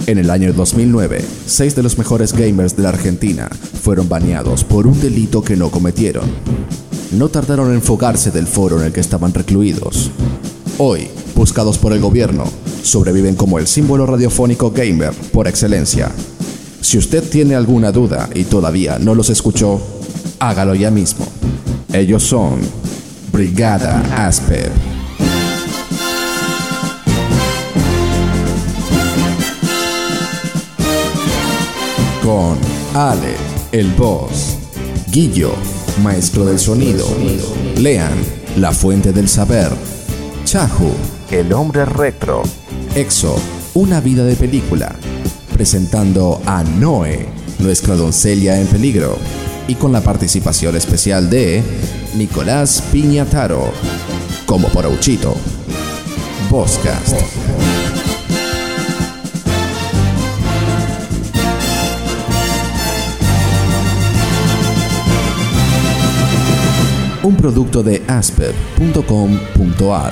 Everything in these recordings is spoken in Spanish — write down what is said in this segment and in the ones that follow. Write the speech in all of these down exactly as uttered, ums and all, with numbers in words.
En el año dos mil nueve, seis de los mejores gamers de la Argentina fueron baneados por un delito que no cometieron. No tardaron en fugarse del foro en el que estaban recluidos. Hoy, buscados por el gobierno, sobreviven como el símbolo radiofónico gamer por excelencia. Si usted tiene alguna duda y todavía no los escuchó, hágalo ya mismo. Ellos son Brigada Asper. Con Ale, el boss, Guillo, maestro del sonido, Lean, la fuente del saber, Chahu, el hombre retro, Exo, una vida de película, presentando a Noe, nuestra doncella en peligro, y con la participación especial de Nicolás Piñataro, como Porouchito. Bosscast. Un producto de asper punto com punto a r.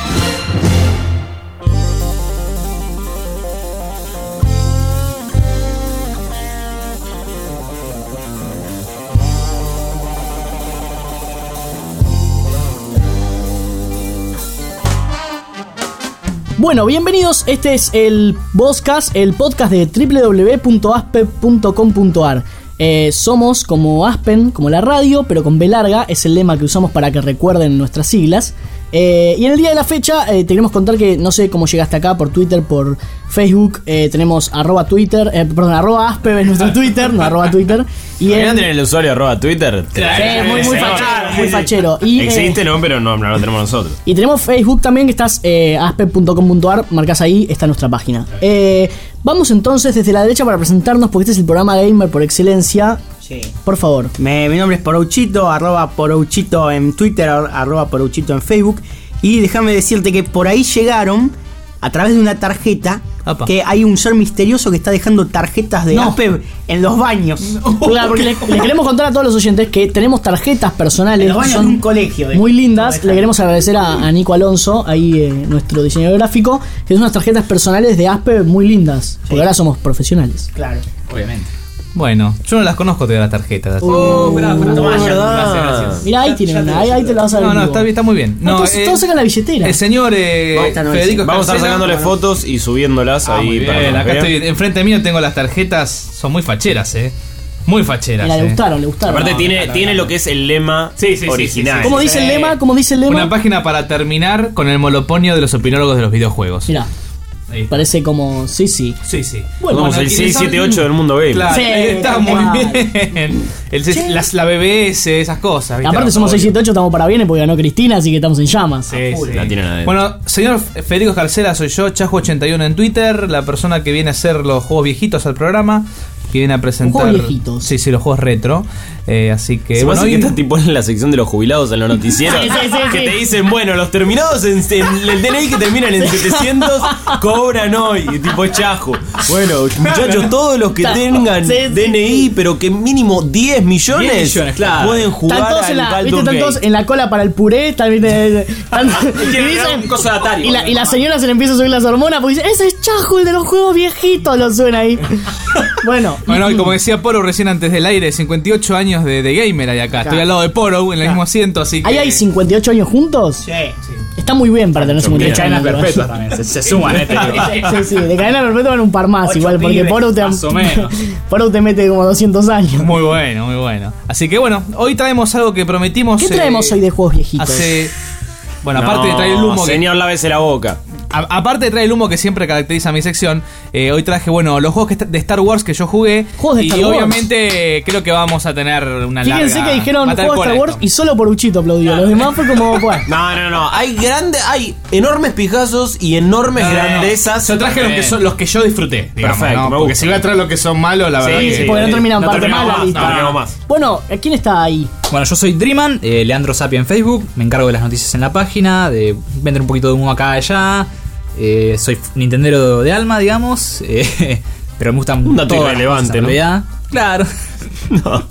Bueno, bienvenidos, este es el Bosscast, el podcast de doble u doble u doble u punto aspen punto com punto a r. Eh, somos como Aspen, como la radio, pero con B larga, es el lema que usamos para que recuerden nuestras siglas. Eh, y en el día de la fecha, eh, te queremos contar que no sé cómo llegaste acá, por Twitter, por Facebook, eh, tenemos arroba Twitter, eh, perdón, arroba Aspen es nuestro Twitter, no arroba Twitter. Y en... tener el usuario arroba Twitter. Sí, muy, muy fachero, muy fachero. Y, existe, eh, no, pero no, no lo tenemos nosotros. Y tenemos Facebook también, que estás eh, aspen punto com punto a r, marcas ahí, está nuestra página. Eh, vamos entonces desde la derecha para presentarnos, porque este es el programa gamer por excelencia. Sí. Por favor. Me, mi nombre es Porouchito, arroba Porouchito en Twitter, arroba Porouchito en Facebook. Y déjame decirte que por ahí llegaron, a través de una tarjeta, Opa. que hay un ser misterioso que está dejando tarjetas de no. Aspen en los baños. No. Claro, porque le, le queremos contar a todos los oyentes que tenemos tarjetas personales. En los baños son de un colegio. De muy lindas. Le queremos agradecer a, a Nico Alonso, ahí eh, nuestro diseñador gráfico, que son unas tarjetas personales de Aspen muy lindas. Porque sí. ahora somos profesionales. Claro. Obviamente. Bueno, yo no las conozco de las tarjetas. Oh, mirá, mirá, gracias, gracias. Mirá, ahí tienen una, ahí, ahí te la vas a ver. No, no, está, está muy bien. No, todos, eh, todos sacan la billetera. El señor eh, no, Federico Vamos a estar sacándole bueno. fotos y subiéndolas ah, ahí para bien, acá estoy, enfrente mío tengo las tarjetas, son muy facheras, eh. Muy facheras. Mira, eh. le gustaron, le gustaron. Aparte no, tiene, no, no, tiene no. lo que es el lema sí, sí, original. Sí, sí, sí. ¿Cómo dice el lema? ¿Cómo dice el lema? Una página para terminar con el monopolio de los opinólogos de los videojuegos. Mira. Ahí. Parece como, sí, sí. Sí, sí. Bueno, Somos bueno, el seis siete ocho del mundo game. Claro, sí, está muy bien. El, sí. las, la B B S, esas cosas. ¿viste? Aparte somos seis siete ocho, estamos para bien porque ganó Cristina, así que estamos en llamas. Sí, sí. La tiene nadie. Bueno, señor Federico Escarcela, soy yo, Chajo ochenta y uno en Twitter, la persona que viene a hacer los juegos viejitos al programa, que viene a presentar... Los juegos viejitos. Sí, sí, los juegos retro. Eh, así que... Se bueno, hoy... hoy... que está tipo en la sección de los jubilados en los noticieros. sí, sí, sí, que sí. te dicen, bueno, los terminados en, en el D N I que terminan en setecientos cobran hoy. Y tipo es Chajo. Bueno, muchachos, todos los que tengan sí, sí, D N I, sí. pero que mínimo diez millones, diez millones claro. pueden jugar están todos, al en la, Baldur's ¿viste? Están todos Gate. en la cola para el puré. También, eh, están, y, dicen, cosa de Atari, y, la, y la señora se le empieza a subir las hormonas porque dice, ese es Chajo, el de los juegos viejitos, lo suena ahí. Bueno, bueno, y como decía Poro recién antes del aire, cincuenta y ocho años de, de gamer hay acá. Claro. Estoy al lado de Poro, en el claro. mismo asiento, así que... ¿Ahí hay cincuenta y ocho años juntos? Sí, sí. Está muy bien para tener cincuenta y ocho años. Perpetua también, se, se suman este Sí, sí, de cadena perpetua van un par más, igual, porque pibes, Poro te, más o menos. Poro te mete como doscientos años. Muy bueno, muy bueno. Así que bueno, hoy traemos algo que prometimos... ¿Qué traemos eh, hoy de juegos viejitos? Hace... Bueno, no, aparte de traer el humo... Señor, que, lávese la boca. A, aparte de traer el humo que siempre caracteriza mi sección, eh, hoy traje, bueno, los juegos que, de Star Wars que yo jugué. Juegos de Star y Wars. obviamente creo que vamos a tener una larga... Fíjense que dijeron juegos de Star Wars y solo Porouchito aplaudió. Los demás fue como... Bueno. No, no, no. Hay grandes... Hay enormes pijazos y enormes no, grandezas. No. Yo traje los que, son, los que yo disfruté, digamos, perfecto, ¿no? Porque si voy a traer los que son malos, la sí, verdad sí, que... porque no terminan no parte mala la lista. No, no, más. Bueno, ¿quién está ahí? Bueno, yo soy Dreaman, eh, Leandro Sapia en Facebook. Me encargo de las noticias en la página, de vender un poquito de humo acá y allá. Eh, soy nintendero de alma, digamos. Eh, pero me gustan un dato todas irrelevante, en ¿no? realidad. Claro. No.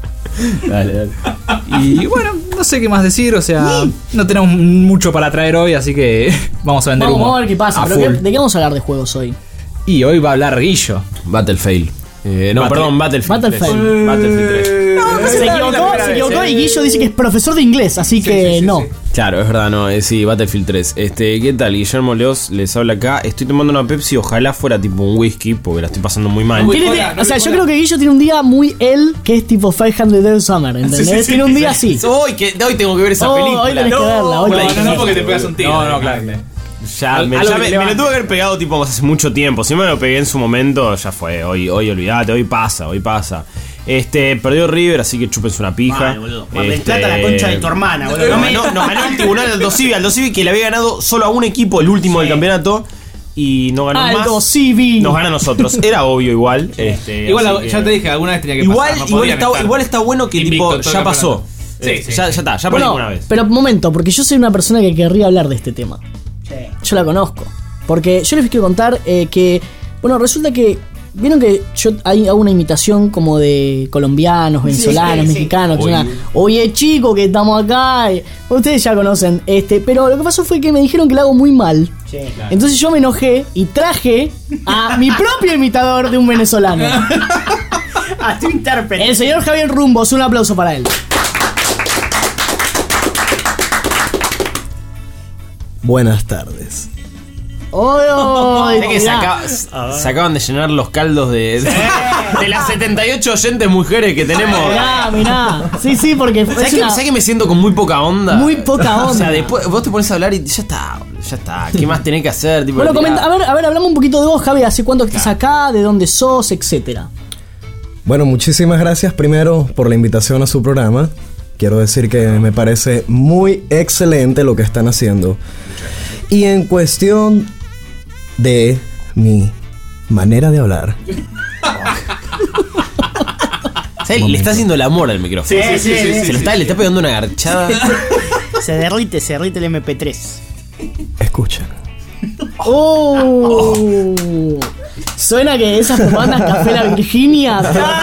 Dale, dale. Y bueno, no sé qué más decir, o sea, no tenemos mucho para traer hoy, así que vamos a vender Vamos, humo. vamos a ver qué pasa. a Pero full. ¿qué, ¿de qué vamos a hablar de juegos hoy? Y hoy va a hablar Guillo. Battlefield. Eh, no, Battle- perdón, Battlefield. Battlefield. tres. Battlefield tres. se equivocó, se equivocó y Guillo dice que es profesor de inglés, así Sí, que sí, sí, no. sí. Claro, es verdad, no, eh, sí, Battlefield tres. Este, ¿qué tal? Guillermo Leos les habla acá. Estoy tomando una Pepsi, ojalá fuera tipo un whisky, porque la estoy pasando muy mal. Uy, Tiene- hola, tiene- no o sea, me yo jodas. creo que Guillo tiene un día muy él, que es tipo quinientos Days Summer, ¿entendés? Sí, sí, sí, tiene un sí, día sí. así. Hoy, que, hoy tengo que ver esa Oh, película. hoy tenés que verla, hoy No, tenés que no, no, verla. porque te pegas un tiro. No, no, claro. Ya, Al- me, algo ya que me, te me levante. lo tuve que haber pegado tipo hace mucho tiempo. Si me lo pegué en su momento, ya fue. Hoy, hoy olvidate, hoy pasa, hoy pasa. Este, perdió River, así que chúpense una pija. Vale, boludo. Mar del Este, Plata, la concha de tu hermana, boludo. Nos ganó, nos ganó el tribunal Aldo Civi, Aldo Civi que le había ganado solo a un equipo, el último del campeonato. Y no ganó Aldo más. Civi. Nos gana a nosotros. Era obvio igual. Este, Igual así la- que- ya te dije, alguna vez tenía que Igual, pasar. no igual, podían está, estar igual está bueno que invicto tipo en todo ya el pasó. campeonato. Eh, Sí, sí. ya, ya está, ya Bueno, pasó una vez. pero momento, porque yo soy una persona que querría hablar de este tema. Yo la conozco. Porque yo les quiero contar eh, que, bueno, resulta que, vieron que yo hay- hago una imitación como de colombianos, venezolanos, sí, sí. mexicanos, que Oye. suena, oye chico, que estamos acá. eh, Ustedes ya conocen, este, pero lo que pasó fue que me dijeron que la hago muy mal. Sí, claro. Entonces yo me enojé y traje a mi propio imitador de un venezolano. Ah, tu intérprete. El señor Javier Rumbos, un aplauso para él. Buenas tardes. ¡Oy, oy! Sé que se, mirá. acaba- se acaban de llenar los caldos de, de, de las setenta y ocho oyentes mujeres que tenemos. Mirá, mirá. Sí, sí, porque ¿Sabes es que, una- sabés que me siento con muy poca onda? Muy poca onda. O sea, después vos te pones a hablar y ya está, ya está. ¿Qué más tenés que hacer? Tipo, Bueno, tirá. comenta, a ver, a ver, hablamos un poquito de vos, Javi. ¿Hace cuánto que estás acá? ¿De dónde sos? Etcétera. Bueno, muchísimas gracias primero por la invitación a su programa. Quiero decir que me parece muy excelente lo que están haciendo. Y en cuestión de mi manera de hablar, ¿Sabés? Le está haciendo el amor al micrófono. Sí, sí, sí, sí, Se lo está, le está pegando una garchada. Se derrite, se derrite el eme pe tres. escuchen. ¡Oh! Suena que esas propagandas Café La Virginia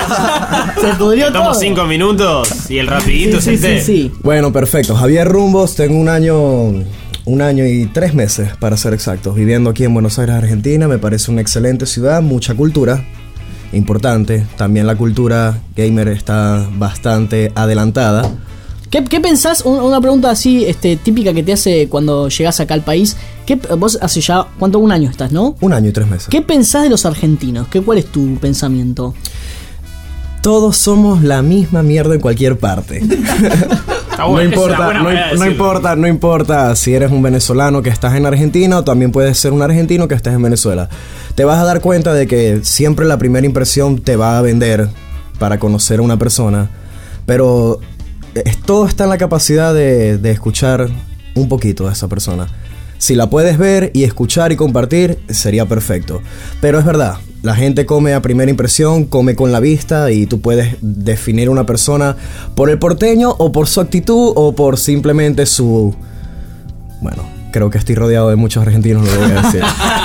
se, se pudrió todo. Estamos cinco minutos y el rapidito Sí, es sí, el sí, té. sí. Bueno, perfecto. Javier Rumbos, tengo un año, un año y tres meses, para ser exactos, viviendo aquí en Buenos Aires, Argentina. Me parece una excelente ciudad, mucha cultura, importante. También la cultura gamer está bastante adelantada. ¿Qué, qué pensás? Un- Una pregunta así este, típica que te hace cuando llegás acá al país. ¿Qué, vos hace ya, ¿cuánto? Un año estás, ¿no? Un año y tres meses. ¿Qué pensás de los argentinos? ¿Qué, ¿Cuál es tu pensamiento? Todos somos la misma mierda en cualquier parte. Está No bueno, es una importa, buena no, manera de no decirlo. importa, no importa si eres un venezolano que estás en Argentina o también puedes ser un argentino que estés en Venezuela. Te vas a dar cuenta de que siempre la primera impresión te va a vender para conocer a una persona, pero eh, todo está en la capacidad de, de escuchar un poquito de esa persona. Si la puedes ver y escuchar y compartir, sería perfecto. Pero es verdad, la gente come a primera impresión, come con la vista y tú puedes definir una persona por el porteño o por su actitud o por simplemente su... Bueno, creo que estoy rodeado de muchos argentinos, lo voy a decir.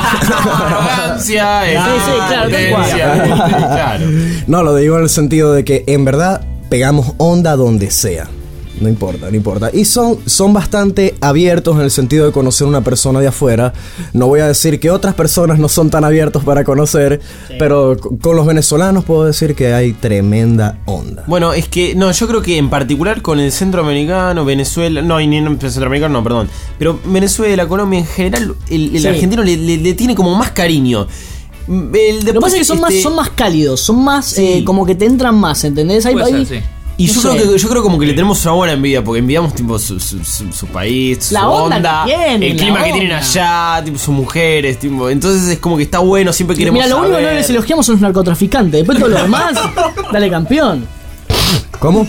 Arrogancia, Sí, sí, claro, tal cual. evidencia, claro. No, lo digo en el sentido de que en verdad pegamos onda donde sea. No importa, no importa. Y son, son bastante abiertos en el sentido de conocer una persona de afuera. No voy a decir que otras personas no son tan abiertos para conocer, pero c- con los venezolanos puedo decir que hay tremenda onda. Bueno, es que, no, yo creo que en particular con el centroamericano, Venezuela, no, y ni no, centroamericano, no, perdón, pero Venezuela, Colombia en general, el, el Sí. argentino le, le- le tiene como más cariño. El, Lo que después, pasa es que son, más, este, son más cálidos, son más Sí. eh, como que te entran más, ¿entendés? Hay, Puede hay- ser, sí. Y no yo sé. creo que yo creo como que le tenemos una buena envidia, porque envidiamos tipo su, su, su, su país, su La onda que tienen, el la clima que onda. tienen allá, tipo sus mujeres, tipo, entonces es como que está bueno, siempre queremos Mira, lo único que no saber. les elogiamos son los narcotraficantes. Después todo lo demás, dale campeón. ¿Cómo?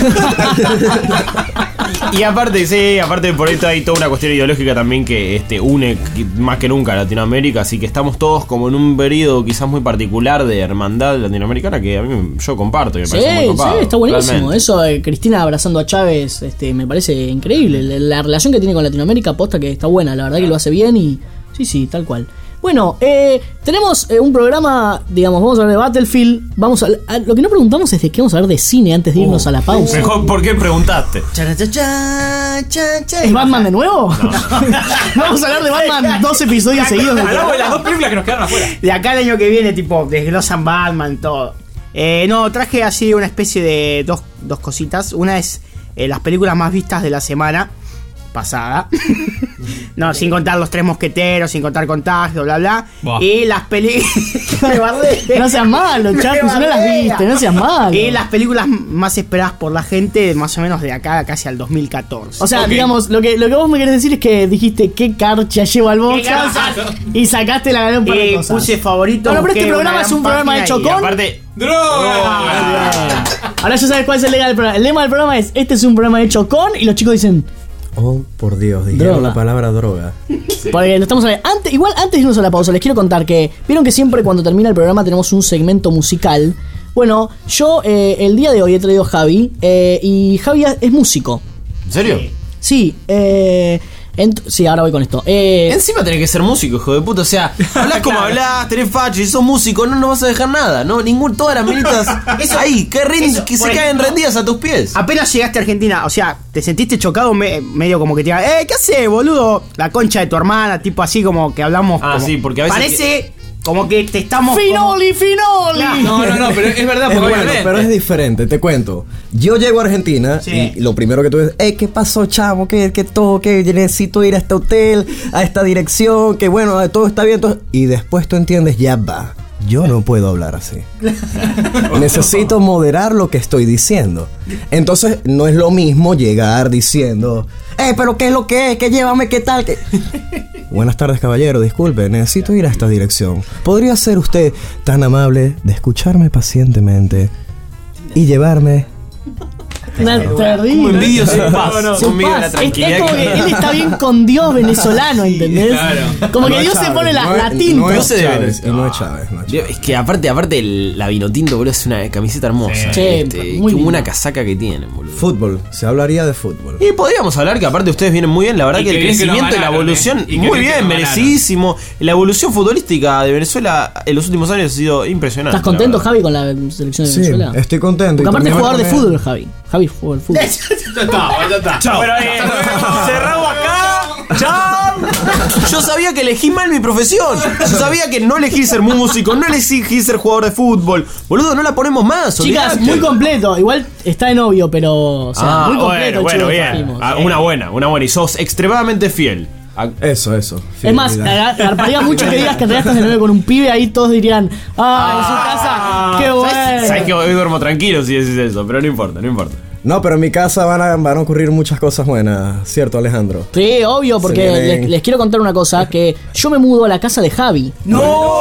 Y aparte, sí, aparte por esto hay toda una cuestión ideológica también que este, une más que nunca a Latinoamérica, así que estamos todos como en un periodo quizás muy particular de hermandad latinoamericana que a mí yo comparto y me Sí, parece muy sí, copado, está buenísimo. realmente. Eso, eh, Cristina abrazando a Chávez, este, me parece increíble. La, la relación que tiene con Latinoamérica, posta que está buena, la verdad que lo hace bien y sí, sí, tal cual. Bueno, eh, tenemos eh, un programa, digamos, vamos a hablar de Battlefield. Vamos a, a- lo que no preguntamos es de qué vamos a hablar de cine antes de irnos Uh, a la pausa. Mejor, ¿por qué preguntaste? ¿Es Batman de nuevo? Vamos a hablar de Batman dos episodios seguidos. del Hablamos de las programa. dos películas que nos quedaron afuera. De acá al año que viene, tipo, desglosan Batman, todo. Eh, no, traje así una especie de dos, dos cositas. Una es eh, las películas más vistas de la semana pasada. No, sin contar los tres mosqueteros, sin contar Contagio, bla, bla. Buah. Y las películas... No seas malo, Chaco, si no las viste, no seas malo. Y las películas más esperadas por la gente, más o menos de acá casi al dos mil catorce. O sea, Ok. digamos, lo que, lo que vos me querés decir es que dijiste qué carcha llevo al box carcha? y sacaste la gran par de Y cosas. puse favorito. Bueno, pero este busqué una programa es gran un programa página hecho y con- Aparte, ¡Droga! Ahora ya sabes cuál es el lema del programa. El lema del programa es: este es un programa hecho con. Y los chicos dicen: Oh, por Dios, dijeron Droga. la palabra droga. porque lo estamos hablando. Antes, igual antes de irnos a la pausa, les quiero contar que vieron que siempre cuando termina el programa tenemos un segmento musical. Bueno, yo eh, el día de hoy he traído a Javi eh, y Javi es músico. ¿en serio? Sí, eh, ent- sí, ahora voy con esto. Eh, Encima tenés que ser músico, hijo de puta. O sea, hablas como hablas, tenés facho y sos músico, no nos vas a dejar nada, ¿no? Ningún, todas las minitas ahí, que, rin- eso, que se por caen ejemplo, rendidas a tus pies. Apenas llegaste a Argentina, o sea, te sentiste chocado me- medio como que te digan, eh, ¿qué haces, boludo? La concha de tu hermana, tipo así como que hablamos. Ah, como- sí, porque a veces Parece como que te estamos. como- Finoli, Finoli. No, no, no, pero es verdad, Es porque bueno, obviamente- pero es diferente, te cuento. Yo llego a Argentina Sí. y lo primero que tú dices, hey, ¿qué pasó, chavo? ¿Qué, qué todo? ¿Qué? Yo necesito ir a este hotel, a esta dirección, que bueno, todo está bien. todo- Y después tú entiendes, ya va. Yo no puedo hablar así. Necesito moderar lo que estoy diciendo. Entonces, no es lo mismo llegar diciendo, eh, pero ¿qué es lo que es? ¿Qué llévame? ¿Qué tal? ¿Qué? Buenas tardes, caballero. Disculpe, necesito ir a esta dirección. ¿Podría ser usted tan amable de escucharme pacientemente y llevarme? Una Como terrible. envidio su paz, Su conmigo la paz. Es, tranquilidad es como que- que él está bien con Dios venezolano, ¿entendés? claro. Como que No es Dios se Chávez, pone la, no es- la tinta. No No es se debe Chávez, ver. y no es Chávez, no es Chávez. Es que aparte, aparte el- la Vinotinto, boludo, es una camiseta hermosa. Sí, Este, muy qué linda. buena casaca que tienen, boludo. Fútbol, se hablaría de fútbol. Y podríamos hablar que aparte ustedes vienen muy bien, la verdad Y que que el bien que crecimiento nos y la ganaron, evolución, ¿eh? Y que muy bien que bien, nos ganaron. merecidísimo. La evolución futbolística de Venezuela en los últimos años ha sido impresionante. ¿Estás contento, la verdad. Javi, con la selección de Sí, Venezuela? estoy contento. Porque y aparte es también jugador de me pone- fútbol, Javi. Javi juega al fútbol. Ya está, ya está. Chao. Cerramos acá. Chao. Yo sabía que elegí mal mi profesión. Yo sabía que no elegí ser músico, no elegí ser jugador de fútbol. Boludo, no la ponemos más. Chicas, olvidate. muy completo. Igual está de novio, pero. O sea, Ah, muy completo. bueno, el bueno, chico que bien. trajimos. Ah, una buena, una buena. Y sos extremadamente fiel. Ah, Eso, eso. Es más, fidelidad. aga- garparía mucho que digas que en realidad estás de novio con un pibe, ahí todos dirían, ah, en su casa, qué bueno. Sabes que hoy duermo tranquilo si decís eso, pero no importa, no importa. No, pero en mi casa van a, van a ocurrir muchas cosas buenas, ¿cierto, Alejandro? Sí, obvio, porque Se vienen. les, les quiero contar una cosa, que yo me mudo a la casa de Javi. ¡No!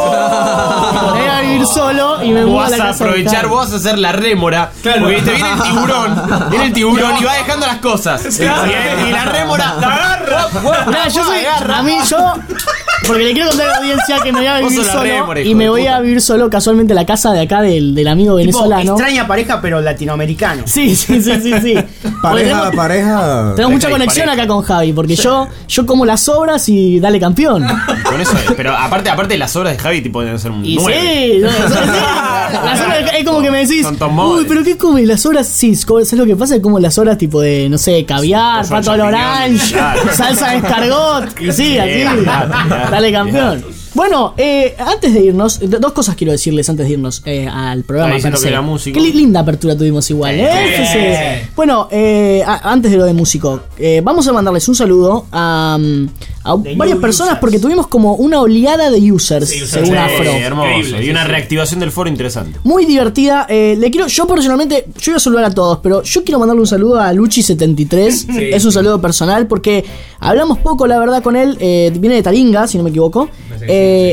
Me voy a vivir solo y me mudo a Vas la a casa de aprovechar, Javi. vos vas a hacer la rémora. Porque te viene el tiburón. Viene el tiburón y va dejando las cosas. Y, y la rémora la agarra. Mirá, yo soy, a mí yo, porque le quiero contar a la audiencia que me voy a Vos vivir sos la solo rémora, hijo y me de voy puta. a vivir solo casualmente a la casa de acá del, del amigo Tipo, venezolano. extraña pareja, pero latinoamericano. Sí, sí, sí, sí, sí. Porque Pareja, tenemos- pareja. Tenemos mucha Pareja y conexión pareja. acá con Javi, porque yo, yo como las obras y dale campeón. Con eso, pero aparte, aparte las obras de Javi tipo deben ser un Y nueve. sí, no, eso- sí, las horas es como que me decís, Son tomones. uy, pero ¿qué comes? Las horas, sí, ¿sabes lo que pasa? Es como las horas tipo de, no sé, caviar, Pollo al pato al champiñón, orange, claro. salsa de escargot, y sí, así, Olvidate, dale campeón. olvidate. Bueno, eh, antes de irnos, do- dos cosas quiero decirles antes de irnos eh, al programa. Está diciendo per se. que era músico. Qué li- linda apertura tuvimos igual, ¿eh? Sí. Sí. Bueno, eh, a- antes de lo de músico, eh, vamos a mandarles un saludo a, um, a De varias new personas users. porque tuvimos como una oleada de users, Sí, users. según Sí, Afro. hermoso. Increíble, y sí, una sí. reactivación del foro interesante. Muy divertida. Eh, le quiero, yo personalmente, yo iba a saludar a todos, pero yo quiero mandarle un saludo a Luchi setenta y tres. Sí. Es un saludo personal porque hablamos poco, la verdad, con él. Eh, viene de Taringa, si no me equivoco. Sí, sí, Eh, sí, sí, sí.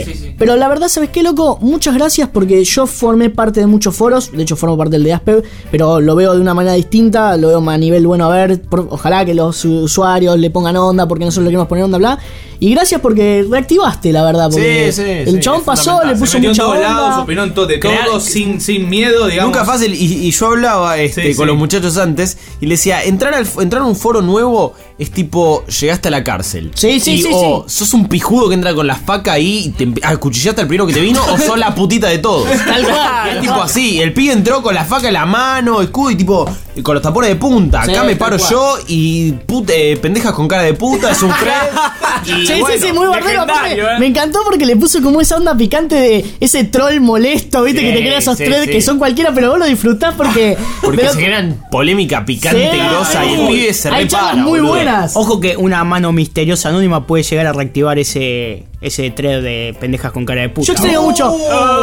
Pero la verdad, ¿sabes qué, loco? Muchas gracias porque yo formé parte de muchos foros. De hecho, formo parte del de Aspe, pero lo veo de una manera distinta. Lo veo a nivel bueno. A ver, por, ojalá que los usuarios le pongan onda porque nosotros le queremos poner onda, bla. Y gracias porque reactivaste, la verdad. Porque sí, sí, el sí, chabón pasó, le puso Se metió mucha en todos onda. lados, opinó en todo, de todo, sin, sin miedo, digamos. Nunca fácil. Y, y yo hablaba este, Sí, con sí. los muchachos antes y le decía: entrar, al, entrar a un foro nuevo es tipo, llegaste a la cárcel. Sí, sí, y, sí, O sí. sos un pijudo que entra con la faca ahí y te empe- acuchillaste al primero que te vino, o sos la putita de todos. Tal cual. Es tipo así, el pibe entró con la faca en la mano, escudo y tipo, con los tapones de punta. Sí, Acá me tal paro cual. yo y put- eh, pendejas con cara de puta, es un Fred. Y Sí, bueno, sí, sí, muy barbero. legendario, aparte, ¿eh? Me encantó porque le puso como esa onda picante de ese troll molesto, viste, Sí, que te crea esos sí, threads sí. que son cualquiera, pero vos lo disfrutás porque. Porque pero- se generan polémica picante Sí, y grosa y el pibe se hay repara. charlas muy boludo. buenas. Ojo que una mano misteriosa anónima puede llegar a reactivar ese ese thread de pendejas con cara de puta. Yo extraño mucho.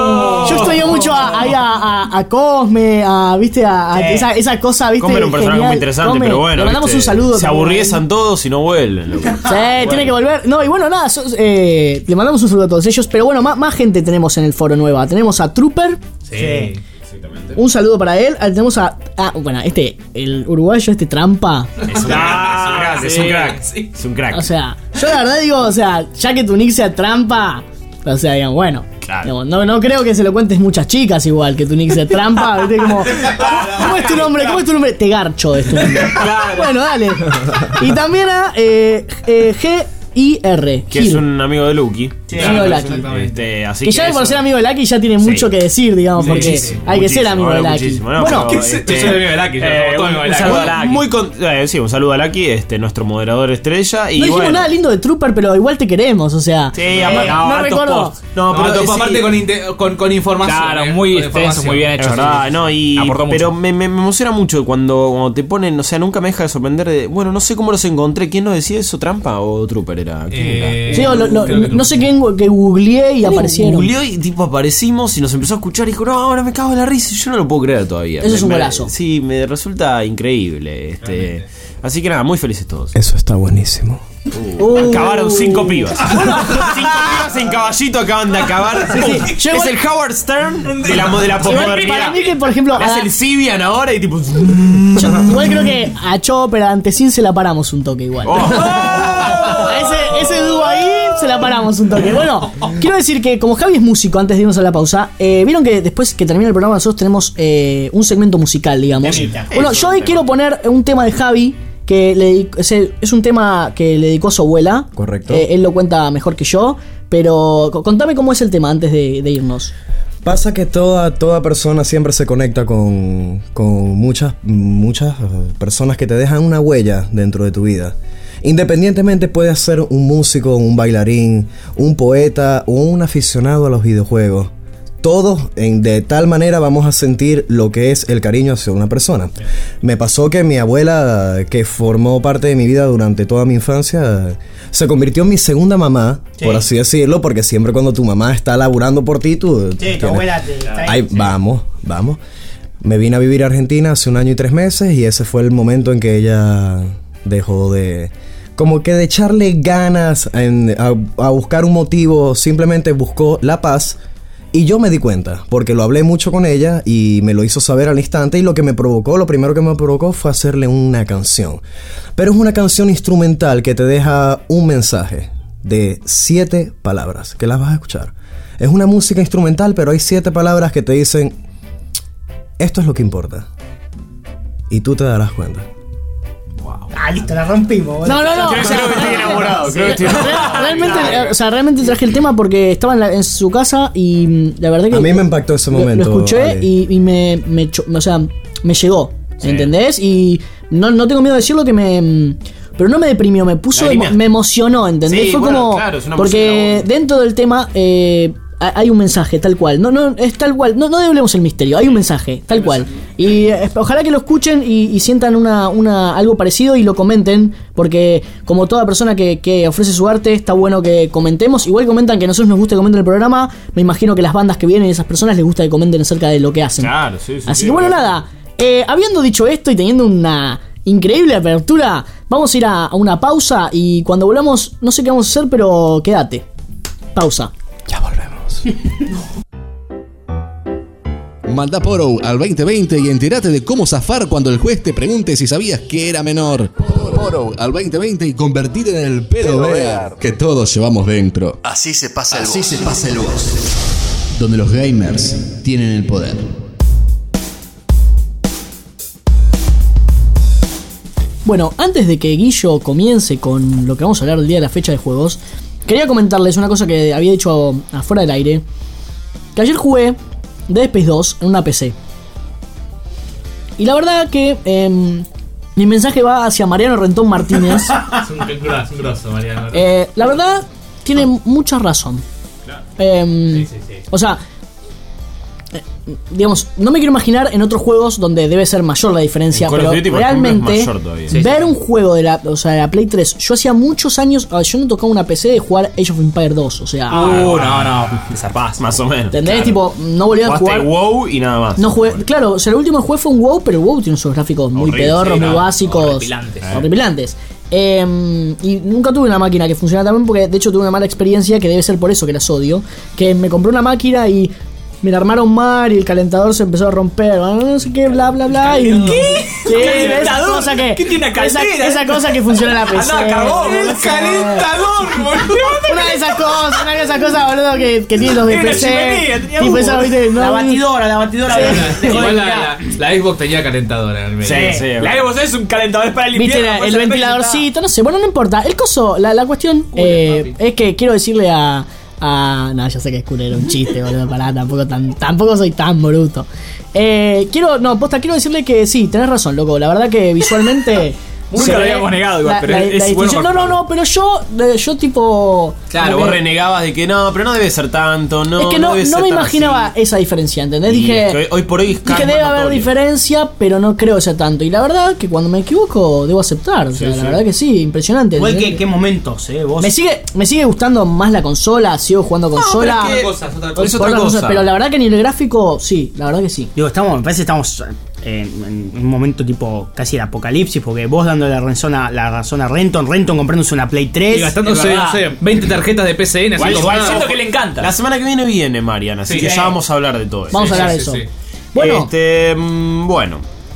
Yo extraño mucho a, ahí a, a, a Cosme, a, viste, a, a Sí. esa, esa cosa, viste. Come era un personaje genial. muy interesante, Come, pero bueno. Le mandamos viste, un saludo. Se también. aburriezan todos y no vuelven. loco. Sí, tiene que volver. No, y bueno, nada, sos- eh, le mandamos un saludo a todos ellos. Pero bueno, más, más gente tenemos en el foro nueva. Tenemos a Trooper. Sí. Un saludo para él. Ah, tenemos a. Ah, bueno, este, el uruguayo, este trampa. Es un crack, es un crack. Sí. Es un crack. O sea, yo la verdad digo, o sea, ya que tu nick sea trampa. O sea, digamos, bueno. Claro. digamos, no, no creo que se lo cuentes muchas chicas igual que tu nick sea trampa. ¿Viste? Como, ¿cómo es tu nombre? ¿Cómo es tu nombre? Te garcho es tu nombre. Bueno, dale. Y también a eh, eh, G I R. Que es un amigo de Lucky. Amigo de Lucky. Este, así Que ya eso- por ser amigo de Lucky ya tiene Sí. mucho que decir, digamos, porque Muchísimo, hay que ser muchísimo, amigo de ahora Lucky. muchísimo, no, Bueno, pero, ¿Qué este, Yo soy amigo de Lucky, ya eh, somos todos un, amigos de un Lucky. saludo Bueno, a Lucky. Muy con- eh, sí, un saludo a Lucky, este, nuestro moderador estrella. Y no dijimos bueno, nada lindo de Trooper, pero igual te queremos, o sea. Sí, eh, aparte- no, altos recuerdo. posts. No, No, pero pero sí, aparte con, inte- con, con información. Claro, eh, muy con extenso, información. muy bien Es hecho. verdad, sí. no, y Aportó mucho. pero me, me, me emociona mucho cuando, cuando te ponen, o sea, nunca me deja de sorprender de, bueno, no sé cómo los encontré, ¿quién nos decía eso? ¿Trampa o Trooper era? ¿Quién Eh, Sí, o lo- lo- creo que no sé qué que googleé y era? aparecieron. Googleó y tipo aparecimos y nos empezó a escuchar y dijo, no, ahora me cago en la risa y yo no lo puedo creer todavía. Eso Me- es un me- golazo. Sí, me resulta increíble. Este, así que nada, muy felices todos. Eso está buenísimo. Uh. Acabaron cinco pibas. cinco pibas en caballito acaban de acabar. sí. Uf, Yo es igual- el Howard Stern de la, de la Igual posmodernidad. para mí que, por ejemplo, Es a- el Sibian ahora y tipo. yo igual creo que a Chopper, a Antecin se la paramos un toque igual. Oh. A ese, ese dúo ahí se la paramos un toque. Bueno, quiero decir que como Javi es músico, antes de irnos a la pausa, eh, vieron que después que termina el programa nosotros tenemos eh, un segmento musical, digamos. Temita. Bueno, yo hoy quiero poner un tema de Javi que le dedico- es, el- es un tema que le dedicó a su abuela. Correcto. Eh, él lo cuenta mejor que yo, pero co- contame cómo es el tema antes de, de irnos. Pasa que toda, toda persona siempre se conecta con, con muchas, muchas eh, personas que te dejan una huella dentro de tu vida. Independientemente puedes ser un músico, un bailarín, un poeta o un aficionado a los videojuegos. Todos en, de tal manera vamos a sentir lo que es el cariño hacia una persona. Me pasó que mi abuela, que formó parte de mi vida durante toda mi infancia, se convirtió en mi segunda mamá, Sí. por así decirlo, porque siempre cuando tu mamá está laburando por ti, tú... Sí, tu tienes- abuela te trae. Ay, vamos, vamos. Me vine a vivir a Argentina hace un año y tres meses y ese fue el momento en que ella dejó de... Como que de echarle ganas en- a, a buscar un motivo, simplemente buscó la paz. Y yo me di cuenta, porque lo hablé mucho con ella y me lo hizo saber al instante y lo que me provocó, lo primero que me provocó fue hacerle una canción. Pero es una canción instrumental que te deja un mensaje de siete palabras, que las vas a escuchar. Es una música instrumental, pero hay siete palabras que te dicen, esto es lo que importa. Y tú te darás cuenta. Ah, listo, la rompimos. boludo. No, no, no. Creo- o sea, creo que estoy enamorado, creo que estoy Real- Realmente, eh, o sea, realmente traje el tema porque estaba en, la- en su casa y mm, la verdad que A mí me impactó ese lo- momento, Lo escuché Ale. y, y me, me, cho- o sea, me llegó, Sí. ¿entendés? Y no, no tengo miedo de decirlo que me, mm, pero no me deprimió, me puso, emo- Lagrimeaste. me emocionó, ¿entendés? Sí, Fue bueno, como claro, es una porque música dentro del tema eh, ha- hay un mensaje tal cual, no, no es tal cual, no, no develemos el misterio, hay un mensaje tal cual y eh, ojalá que lo escuchen y, y sientan una, una algo parecido y lo comenten porque como toda persona que, que ofrece su arte está bueno que comentemos, igual comentan que a nosotros nos gusta que comenten el programa, me imagino que las bandas que vienen y esas personas les gusta que comenten acerca de lo que hacen. Claro, sí, sí. Así sí, que bueno, claro. nada, eh, habiendo dicho esto y teniendo una increíble apertura, vamos a ir a, a una pausa y cuando volvamos, no sé qué vamos a hacer, pero quédate. Pausa. Ya volvemos. Games. Manda Poro al veinte veinte y entérate de cómo zafar cuando el juez te pregunte si sabías que era menor. Poro al veinte veinte y convertirte en el pedo bear que todos llevamos dentro. Así se pasa el Así boss. se pasa el boss. Donde los gamers tienen el poder. Bueno, antes de que Guillo comience con lo que vamos a hablar el día de la fecha de juegos, quería comentarles una cosa que había dicho afuera del aire. Que ayer jugué Dead Space dos en una P C. Y la verdad que eh, mi mensaje va hacia Mariano Rentón Martínez. Es un grosso, un grosso, Mariano. Eh, la verdad, tiene mucha razón. Eh, Sí, sí, sí. O sea, eh, digamos, no me quiero imaginar en otros juegos donde debe ser mayor la diferencia, En Call of pero Duty, por ejemplo, realmente es mayor todavía. ver un juego de la, o sea, de la Play tres, yo hacía muchos años, ah, yo no tocaba una P C de jugar Age of Empires dos, o sea, Uh, no, no. Te zarpás. Más o menos. ¿entendés? Claro. Tipo, no volví a Jugaste jugar. WoW y nada más. No jugué, claro, o sea, el último que jugué fue un WoW, pero el WoW tiene sus gráficos muy Horrible, pedorros, sí, muy no, básicos, horripilantes. horripilantes. Eh, y nunca tuve una máquina que funcionara también, porque de hecho tuve una mala experiencia que debe ser por eso que las odio. Que me compré una máquina y me la armaron mal y el calentador se empezó a romper, no sé qué, bla bla bla. Y, ¿qué? Sí, esa cosa que, ¿Qué tiene una esa, caldera? esa cosa que funciona en la P C. Andá, carbón, El calentador, Una de esas cosas, una de esas cosas, boludo, que, que tienen los de Era una P C. chimenea, tenía Tipo humo. esa, ¿viste? No, La batidora, la batidora. Sí. dejó de Igual la, girar. la, la Xbox tenía calentadora en el medio. Sí, sí. La Xbox es un calentador para limpiar. Viste, la- para el hacer ventiladorcito, no sé, bueno, no importa. El coso, la, la cuestión eh, es que quiero decirle a, a. No, yo sé que es culero, un chiste, boludo, pará, tampoco, tan, tampoco soy tan bruto. Eh, quiero, no, posta, quiero decirle que sí, tenés razón, loco. La verdad que visualmente. Nunca se lo ve habíamos negado igual, la- pero la- es- la es bueno distinción. No, para- no, no, pero yo, eh, yo tipo. Claro, como vos que- renegabas de que no, pero no debe ser tanto, no. es que no, debe no ser me tan imaginaba así. esa diferencia, ¿entendés? Y Dije. es que hoy- hoy por hoy es Dije, casi debe haber notorio. diferencia, pero no creo que sea tanto. Y la verdad que cuando me equivoco, debo aceptar. O sea, la verdad que sí, impresionante. Igual ¿entendés? que qué momentos, eh, vos. Me sigue, me sigue gustando más la consola, sigo jugando consola. pero es que- Otra cosa, es otra Por cosa. eso por otra otras cosa. cosas, pero la verdad que ni el gráfico, sí, la verdad que sí. Digo, estamos, me parece que estamos en, en un momento tipo casi el apocalipsis, porque vos dándole la razón a, la razón a Renton, Renton comprándose una Play tres. Y gastándose, Es no verdad. sé, veinte tarjetas de P C N. así Igual, como igual nada. siento que le encanta. La semana que viene viene Mariana, así Sí, que sí. ya vamos a hablar de todo eso. Vamos a sí, hablar de sí, eso. sí. Bueno, Este, mm, bueno.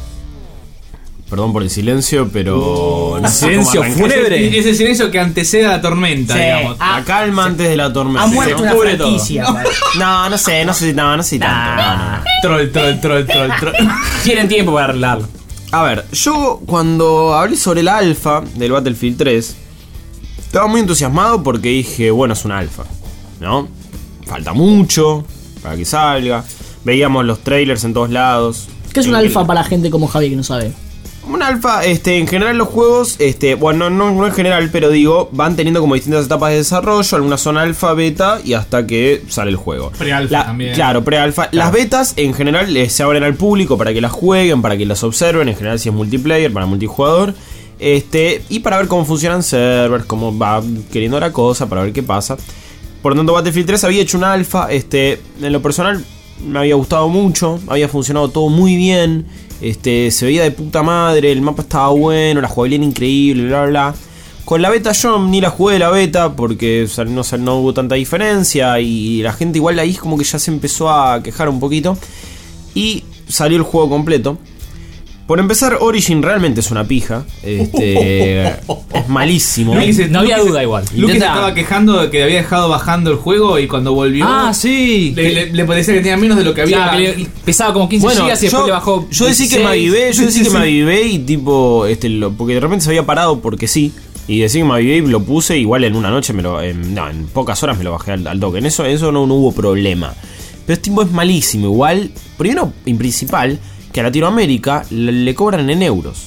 Perdón por el silencio, pero no sé silencio cómo arrancar. fúnebre. Es el silencio que antecede a la tormenta, Sí. digamos. Ah, La calma antes de la tormenta. ha muerto una cubre todo. franquicia. padre. No, no sé, no sé, no, no sé tanto. no, no, no. Troll, troll, troll, troll, troll. Tienen tiempo para arreglarlo. A ver, yo cuando hablé sobre el alfa del Battlefield tres, estaba muy entusiasmado porque dije, bueno, es un alfa, ¿no? Falta mucho para que salga. Veíamos los trailers en todos lados. ¿qué es un En- alfa para gente como Javi que no sabe? Un alfa, este, en general los juegos, este, bueno, no, no en general, pero digo, van teniendo como distintas etapas de desarrollo, algunas son alfa, beta y hasta que sale el juego. Pre-alfa La- también. Claro, pre-alfa. Las betas en general eh, se abren al público para que las jueguen, para que las observen, en general si es multiplayer, para multijugador. Este, y para ver cómo funcionan servers, cómo va queriendo la cosa, para ver qué pasa. Por lo tanto, Battlefield tres había hecho un alfa, este, en lo personal me había gustado mucho, había funcionado todo muy bien. Este, se veía de puta madre, el mapa estaba bueno, la jugabilidad era increíble, bla, bla, bla. Con la beta yo ni la jugué de la beta porque o sea, no, no hubo tanta diferencia y la gente igual ahí como que ya se empezó a quejar un poquito. Y salió el juego completo. Por empezar, Origin realmente es una pija. Este, es malísimo. Luke se- No había Luke se- duda igual. Luke se Intenta- estaba quejando de que había dejado bajando el juego y cuando volvió. Ah, sí. Le, le- le parecía que tenía menos de lo que había. Claro, que le- pesaba como quince Bueno, gigas y después yo, le bajó. yo decí que me avivé, yo decí que me avivé y tipo, este, lo- porque de repente se había parado porque sí. Y decí que me avivé y lo puse, igual en una noche me lo. En, no, en pocas horas me lo bajé al, al toque. En eso, eso no, no hubo problema. Pero este tipo es malísimo. Igual, primero y principal, que a Latinoamérica le, le cobran en euros.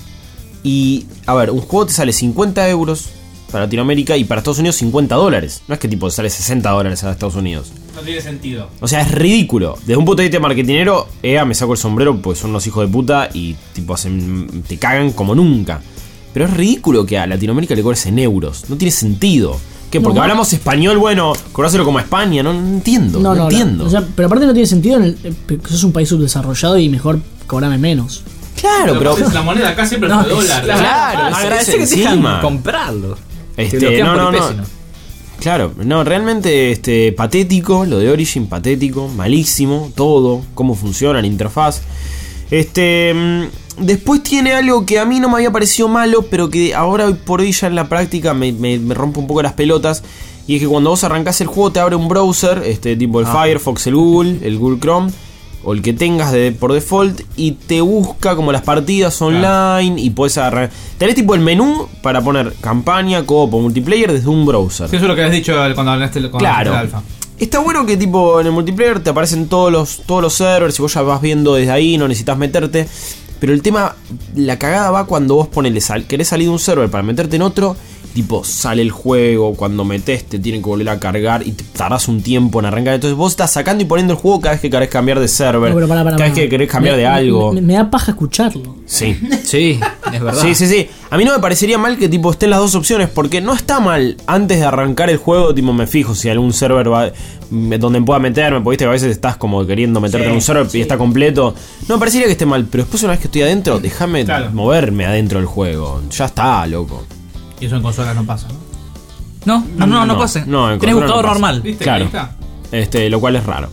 Y, a ver, un juego te sale cincuenta euros para Latinoamérica y para Estados Unidos cincuenta dólares. No es que tipo sale sesenta dólares a Estados Unidos. No tiene sentido. O sea, es ridículo. Desde un punto de vista marketinero, E A me saco el sombrero porque son unos hijos de puta y tipo hacen, te cagan como nunca. Pero es ridículo que a Latinoamérica le cobres en euros. No tiene sentido. ¿Qué? Porque No. hablamos español, bueno, cobráselo como a España. No, no entiendo. No, No, no, entiendo. la- o sea, pero aparte no tiene sentido en el, eh, que sos un país subdesarrollado y mejor cobrame menos. claro, pero. la moneda acá siempre No, es de dólar. claro, es- Agradece es que te dejan encima. comprarlo. Este, Te bloquean no, por no, I P, no. si no. Claro, no, realmente este, patético, lo de Origin, patético, malísimo, todo, cómo funciona la interfaz. Este, después tiene algo que a mí no me había parecido malo, pero que ahora hoy por hoy ya en la práctica me, me, me rompe un poco las pelotas. Y es que cuando vos arrancás el juego te abre un browser, este tipo el ah. Firefox, el Google, el Google Chrome, o el que tengas de, por default, y te busca como las partidas online, claro. Y podés agarrar. Tenés tipo el menú para poner campaña, co-op o multiplayer desde un browser. Sí, eso es lo que has dicho cuando hablaste con claro. el alfa. Está bueno que tipo en el multiplayer te aparecen todos los, todos los servers y vos ya vas viendo desde ahí, no necesitas meterte. Pero el tema, la cagada va cuando vos ponele sal, querés salir de un server para meterte en otro. Tipo, sale el juego, cuando metes te tienen que volver a cargar y te tardás un tiempo en arrancar. Entonces vos estás sacando y poniendo el juego cada vez que querés cambiar de server, no, para, para, cada para. vez que querés cambiar me, de algo. Me, me, me da paja escucharlo. Sí. Sí, es verdad. Sí, sí, sí. A mí no me parecería mal que tipo estén las dos opciones, porque no está mal antes de arrancar el juego, tipo me fijo si algún server va donde pueda meterme, porque viste que a veces estás como queriendo meterte sí, en un server sí. y está completo. No me parecería que esté mal, pero después una vez que estoy adentro, déjame claro. moverme adentro del juego. Ya está, loco. Y eso en consolas no pasa, ¿no? No, no, no, no, no pasa. No, en Tenés buscador no normal. ¿Viste? Claro. Este, lo cual es raro.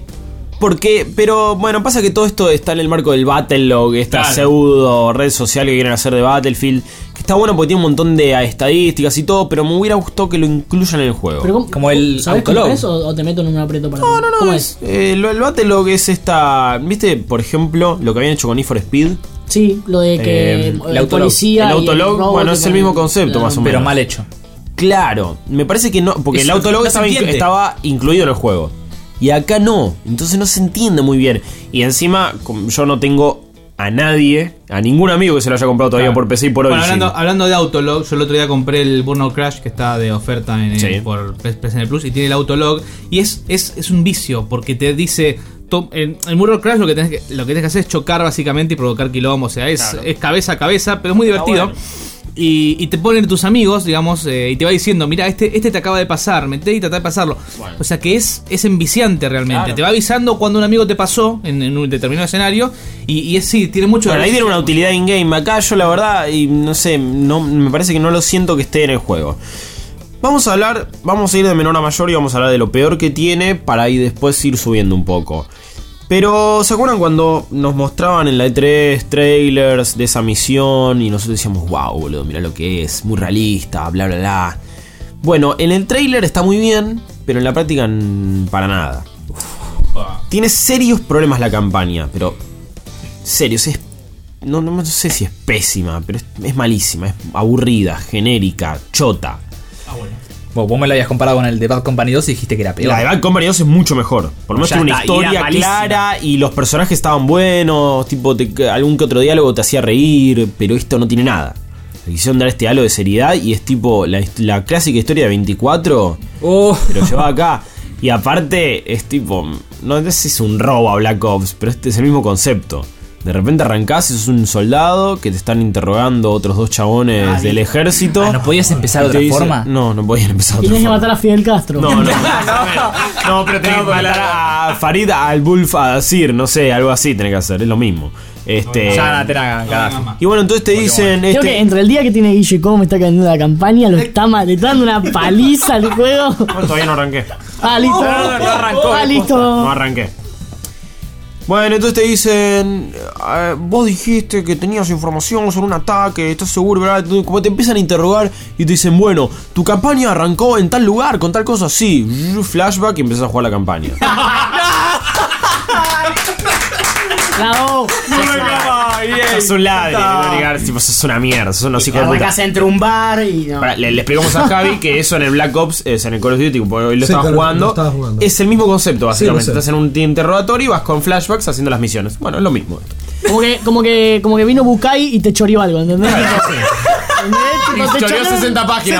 Porque, pero bueno, pasa que todo esto está en el marco del Battlelog, esta claro. pseudo red social que quieren hacer de Battlefield, que está bueno porque tiene un montón de estadísticas y todo, pero me hubiera gustado que lo incluyan en el juego. Pero ¿cómo, como el ¿sabés Autolog? Cómo es o, o te meto en un aprieto para No, no, no. ¿Cómo es? es? Eh, lo, el Battlelog es esta, ¿viste? Por ejemplo, lo que habían hecho con Need for Speed. Sí, lo de que eh, el policía el Autolog, el bueno, es el mismo concepto, más o menos. Pero mal hecho. Claro, me parece que no, porque Eso, el Autolog no estaba, estaba incluido en el juego. Y acá no, entonces no se entiende muy bien. Y encima, yo no tengo a nadie, a ningún amigo que se lo haya comprado todavía claro. por P C y por bueno, Origin. Hablando, hablando de Autolog, yo el otro día compré el Burnout Crash que está de oferta en, sí. en, por P S N Plus y tiene el Autolog. Y es, es, es un vicio, porque te dice... En el Burnout Crash lo que, tenés que, lo que tenés que hacer es chocar básicamente y provocar quilombo. O sea, es, claro. es cabeza a cabeza, pero es muy divertido. Ah, bueno. Y, y te ponen tus amigos, digamos, eh, y te va diciendo, mira, este, este te acaba de pasar, meté y trata de pasarlo. Bueno. O sea que es, es enviciante realmente. Claro. Te va avisando cuando un amigo te pasó en, en un determinado escenario. Y, y es sí, tiene mucho... Bueno, ahí tiene una utilidad in-game. Acá yo la verdad, y no sé, no, me parece que no lo siento que esté en el juego. Vamos a hablar, vamos a ir de menor a mayor y vamos a hablar de lo peor que tiene para ahí después ir subiendo un poco. Pero, ¿se acuerdan cuando nos mostraban en la E tres trailers de esa misión y nosotros decíamos, wow, boludo, mirá lo que es, muy realista, bla, bla, bla? Bueno, en el trailer está muy bien, pero en la práctica para nada. Uf. Tiene serios problemas la campaña, pero serios, es, no, no sé si es pésima, pero es, es malísima, es aburrida, genérica, chota. Ah, bueno. Bueno, vos me la habías comparado con el de Bad Company dos y dijiste que era peor. La de Bad Company dos es mucho mejor. Por lo menos tiene una historia clara y los personajes estaban buenos. Tipo, te, algún que otro diálogo te hacía reír, pero esto no tiene nada. Le quisieron dar este halo de seriedad y es tipo la, la clásica historia de veinticuatro, oh. pero llevada acá. Y aparte es tipo, no sé si es un robo a Black Ops, pero este es el mismo concepto. De repente arrancás y sos un soldado que te están interrogando otros dos chabones ah, del ejército. Ah, ¿no podías empezar de otra dice, forma? No, no podías empezar de otra forma. Tienes que matar a Fidel Castro. No, no, no, no, no pero tenés que matar a Farid al-Bulf Adasir, no sé, algo así tenés que hacer, es lo mismo. Este, ya te la cagaste. Y bueno, entonces te dicen. Creo este, que entre el día que tiene Guille cómo me está cayendo la campaña, lo está dando una paliza al juego. Bueno, todavía no arranqué. Ah, listo. No, no, no arrancó. Ah, listo. No arranqué. Bueno, entonces te dicen, eh, vos dijiste que tenías información sobre un ataque, ¿estás seguro? ¿Verdad? Como te empiezan a interrogar y te dicen, bueno, tu campaña arrancó en tal lugar, con tal cosa, sí. Flashback y empiezas a jugar la campaña. Bravo. Es un ladri, tipo, sos una mierda, sos una psicópata. Arrancás entre un bar y no. Para, le, le explicamos a Javi que eso en el Black Ops, es en el Call of Duty, porque hoy lo, sí, estaba jugando, lo estaba jugando. Es el mismo concepto, básicamente. Sí, estás en un interrogatorio y vas con flashbacks haciendo las misiones. Bueno, es lo mismo. Como que, como que, como que vino Bukai y te choreó algo, ¿entendés? Te choreó sesenta páginas,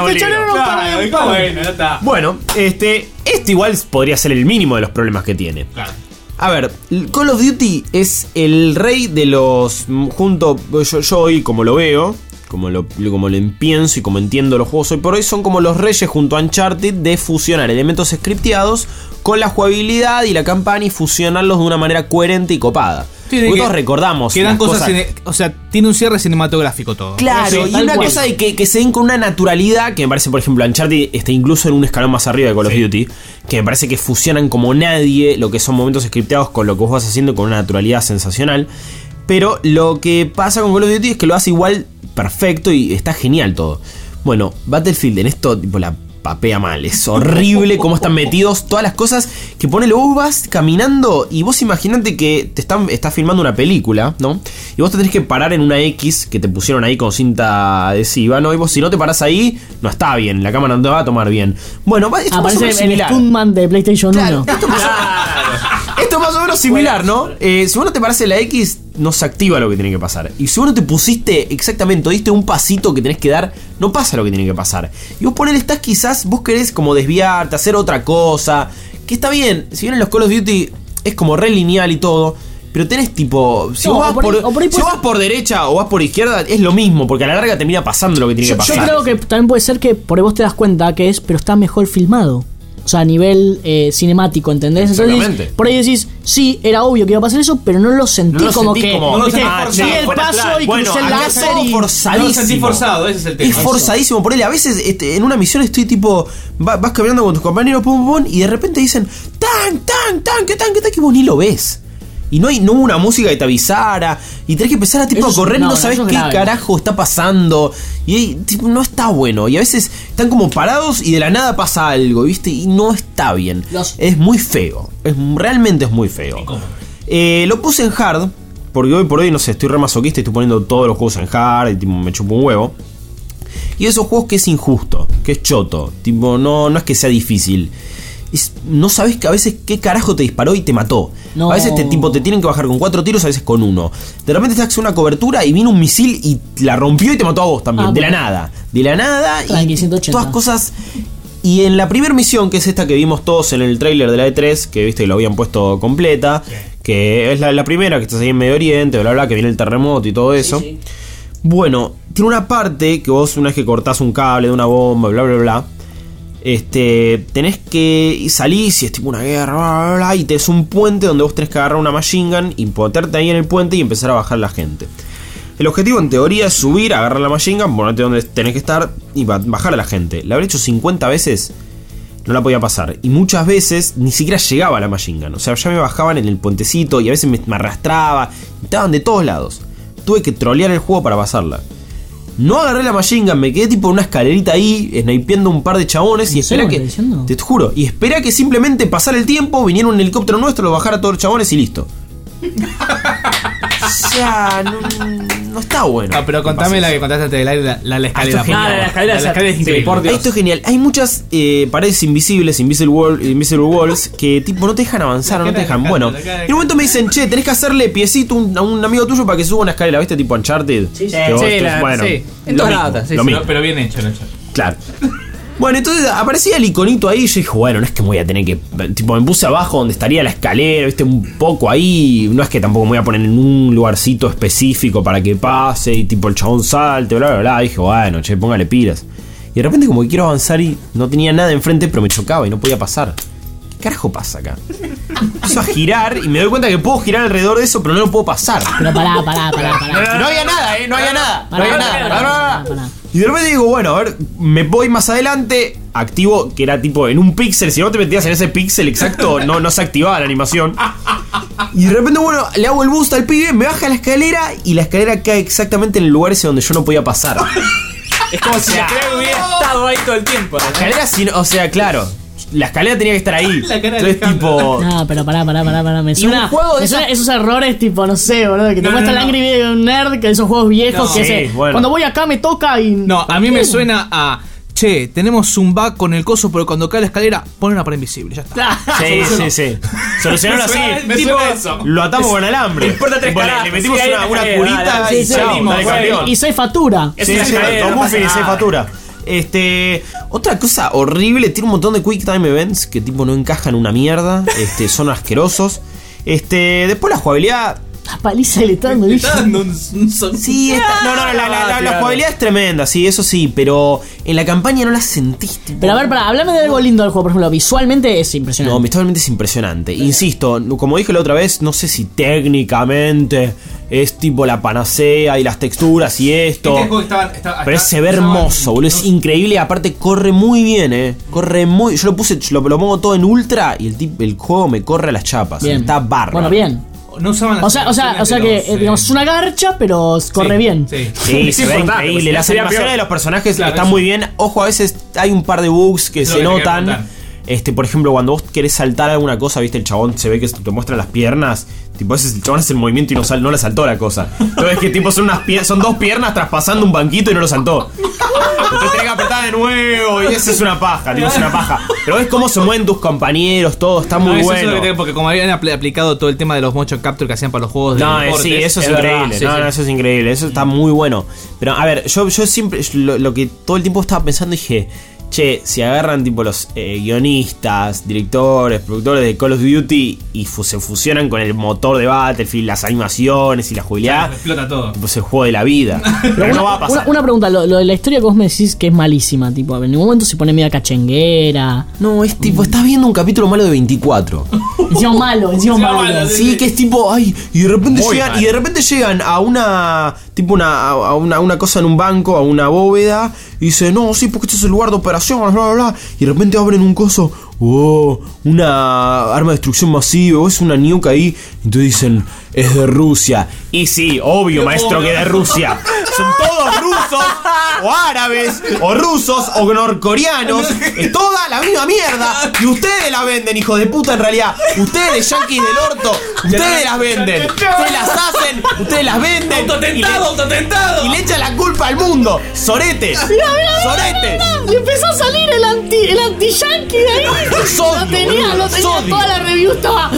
Bueno, este, este igual podría ser el mínimo de los problemas que tiene. Claro. A ver, Call of Duty es el rey de los... Junto, yo, yo hoy como lo veo, como lo, como lo pienso y como entiendo los juegos hoy por hoy, son como los reyes junto a Uncharted de fusionar elementos scripteados con la jugabilidad y la campaña y fusionarlos de una manera coherente y copada. Sí, porque que- todos recordamos. Que dan las cosas, cine- o sea, tiene un cierre cinematográfico todo. Claro, Sí, y tal una cual. cosa de que, que se den con una naturalidad que me parece, por ejemplo, Uncharted está incluso en un escalón más arriba de Call of Duty, que me parece que fusionan como nadie lo que son momentos scripteados con lo que vos vas haciendo con una naturalidad sensacional. Pero lo que pasa con Call of Duty es que lo hace igual perfecto y está genial todo. Bueno, Battlefield en esto, tipo, la papea mal. Es horrible cómo están metidos todas las cosas que ponele. Vos vas caminando y vos imaginate que te están, estás filmando una película, ¿no? Y vos te tenés que parar en una X que te pusieron ahí con cinta adhesiva, ¿no? Y vos si no te parás ahí, no está bien. La cámara no te va a tomar bien. Bueno, va- esto es más o menos Aparece el similar. Stuntman de PlayStation Claro, uno. esto, más o, esto es más o menos similar, ¿no? Eh, si vos no te parás en la X, no se activa lo que tiene que pasar. Y si vos no te pusiste exactamente, o diste un pasito que tenés que dar, no pasa lo que tiene que pasar. Y vos ponele, estás quizás, vos querés como desviarte, hacer otra cosa. Que está bien, si bien en los Call of Duty es como re lineal y todo. Pero tenés tipo, si No, vos vas o por por, ahí- o por ahí si puede vos ser- vas por derecha o vas por izquierda, es lo mismo, porque a la larga termina pasando lo que tiene Yo, que yo pasar. creo que también puede ser que por ahí vos te das cuenta que es, pero está mejor filmado. O sea, a nivel eh, cinemático, ¿entendés? Entonces, Exactamente. por ahí decís, sí, era obvio que iba a pasar eso, pero no lo sentí No lo como sentí que. como- ¿viste? Ah, Di che, el fuera paso atrás. y Bueno, crucé el acá láser todo y. forzadísimo. No lo sentí forzado, ese es el tema. Es forzadísimo. Ponele, a veces este, en una misión estoy tipo, va- vas caminando con tus compañeros, pum, pum, pum, y de repente dicen, tan, tan, tan, que tan, que tan, que vos ni lo ves. Y no hay no hubo una música que te avisara. Y tenés que empezar a tipo Eso a es- correr y no, no no, sabes eso es qué grave. carajo está pasando. Y ahí, tipo, no está bueno. Y a veces están como parados y de la nada pasa algo, ¿viste? Y no está bien. Los- Es muy feo. Es, realmente es muy feo. Eh, lo puse en hard. Porque hoy por hoy, no sé, estoy re masoquista y estoy poniendo todos los juegos en hard. Y tipo, me chupo un huevo. Y esos juegos que es injusto, que es choto. Tipo, no, no es que sea difícil. Es- no sabes que a veces qué carajo te disparó y te mató. No. A veces te, tipo, te tienen que bajar con cuatro tiros, a veces con uno. De repente estás en una cobertura y viene un misil y la rompió y te mató a vos también. Ah, de la bueno. nada. De la nada. Tranqui, y ciento ochenta. todas cosas. Y en la primera misión, que es esta que vimos todos en el tráiler de la E tres, que viste que lo habían puesto completa, que es la, la primera, que estás ahí en Medio Oriente, bla, bla, que viene el terremoto y todo eso. sí. Bueno, tiene una parte que vos una vez que cortás un cable de una bomba, bla, bla, bla, este, tenés que salir, si es tipo una guerra, bla, bla, bla, y tenés un puente donde vos tenés que agarrar una machine gun y ponerte ahí en el puente y empezar a bajar la gente. El objetivo en teoría es subir, agarrar la machine gun, ponerte donde tenés que estar y ba- bajar a la gente. La habré hecho cincuenta veces, no la podía pasar. Y muchas veces ni siquiera llegaba a la machine gun. O sea, ya me bajaban en el puentecito y a veces me, me arrastraba. Estaban de todos lados. Tuve que trolear el juego para pasarla. No agarré la machine gun, me quedé tipo en una escalerita ahí, snipeando un par de chabones y ¿En serio esperé me que. estás diciendo? Te juro. Y esperé a que simplemente pasara el tiempo, viniera un helicóptero nuestro, lo bajara a todos los chabones y listo. O sea, no, no está bueno. Ah, pero contame la que contaste antes del aire, la, la, la escalera. Ah, esto es genial. por favor. Ah, la escalera La es- escalera es increíble. sí, por Dios. Esto es genial. Hay muchas eh, paredes invisibles, invisible, wall, invisible walls, que tipo no te dejan avanzar, no te dejan. Bueno, en un momento me dicen, che, tenés que hacerle piecito un- a un amigo tuyo para que suba una escalera, ¿viste? Tipo Uncharted. Sí, sí. Que vos Sí, estés- la- bueno, sí. En lo todas mismo, latas, sí, lo sí. mismo. Pero, pero bien hecho, lo hecho. Claro. Bueno, entonces aparecía el iconito ahí y yo dije, bueno, no es que me voy a tener que... Tipo, me puse abajo donde estaría la escalera, viste, un poco ahí. No es que tampoco me voy a poner en un lugarcito específico para que pase y tipo el chabón salte, bla, bla, bla. Dije, bueno, che, póngale pilas. Y de repente como que quiero avanzar y no tenía nada enfrente, pero me chocaba y no podía pasar. ¿Qué carajo pasa acá? Empiezo a girar y me doy cuenta que puedo girar alrededor de eso, pero no lo puedo pasar. Pero pará, pará, pará, pará. No había nada, eh, no había nada. No Pará, había pará, nada. pará, Pará, pará, pará. pará. Y de repente digo, bueno, a ver, me voy más adelante, activo, que era tipo en un píxel, si no te metías en ese píxel exacto, no, no se activaba la animación. Y de repente, bueno, le hago el boost al pibe, me baja la escalera y la escalera cae exactamente en el lugar ese donde yo no podía pasar. Es como si la escalera hubiera estado ahí todo el tiempo. La escalera, si no- o sea, claro, la escalera tenía que estar ahí. La cara de Entonces, Alejandro. tipo... No, pero pará, pará, pará, pará. Me suena, un juego de me suena esa- esos errores tipo, no sé, boludo, que te No, muestra no, el no. Angry Video Nerd, que esos juegos viejos No. que Sí, se, bueno. cuando voy acá me toca y... No, a mí me suena a. Che, tenemos un bug con el coso, pero cuando cae la escalera, pon una pared invisible, ya está. Sí, sí, sí. Solucionarlo así. Me Tipo, suena eso. lo atamos con alambre. Me importa tres Tipo, le- carajos. Le metimos Sí, ahí una, la una escalera, curita dale, y sí, chao, sí, dale, sí, campeón. y soy factura. Es Sí, una sí, escalera, Tom no pasa Buffy, nada. seis factura. Este, otra cosa horrible, tiene un montón de quick time events que tipo no encajan una mierda, este, son asquerosos. Este, después la jugabilidad la paliza que le está dando. Le está dando un, un son- Sí, está- no, no, no, la, la, la, la jugabilidad es tremenda, sí, eso sí, pero en la campaña no la sentiste. Pero a ver, para, hablame de algo lindo del juego, por ejemplo, visualmente es impresionante. No, visualmente es impresionante. Insisto, como dije la otra vez, no sé si técnicamente es tipo la panacea y las texturas y esto. Este juego estaba- estaba- Pero estaba- se ve usaban- hermoso, boludo. Es increíble y aparte corre muy bien, eh. Corre muy. Yo lo puse, lo, lo pongo todo en ultra y el, tip, el juego me corre a las chapas. Bien. Está bárbaro. Bueno, bien. No usaban las O sea, o sea, o sea animaciones que, de los, eh, digamos, es una garcha, pero corre sí, bien. Sí, Sí, se ve increíble. Las animaciones de los personajes Claro, están eso. muy bien. Ojo, a veces hay un par de bugs que Eso se es lo que quería notan. preguntar. Este, por ejemplo, cuando vos querés saltar alguna cosa, viste, el chabón se ve que te muestra las piernas. Tipo, ese el chabón hace el movimiento y no, sal, no le saltó la cosa. Entonces, que tipo son unas pier- son dos piernas traspasando un banquito y no lo saltó. Entonces tenés que apretar de nuevo y esa es una paja, tipo, es una paja. Pero ves cómo se mueven tus compañeros, todo está muy No, eso bueno. es lo que tengo, porque como habían apl- aplicado todo el tema de los motion capture que hacían para los juegos de No, eh, deportes, sí, eso es, verdad, increíble. sí, no, sí. no, eso es increíble. Eso está muy bueno. Pero a ver, yo, yo siempre lo, lo que todo el tiempo estaba pensando dije, che, si agarran tipo los eh, guionistas, directores, productores de Call of Duty y fu- se fusionan con el motor de Battlefield, las animaciones y la jugabilidad, Explota todo. tipo es el juego de la vida. Pero una, no va a pasar. una- una pregunta, lo, lo de la historia que vos me decís que es malísima, tipo, en ningún momento se pone media cachenguera. No, es tipo, estás viendo un capítulo malo de veinticuatro. Encima malo, encima Encima malo. malo, Sí, que es tipo, ay, y de repente Muy llegan, mal. y de repente llegan a una, tipo una, a una, una cosa en un banco, a una bóveda, y dice, no, sí, porque este es el lugar de operaciones, bla, bla, bla. Y de repente abren un coso, oh, una arma de destrucción masiva, o es una nuke ahí. Entonces dicen, es de Rusia. Y sí, obvio, maestro, que de Rusia. Son todos rusos, o árabes, o rusos, o norcoreanos. Es toda la misma mierda. Y ustedes la venden, hijos de puta, en realidad. Ustedes, yanquis del orto, ustedes las venden. Ustedes las hacen, ustedes las venden. y le- autotentado. Y le echan la culpa al mundo. Soretes. Soretes. Y empezó a salir el anti el anti-yankee de ahí. Los odio, lo tenía, boludo, lo los tenía odio. toda la review, estaba.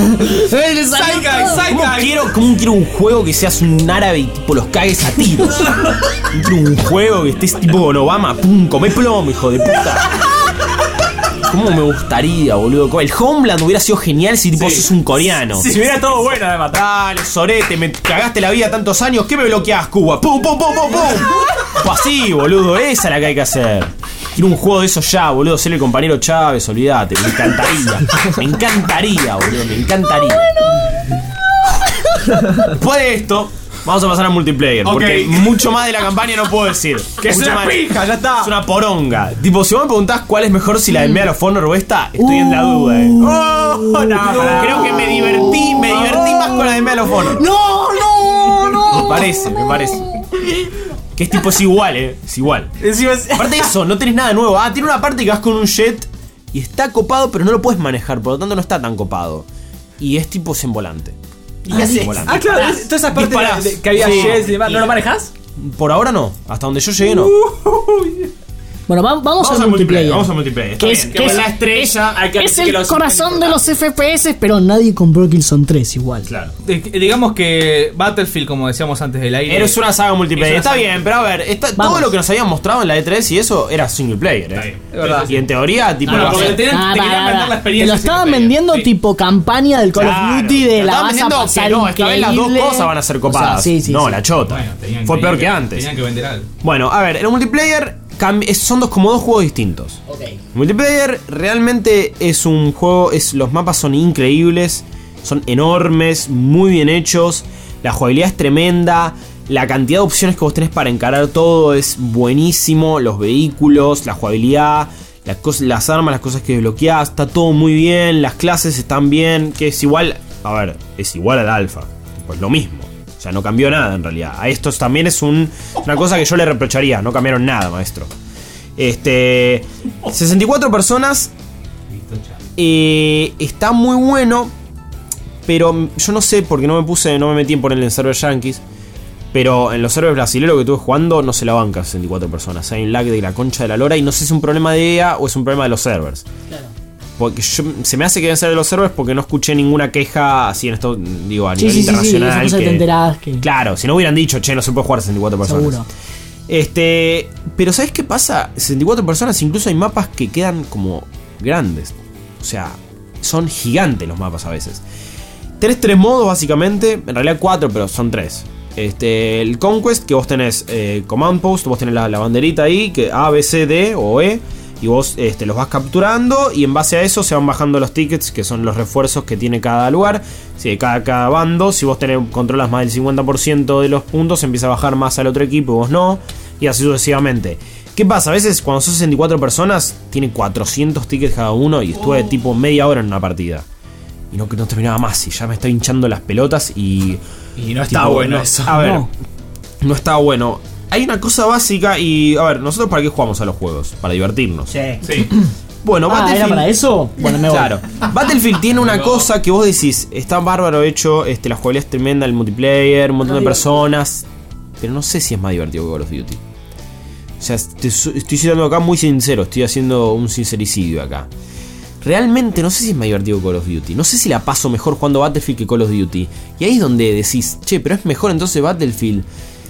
Le salió todo. ¿Cómo quiero, ¿Cómo quiero un juego que seas un árabe y tipo los cagues a tiros? Quiero un juego que estés tipo con Obama, pum, come plomo, hijo de puta. ¿Cómo me gustaría, boludo? El Homeland hubiera sido genial si tipo sos un coreano. Si hubiera todo bueno, además. Dale, sorete, me cagaste la vida tantos años, ¿qué me bloqueás, Cuba? ¡Pum, pum, pum, pum, pum! Pues así, boludo, esa es la que hay que hacer. Quiero un juego de eso ya, boludo, ser el compañero Chávez, olvídate, me encantaría. Me encantaría, boludo, me encantaría. Después de esto, vamos a pasar al multiplayer, porque mucho más de la campaña no puedo decir. Que es Mucho una más- pija, ya está. Es una poronga. Tipo, si vos me preguntás cuál es mejor, si la de Medal of Honor o esta, estoy en la duda, eh. Oh, no, pará. Creo que me divertí, me divertí más con la de Medal of Honor. No, no, no. Me parece, me parece. Que es tipo, es igual, eh. Es igual. Encima es- Aparte de eso, no tenés nada nuevo. Ah, tiene una parte que vas con un jet y está copado, pero no lo puedes manejar, por lo tanto no está tan copado. Y es tipo sin volante. ¿Y qué haces? volante. Ah, claro, es- todas esas partes Disparás. de- de- que había Sí. jets y demás, ¿no lo manejas? Por ahora no. Hasta donde yo llegué no. Bueno, va- vamos, al multiplayer. Vamos al multiplayer. Está Que es, bien. que es- la estrella. hay que es decir que el los- corazón de los F P S, pero nadie compró Killzone tres igual. Claro. De- digamos que Battlefield, como decíamos antes del aire, Eres una saga multiplayer. Es una Está saga. bien, pero a ver, está- todo Vamos. lo que nos habían mostrado en la E tres y eso era single player, eh. Es verdad. Y en teoría, tipo, No, no, no porque sé. te, tenían- Ah, te pará, querían vender pará. la experiencia. Te lo estaban single player. vendiendo Sí. tipo campaña del Call Claro. of Duty de Te la estaban vas a vendiendo que pasar no, esta vez las dos increíble. cosas van a ser O sea, copadas. sí, sí, no, sí. la chota. Bueno, tenían Fue que- peor que tenían antes. Tenían que vender algo. Bueno, a ver, el multiplayer cambi- es- son dos, como dos juegos distintos. Ok. El multiplayer realmente es un juego, es, los mapas son increíbles, son enormes, muy bien hechos, la jugabilidad es tremenda, la cantidad de opciones que vos tenés para encarar todo es buenísimo, los vehículos, la jugabilidad, las, cos- las armas, las cosas que desbloqueás, está todo muy bien, las clases están bien, que es igual, a ver, es igual al alfa, pues lo mismo. O sea, no cambió nada en realidad. A estos también es un, una cosa que yo le reprocharía. No cambiaron nada, maestro. Este. sesenta y cuatro personas. Eh, está muy bueno. Pero yo no sé porque no me puse. No me metí en ponerle en servers yankees. Pero en los servers brasileños que estuve jugando no se la banca sesenta y cuatro personas. Hay un lag de la concha de la lora. Y no sé si es un problema de E A o es un problema de los servers. Claro. Porque yo- se me hace que deben ser de los servers porque no escuché ninguna queja así en esto, digo, a Sí, nivel sí, sí, sí, internacional. esa cosa que te enterás que- Claro, si no hubieran dicho, che, no se puede jugar sesenta y cuatro personas. Seguro. Este, pero ¿sabes qué pasa? sesenta y cuatro personas, incluso hay mapas que quedan como grandes. O sea, son gigantes los mapas a veces. tenés tres modos básicamente, en realidad cuatro, pero son tres. Este, el Conquest, que vos tenés eh, Command Post, vos tenés la, la banderita ahí, que A, B, C, D o E, y vos este, los vas capturando, y en base a eso se van bajando los tickets, que son los refuerzos que tiene cada lugar, sí, cada, cada bando. Si vos tenés, controlas más del cincuenta por ciento de los puntos, empieza a bajar más al otro equipo y vos no, y así sucesivamente. ¿Qué pasa? A veces cuando son sesenta y cuatro personas, tiene cuatrocientos tickets cada uno, y estuve oh. tipo media hora en una partida. Y no, no terminaba más, y ya me estaba hinchando las pelotas y... Y no está tipo, bueno no, eso. A ver, no. no está bueno. Hay una cosa básica y... A ver, ¿nosotros para qué jugamos a los juegos? Para divertirnos. Sí. Sí. Bueno, Ah, Battlefield... ¿era para eso? Bueno, me voy. Claro. Battlefield tiene una cosa que vos decís, está bárbaro hecho, este, la jugabilidad es tremenda, el multiplayer, un montón de personas, pero no sé si es más divertido que Call of Duty. O sea, te, estoy siendo acá muy sincero, estoy haciendo un sincericidio acá. Realmente no sé si es más divertido que Call of Duty. No sé si la paso mejor jugando Battlefield que Call of Duty. Y ahí es donde decís, che, pero es mejor entonces Battlefield.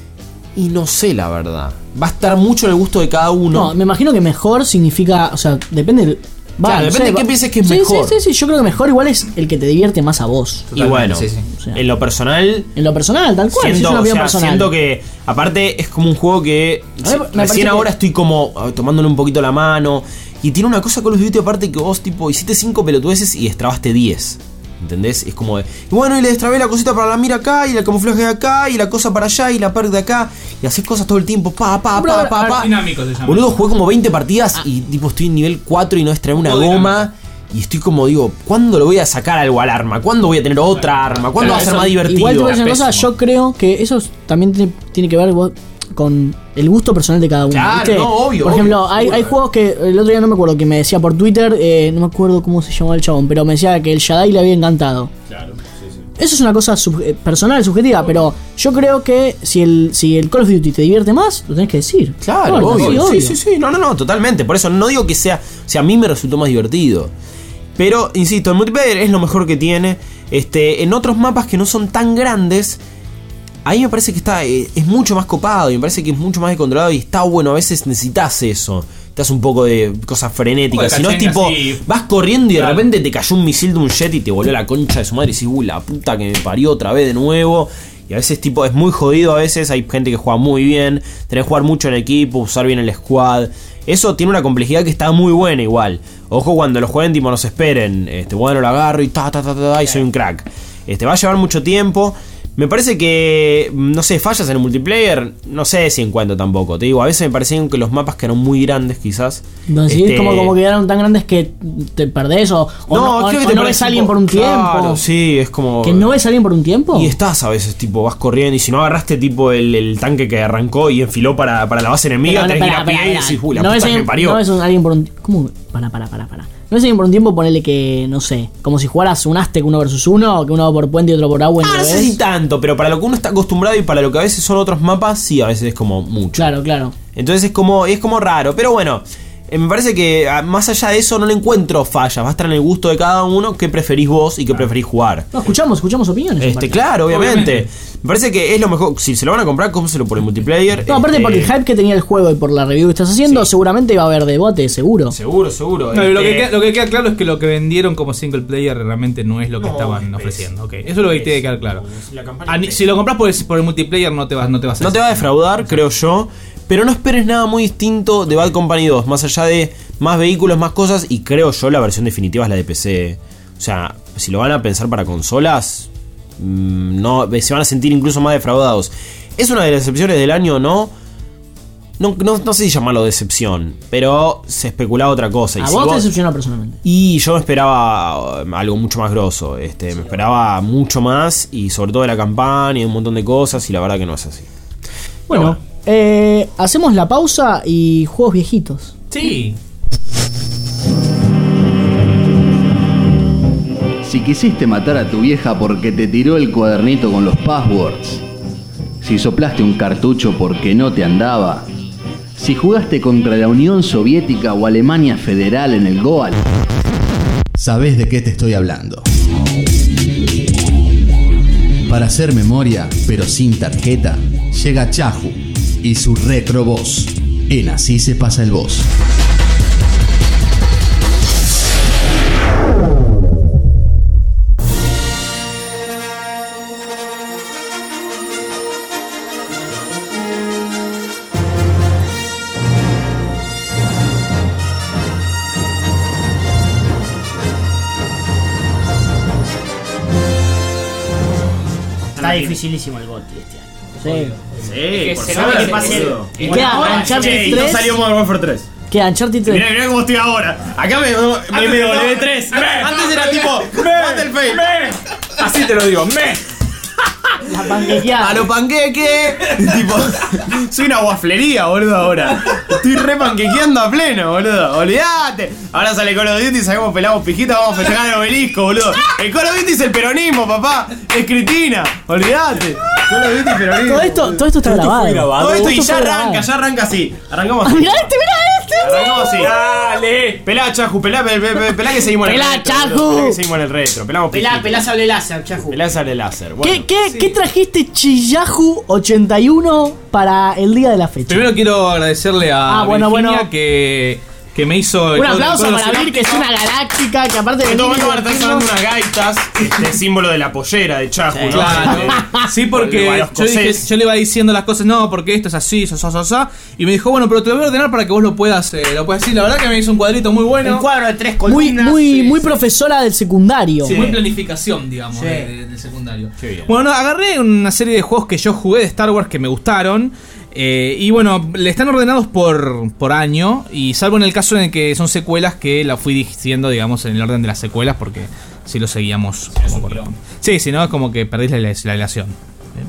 Y no sé, la verdad. Va a estar mucho en el gusto de cada uno. No, me imagino que mejor significa, o sea, depende del... Va, Claro, no depende sé, de qué va- pienses que es sí, mejor. Sí, sí, sí, yo creo que mejor igual es el que te divierte más a vos. Y bueno, sí, sí. O sea, en lo personal... en lo personal, tal cual, Siento, si es una o opinión sea, personal. siento que, aparte, es como un juego que A mí me parece recién que- ahora estoy como uh, tomándole un poquito la mano. Y tiene una cosa Call of Duty aparte que vos, tipo, hiciste cinco pelotudeces y destrabaste diez. ¿Entendés? Es como de... Y bueno, y le destrabé la cosita para la mira acá, y el camuflaje de acá, y la cosa para allá, y la perk de acá. Y haces cosas todo el tiempo, pa, pa, Pero, pa, pa, a ver, pa. Dinámico se llama. Boludo, jugué como veinte partidas y, tipo, estoy en nivel cuatro y no destrabé una Todo goma. Y estoy como, digo, ¿cuándo lo voy a sacar algo al arma? ¿Cuándo voy a tener otra arma? ¿Cuándo va a ser Eso, más divertido? Igual te voy a decir una cosa, Pésimo. yo creo que eso también tiene, tiene que ver vos- con el gusto personal de cada uno. Claro, ¿viste? no, obvio, Por ejemplo, obvio, hay, seguro. hay juegos que el otro día no me acuerdo que me decía por Twitter, eh, no me acuerdo cómo se llamaba el chabón, pero me decía que el Jedi le había encantado. Claro, sí, sí. Eso es una cosa sub- eh, personal, subjetiva, pero yo creo que si el, si el Call of Duty te divierte más, lo tenés que decir. Claro, No, obvio. sí, Sí, obvio. sí, sí, no, no, no, totalmente. Por eso no digo que sea, o sea, a mí me resultó más divertido. Pero, insisto, el multiplayer es lo mejor que tiene. Este, en otros mapas que no son tan grandes, ahí me parece que está, eh, es mucho más copado y me parece que es mucho más descontrolado y está bueno. A veces necesitas eso. Necesitas un poco de cosas frenéticas. Un Si no es poco de tipo, cachenga, sí. vas corriendo y de Claro. repente te cayó un misil de un jet y te volvió la concha de su madre y decís, uy, la puta que me parió otra vez de nuevo. Y a veces tipo es muy jodido, a veces hay gente que juega muy bien, tenés que jugar mucho en equipo, usar bien el squad. Eso tiene una complejidad que está muy buena igual. Ojo cuando lo jueguen tipo no se esperen, este, bueno lo agarro y ta ta ta ta, ta y soy un crack. Este, va a llevar mucho tiempo. Me parece que, no sé, fallas en el multiplayer, no sé si encuentro tampoco. Te digo, a veces me parecen que los mapas quedaron muy grandes quizás. No, sí, Este, como, como quedaron tan grandes que te perdés o, o no, o- creo que o te no parece ves a alguien tipo- por un claro, tiempo. sí, es como... ¿Que no ves a alguien por un tiempo? Y estás a veces, tipo, vas corriendo y si no agarraste, tipo, el, el tanque que arrancó y enfiló para, para la base enemiga, Pero, tenés que ir a espera, pie y espera, decís, uy, la no puta ves a que me alguien- parió. No ves a alguien por un ¿Cómo? Para, para, para, para. No ves a alguien por un tiempo, ponele que, no sé, como si jugaras un Aztec uno versus uno, que uno va por puente y otro por agua. y Ah, lo no sé ves. si tanto, pero para lo que uno está acostumbrado y para lo que a veces son otros mapas, sí, a veces es como mucho. Claro, claro. Entonces es como, es como raro, pero bueno, eh, me parece que ah, más allá de eso no le encuentro fallas, va a estar en el gusto de cada uno qué preferís vos y qué preferís jugar. No, escuchamos, escuchamos opiniones. Este, aparte. claro, obviamente. Obviamente. Me parece que es lo mejor. Si se lo van a comprar, cómprenselo por el multiplayer. No, aparte este, por el hype que tenía el juego y por la review que estás haciendo, Sí. seguramente iba a haber debote, seguro. Seguro, seguro. No, lo, que Este, queda, lo que queda claro es que lo que vendieron como single player realmente no es lo que No, estaban es- ofreciendo. Ok, eso es lo que tiene que quedar claro. la campaña Ah, ni- es- si lo compras por el, por el multiplayer no te vas, no te vas a No te va a defraudar, creo yo. Pero no esperes nada muy distinto de Bad Company dos. Más allá de más vehículos, más cosas. Y creo yo la versión definitiva es la de P C. O sea, si lo van a pensar para consolas, mmm, no, se van a sentir incluso más defraudados. ¿Es una de las decepciones del año o no? No, no? no sé si llamarlo decepción. Pero se especulaba otra cosa. Y A si vos te vos- decepcionó personalmente. Y yo me esperaba uh, algo mucho más grosso. Este, me esperaba mucho más. Y sobre todo de la campaña y un montón de cosas. Y la verdad que no es así. Bueno, eh, hacemos la pausa y juegos viejitos. Sí. Si quisiste matar a tu vieja porque te tiró el cuadernito con los passwords, si soplaste un cartucho porque no te andaba, si jugaste contra la Unión Soviética o Alemania Federal en el Goal, ¿sabés de qué te estoy hablando? Para hacer memoria, pero sin tarjeta, llega Chahu y su Retro Boss. En Así se pasa el boss. Está dificilísimo el GOTY este año. Sí. Sí, por favor, que pase el- Queda Uncharted y no tres. salió Modern Warfare tres. Queda Uncharted tres. Mirá, mirá cómo estoy ahora. Acá me, me, me W tres. Antes era tipo Battlefield. Así te lo digo, me. La panquequeada. A lo panqueque. Tipo, soy una guaflería, boludo, ahora. Estoy re panquequeando a pleno, boludo. Olvídate. Ahora sale Call of Duty y sabemos pelamos pijita, vamos a festejar el obelisco, boludo. El Call of Duty es el peronismo, papá. Es Cristina. Olvídate. Call of Duty peronismo. Todo esto, todo esto está grabado. Todo esto y fue ya grabado. arranca, ya arranca así. Arrancamos Ah, así. mirá este, mirá este. Arrancamos así. Dale. Pelá, Chajú, pelá, pelá, pelá, pelá que seguimos en el Pelá, retro. Chajú. boludo, Pelá que seguimos en el retro. Pelamos Pelá, pijita. pelá sable láser, chafu. Pelá sale láser. Bueno. ¿Qué, qué, ¿Qué trajiste Chiyaju ochenta y uno para el día de la fecha? Primero quiero agradecerle a Ah, bueno, Virginia bueno. que, que me hizo. el Un código- aplauso código para Vir, que es una galáctica, que aparte de En todo venir momento van a estar sonando divertirnos- unas gaitas, este símbolo de la pollera de Chajú, ¿no? Claro. Sí, porque Para los yo, dije- cosés. yo le iba diciendo las cosas, no, porque esto es así, so, so, so, so, y me dijo, bueno, pero te lo voy a ordenar para que vos lo puedas, eh, lo puedas decir. La verdad que me hizo un cuadrito muy bueno. Un cuadro de tres Muy, columnas. muy, sí, muy sí. profesora del secundario. Sí, muy planificación, digamos, Sí. de- de- del secundario. Qué bien. Bueno, no, agarré una serie de juegos que yo jugué de Star Wars que me gustaron. eh, y bueno, le están ordenados por, por año. Y salvo en el caso en el que son secuelas, que la fui diciendo, digamos, en el orden de las secuelas, porque si lo seguíamos como corresponde. Sí, si no, es como que perdís la, la relación. Bien.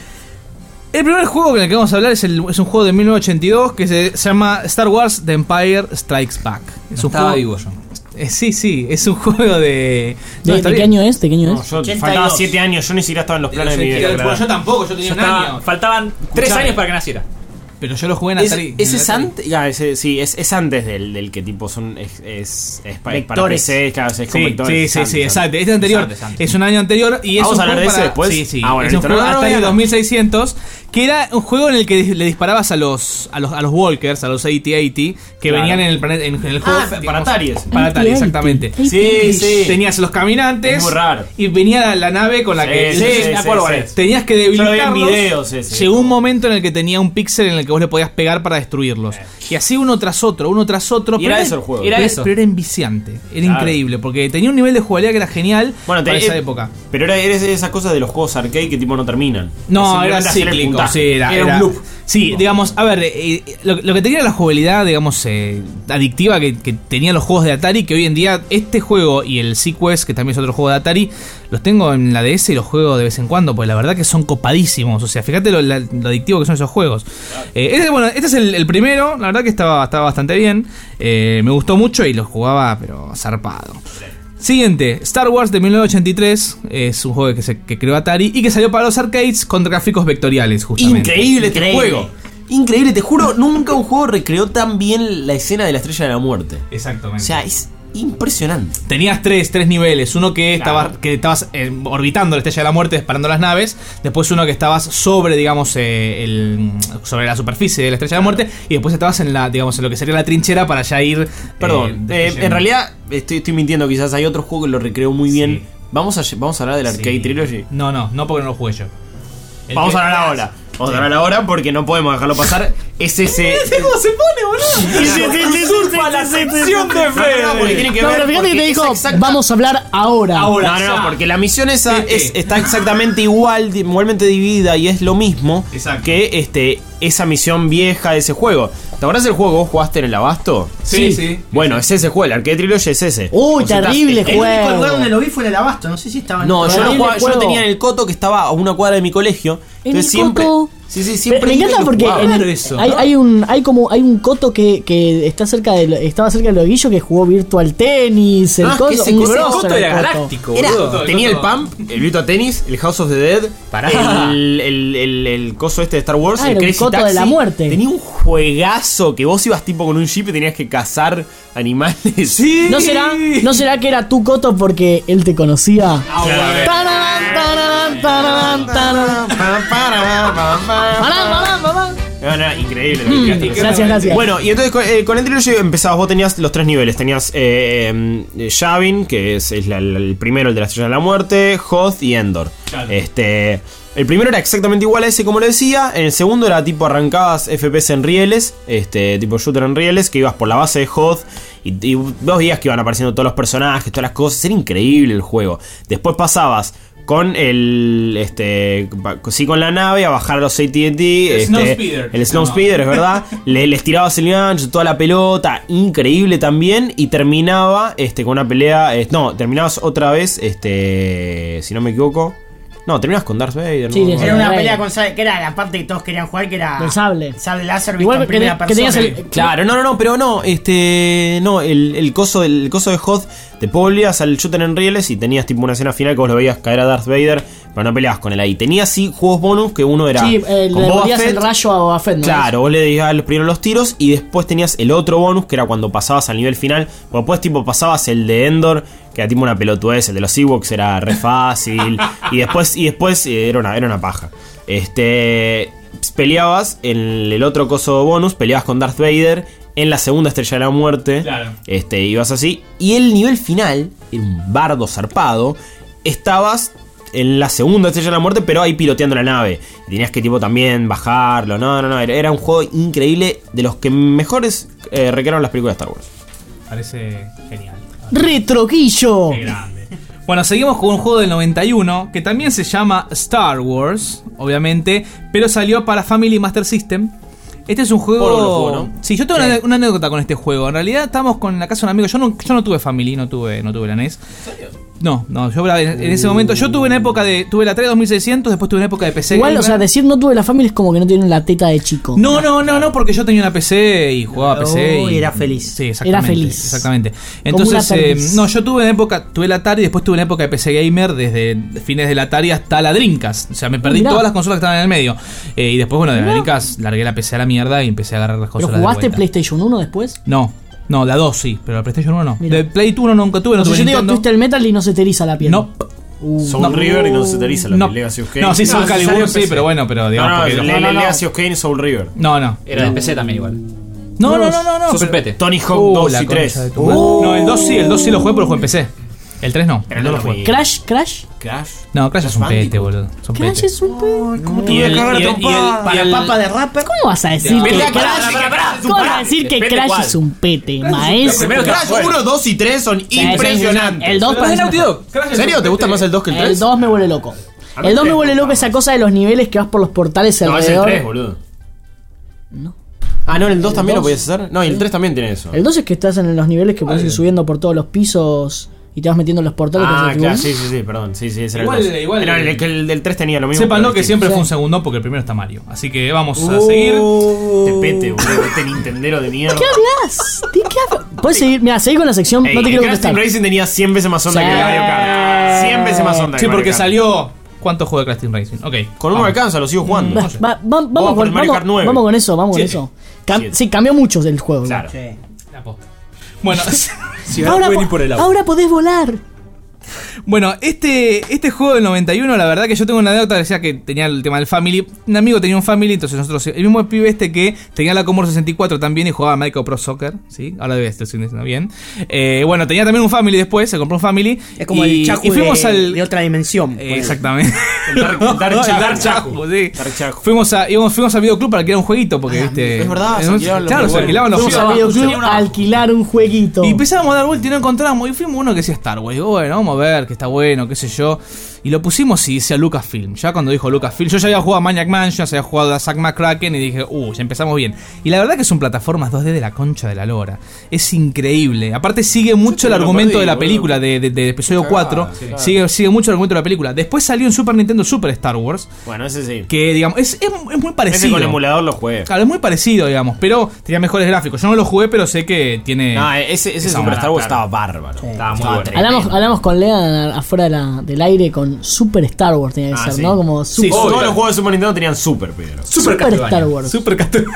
El primer juego en el que vamos a hablar es, el, es un juego de mil novecientos ochenta y dos que se, se llama Star Wars The Empire Strikes Back. Es No un estaba juego. vivo yo. Eh, sí, sí, es un juego de. ¿De, No, está de qué bien. año es? ¿De qué año No, es? yo ochenta y faltaba dos. siete años, yo ni siquiera estaba en los planes de mi vida. Bueno, claro. yo tampoco, yo tenía Yo un estaba- año. faltaban tres Escuchame. años para que naciera. Pero yo lo jugué en Es- Atari. ese en es Atari. antes, ya, ese- sí, es, es antes del, del que tipo son es, es, es para, para Vectores. P C, claro, es con Sí, vectores, sí, es sí, sí, antes, exacto. Este anterior antes, antes. es un año anterior y es ¿Vamos un a hablar juego de ese para- después? Sí, sí. Ah, bueno, es un listo, juego no, no, Atari no, no. dos mil seiscientos que era un juego en el que dis- le disparabas a los a los a los walkers, a los ochenta ochenta que Claro. venían en el planeta en, en el juego. Ah, para digamos, Atari ese. Para Atari, exactamente. Sí, sí. Tenías los caminantes Es muy raro. y venía la, la nave con la Sí, que sí, entonces, sí, me acuerdo sí, cuál sí. es. Tenías que Yo lo vi en debilitarlos. videos ese. Llegó un momento en el que tenía un píxel en el que vos le podías pegar para destruirlos. Y así uno tras otro, uno tras otro. Y pero era eso el juego. Era pero, eso. pero era enviciante, era Claro. increíble, porque tenía un nivel de jugabilidad que era genial Bueno, te- para esa eh, época. Pero era, era esas cosas de los juegos arcade que tipo no terminan. No, Es era simplemente hacer el cíclico, puntaje. sí, era, Era era- un loop. Sí, digamos, a ver, eh, eh, lo, lo que tenía la jugabilidad, digamos, eh, adictiva que, que tenían los juegos de Atari, que hoy en día este juego y el Sequest, que también es otro juego de Atari, los tengo en la D S y los juego de vez en cuando, pues la verdad que son copadísimos. O sea, fíjate lo, la- lo adictivo que son esos juegos. Eh, este, bueno, este es el, el primero, la verdad que estaba, estaba bastante bien. Eh, me gustó mucho y los jugaba, pero zarpado. Siguiente, Star Wars de mil novecientos ochenta y tres. Es un juego que, se, que creó Atari y que salió para los arcades con gráficos vectoriales, justamente. Increíble este Increíble. juego. Increíble, te juro, nunca un juego recreó tan bien la escena de la Estrella de la Muerte. Exactamente. O sea, es impresionante. Tenías tres, tres niveles. Uno que, Claro. estaba, que estabas eh, orbitando la Estrella de la Muerte, disparando las naves. Después uno que estabas sobre, digamos, eh, el, sobre la superficie de la Estrella de la Muerte. Y después estabas en la, digamos, en lo que sería la trinchera para ya ir. Perdón, eh, eh, destruyendo. en realidad estoy, estoy mintiendo, quizás hay otro juego que lo recreó muy bien. Sí. Vamos a, vamos a hablar del Arcade Sí. Trilogy. No, no, no porque no lo jugué yo. El Vamos que- a hablar ahora. Vamos a hablar ahora porque no podemos dejarlo pasar. Es ese. ¿Cómo se pone, boludo? Usurpa la sección de fe. No, no, porque tiene que No, ver. pero fíjate que porque te es dijo, exacta- vamos a hablar ahora. Ahora. No, no, ya. no, porque la misión esa Sí, es, sí. está exactamente igual, di- igualmente dividida y es lo mismo Exacto. que este, esa misión vieja de ese juego. ¿Te acordás del juego que vos jugaste en el Abasto? Sí, sí. Bueno, es ese juego, el Arcade Trilogy es ese. Uy, O sea, terrible estás- El único juego. lugar donde lo vi fue en el Abasto. No sé si estaba en No, yo, lo Terrible jugaba- yo lo juego. tenía en el Coto que estaba a una cuadra de mi colegio. En Entonces el siempre. Coto. Sí, sí, Pero siempre. me iba y encanta lo porque jugaba. en- Claro, eso, hay, ¿no? hay un hay como hay un coto que, que está cerca de lo- estaba cerca de Loguillo que jugó Virtual Tenis, el Ah, coso, que ese un coso- grosso Coto era el era coto. galáctico, Era- boludo. tenía el Coto. Pump, el Virtua Tennis, el House of the Dead, Pará. el, el, el, el coso este de Star Wars, Ah, el era un Crazy coto de Taxi. la muerte. Tenía un juegazo que vos ibas tipo con un jeep y tenías que cazar animales. Sí. ¿No será, ¿No será que era tu coto porque él te conocía? Claramente. Tararán, tararán, tararán, tararán. Pam, para, pam, pam, Parán, parán, parán. No, no, increíble. Mm, increíble. Gracias, gracias. Bueno, y entonces con, eh, con el Trilogy empezabas, vos tenías los tres niveles. Tenías eh, eh, Yavin, que es, es la- la- el primero, el de la Estrella de la Muerte, Hoth y Endor. Claro. Este, el primero era exactamente igual a ese, como lo decía. En el segundo era tipo arrancabas F P S en rieles, este, tipo shooter en rieles, que ibas por la base de Hoth. Y, y vos veías que iban apareciendo todos los personajes, todas las cosas. Era increíble el juego. Después pasabas con el este sí con la nave a bajar a los A T and T, el este, Snowspeeder. el Snowspeeder, no. Es verdad. Le, les tirabas el gancho, toda la pelota, increíble también, y terminaba este con una pelea, eh, no, terminabas otra vez, este, si no me equivoco. No, terminabas con Darth Vader. Sí, ¿no? Era una pelea con sable, que era la parte que todos querían jugar, que era el sable. Sable láser visto Igual en que, primera que persona. tenías el, Claro, no, no, no, pero no, este, no, el, el coso, el, el coso de Hoth, te volvías al shooter en rieles y tenías tipo una escena final que vos lo veías caer a Darth Vader, pero no peleabas con él ahí. Tenías sí juegos bonus que uno era sí, eh, con le Boba volvías Fett. el rayo a Boba Fett, ¿no? Claro, vos le dabas los primeros los tiros y después tenías el otro bonus que era cuando pasabas al nivel final. Después tipo pasabas el de Endor, que era tipo una pelotudez, el de los Ewoks era re fácil. y después, y después eh, era una, era una paja. Este. Peleabas en el otro coso bonus, peleabas con Darth Vader en la segunda estrella de la muerte. Claro. Este, ibas así. Y el nivel final, era un bardo zarpado. Estabas en la segunda estrella de la muerte, pero ahí piloteando la nave. Y tenías que tipo también bajarlo. No, no, no. Era, era un juego increíble, de los que mejores eh, recrearon las películas de Star Wars. Parece genial. Retroquillo. Qué grande. Bueno, seguimos con un juego del noventa y uno que también se llama Star Wars, obviamente, pero salió para Family Master System. Este es un juego... Por lo juego, ¿no? Sí, yo tengo una, una anécdota con este juego. En realidad estamos con la casa de un amigo. Yo no, yo no tuve Family, no tuve, no tuve la N E S. No, no, yo en, en ese momento, yo tuve una época de, tuve la tres dos mil seiscientos, después tuve una época de P C. Igual, gamer. o sea, decir no tuve la Family es como que no tienen la teta de chico. No, no, no, no, porque yo tenía una P C y jugaba P C y, y era feliz. Sí, exactamente. Era feliz. Exactamente. Como Entonces, una eh, perdiz. no, yo tuve una época, tuve la Atari y después tuve una época de P C gamer desde fines de la Atari hasta la Dreamcast. O sea, me perdí Mirá. todas las consolas que estaban en el medio. Eh, y después, bueno, de la Dreamcast largué la P C a la mierda y empecé a agarrar las ¿Pero consolas de jugaste vuelta. PlayStation uno después? No. No, la dos sí, pero la PlayStation uno no. Mira. De Play uno nunca tuve, no O sea, tuve yo te digo, Nintendo. tuviste el Metal y no se te eriza la piel. No. Uh, Soul No. River y no se te eriza la No. Legacy of Kain. No, sí, Soul No, Calibur salió en sí, P C. pero bueno, pero digamos No, no, porque- le- no, le- no, no. Legacy of Kain, Soul River. No, no. Era de P C también igual. No, no, no, no, no. Sos pero- un pete. Tony Hawk Uh, dos la y concha tres. de tu madre. No, el dos sí, el dos sí lo jugué, pero lo jugué en P C. El tres no. Pero el no dos lo lo jugué. jugué. Crash, Crash. Crash. No, Crash es un Bandicoot. pete, boludo. Son Crash pete. es un pe- ¿Cómo Y el, y el, y el, Para y el- papa de rapper. ¿Cómo vas a decir que Pelea, Crash, pará, pará, pará, ¿Cómo vas a pará. decir que Depende Crash cuál. es un pete, maestro? Primero Crash uno, dos y tres son impresionantes. El dos Pero es de parece Naughty mejor. Dog. ¿En serio? ¿Te gusta más el dos que el El tres? dos me vuelve loco. A mí El dos el me vuelve tres me loco gusta esa cosa de los niveles que vas por los portales No, es el alrededor. tres, boludo. No. Ah, no, el dos también lo dos. podías hacer. No, y el tres también tiene eso. El dos es que estás en los niveles que puedes ir subiendo por todos los pisos y te vas metiendo en los portales. que Ah, se te claro, unen. sí, sí, sí, perdón. Sí, sí, ese era Igual- el dos. igual- Pero el, que el del tres tenía lo mismo. Sépanlo pero que distinto. siempre Sí. fue un segundo porque el primero está Mario. Así que vamos a seguir. Te pete, boludo. Este Nintendero de mierda. ¿Qué hablas? ¿De qué hablas? Puedes seguir, mira, seguir con la sección, Ey, no te el quiero Crash Team contestar. Racing tenía cien veces más onda Sí. que el Mario Kart. cien veces más onda Sí, que Mario porque Kart. salió. ¿Cuánto juega Crash Team Racing? Ok. Con uno vamos. alcanza, lo sigo jugando. Va- va- va- vamos, Vamos por con, el Mario vamos- Kart nueve. vamos con eso, vamos Siete. con eso. Cam- Siete. sí, cambió mucho el juego. Claro. La posta. Bueno, Ahora, po- ahora podés volar. bueno, este, este juego del noventa y uno, la verdad que yo tengo una anécdota que decía que tenía el tema del Family. Un amigo tenía un Family, entonces nosotros, el mismo pibe este que tenía la Commodore sesenta y cuatro también y jugaba Micro Pro Soccer, ¿sí? Ahora debe estar diciendo bien. Eh, bueno, tenía también un Family después, se compró un Family. Es como y, el Chacu y fuimos de, al, de otra dimensión. Eh, exactamente. El Dark- el Dark No, el Chaco. Dark Chaco, sí. Dark Chaco. Fuimos, a, íbamos, fuimos al videoclub para alquilar un jueguito, porque, Ah, viste. es verdad, se eh, alquilaban los Claro, se videojuegos. alquilaban los Fuimos al videojuegos. videoclub a alquilar un jueguito. Y empezamos a dar vuelta y no encontramos. Y fuimos uno que decía Star Wars. Digo, bueno, vamos a ver, que está bueno, qué sé yo. Y lo pusimos y decía Lucasfilm. Ya cuando dijo Lucasfilm, yo ya había jugado a Maniac Mansion, ya había jugado a Zack McCracken y dije, uh, ya empezamos bien. Y la verdad que son plataformas dos D de la concha de la lora. Es increíble. Aparte sigue mucho el te lo argumento perdí, de la boludo. película, de, de- de episodio Cagada, cuatro. sí, claro. Sigue, sigue mucho el argumento de la película. Después salió en Super Nintendo Super Star Wars. Bueno, ese sí. Que digamos, es, es, es muy parecido. Ese con emulador lo jugué. Claro, es muy parecido, digamos, pero tenía mejores gráficos. Yo no lo jugué, pero sé que tiene. No, ese, ese Esa Super onda, Star Wars claro. estaba bárbaro. Estaba muy bueno. Hablamos, hablamos con Lea afuera de la- del aire con Super Star Wars, tenía que Ah, ser, sí. ¿no? Como Sí, Super, todos los juegos de Super Nintendo tenían Super, pero. Super Star Wars. Super Castlevania.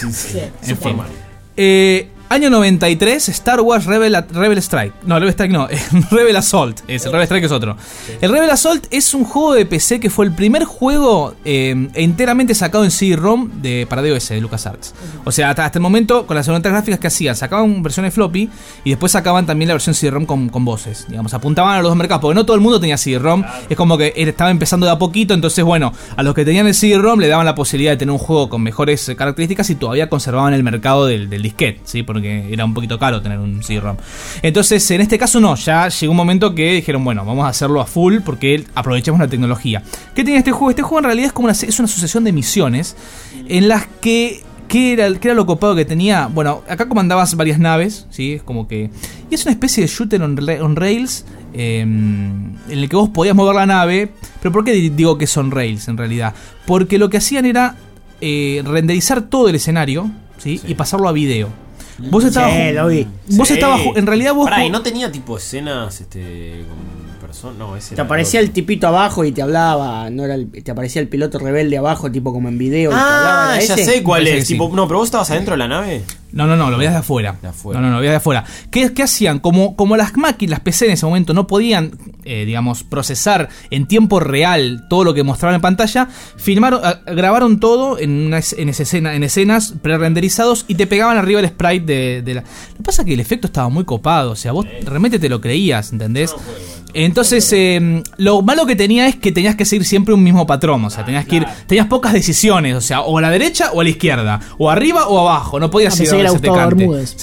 En fin. Eh, año noventa y tres, Star Wars Rebel, Rebel Strike. No, Rebel Strike no, Rebel Assault. Es, el Rebel Strike es otro. El Rebel Assault es un juego de P C que fue el primer juego eh, enteramente sacado en C D-ROM de, para DOS de LucasArts. O sea, hasta, hasta el momento, con las herramientas gráficas que hacían, sacaban versiones floppy y después sacaban también la versión C D-ROM con, con voces. Digamos, apuntaban a los dos mercados, porque no todo el mundo tenía C D-ROM. Es como que estaba empezando de a poquito, entonces, bueno, a los que tenían el C D-ROM le daban la posibilidad de tener un juego con mejores eh, características y todavía conservaban el mercado del, del disquete, ¿sí? Porque que era un poquito caro tener un C D-ROM. Entonces, en este caso no, ya llegó un momento que dijeron, bueno, vamos a hacerlo a full porque aprovechamos la tecnología. ¿Qué tiene este juego? Este juego en realidad es como una, es una sucesión de misiones en las que... ¿Qué era, ¿Qué era lo copado que tenía? Bueno, acá comandabas varias naves, ¿sí? Es como que... Y es una especie de shooter on, on rails, eh, en el que vos podías mover la nave. ¿Pero por qué digo que son rails en realidad? Porque lo que hacían era eh, renderizar todo el escenario, ¿sí? Sí. Y pasarlo a video. Vos estabas... Sí, lo vi. Vos Sí. estabas... En realidad vos... Pará, ¿y no tenía tipo escenas este, con personas? No, ese Te era aparecía otro. el tipito abajo y te hablaba, no era el- te aparecía el piloto rebelde abajo, tipo como en video. y te hablaba, Ah, ¿era ya ese? sé cuál Parece es. que sí. Tipo, no, pero vos estabas adentro de la nave. No, no, no, lo veías de afuera. De afuera. No, no, no, lo veías de afuera. ¿Qué, qué hacían? Como, como las máquinas, las P C en ese momento no podían, eh, digamos, procesar en tiempo real todo lo que mostraban en pantalla, filmaron, a- grabaron todo en, una, es- en, esa escena, en escenas pre-renderizados y te pegaban arriba el sprite de, de la... Lo que pasa es que el efecto estaba muy copado, o sea, vos realmente te lo creías, ¿entendés? Entonces, eh, lo malo que tenía es que tenías que seguir siempre un mismo patrón, o sea, tenías que ir, tenías pocas decisiones, o sea, o a la derecha o a la izquierda, o arriba o abajo, no podías Ah, ir pensé que era donde se te Gustavo cante. Bermúdez.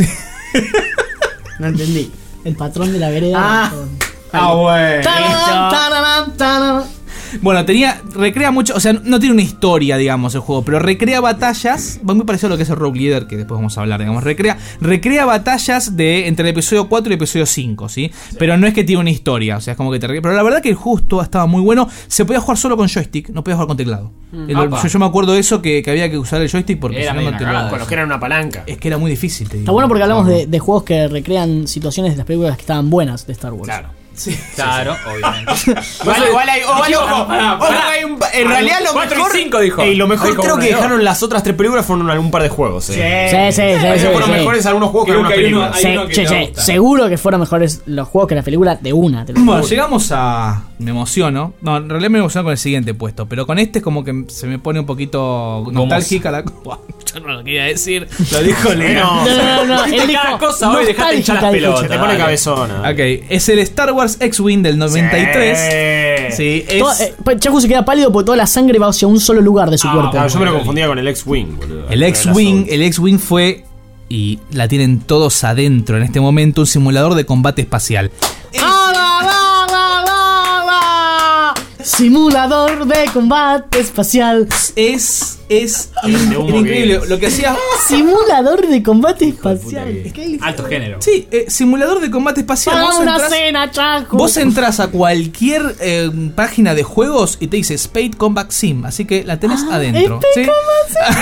No entendí. El patrón de la vereda. Ah. Ah, bueno. Tararán, tararán, tararán. Bueno, tenía, recrea mucho, o sea, no tiene una historia, digamos, el juego, pero recrea batallas, va muy parecido a lo que es el Rogue Leader, que después vamos a hablar, digamos, recrea, recrea batallas de entre el episodio cuatro y el episodio cinco, ¿sí? Sí. Pero no es que tiene una historia, o sea, es como que te recrea, pero la verdad que el justo estaba muy bueno, se podía jugar solo con joystick, no podía jugar con teclado. Mm. El- yo, yo me acuerdo de eso, que, que había que usar el joystick porque Era si no, medio no te una lo... cagada. Con los que eran una palanca. Es que era muy difícil, te digo. Está bueno porque hablamos de, de juegos que recrean situaciones de las películas que estaban buenas de Star Wars. Claro. Sí. Claro, obviamente. Igual, igual hay, igual, ojo, pará, ojo, pará. hay un- en realidad lo cuatro y mejor. cinco dijo. Ey, lo mejor Dijo creo uno que de dos. dejaron las otras tres películas fueron algún par de juegos. Eh. Sí, sí, sí, sí, Esos sí, fueron sí. mejores algunos juegos que Creo algunas que hay uno- películas. hay Se- uno que che, te che, gusta. seguro que fueron mejores los juegos que la película de una. te lo Bueno, juro. llegamos a... Me emociono. No, en realidad me emociono con el siguiente puesto. Pero con este es como que se me pone un poquito nostálgica la cosa. Yo no lo quería decir. Lo dijo Leo. No, no, no, no, él Dijiste cada dijo cosa hoy, dejate hinchar las nostálgica, dijo. pelotas. Se te pone Dale. cabezona. Ok, es el Star Wars X-Wing del noventa y tres. Sí, es... Todo- eh, pa- Chaco se queda pálido porque toda la sangre va hacia un solo lugar de su Ah, cuerpo. claro, yo me lo confundía con el X-Wing, boludo. El X-Wing, el X-Wing fue, y la tienen todos adentro en este momento, un simulador de combate espacial. ¡Ah, va, va, va, va, va! Simulador de combate espacial. Es, es de humo increíble. que es. Lo que hacía... Simulador de combate espacial. Es que Alto género. Sí, eh, simulador de combate espacial. Hagamos Vos una entrás- cena, Chaco. Vos entras a cualquier eh, página de juegos y te dice Spade Combat Sim, así que la tenés adentro. Spade ¿sí?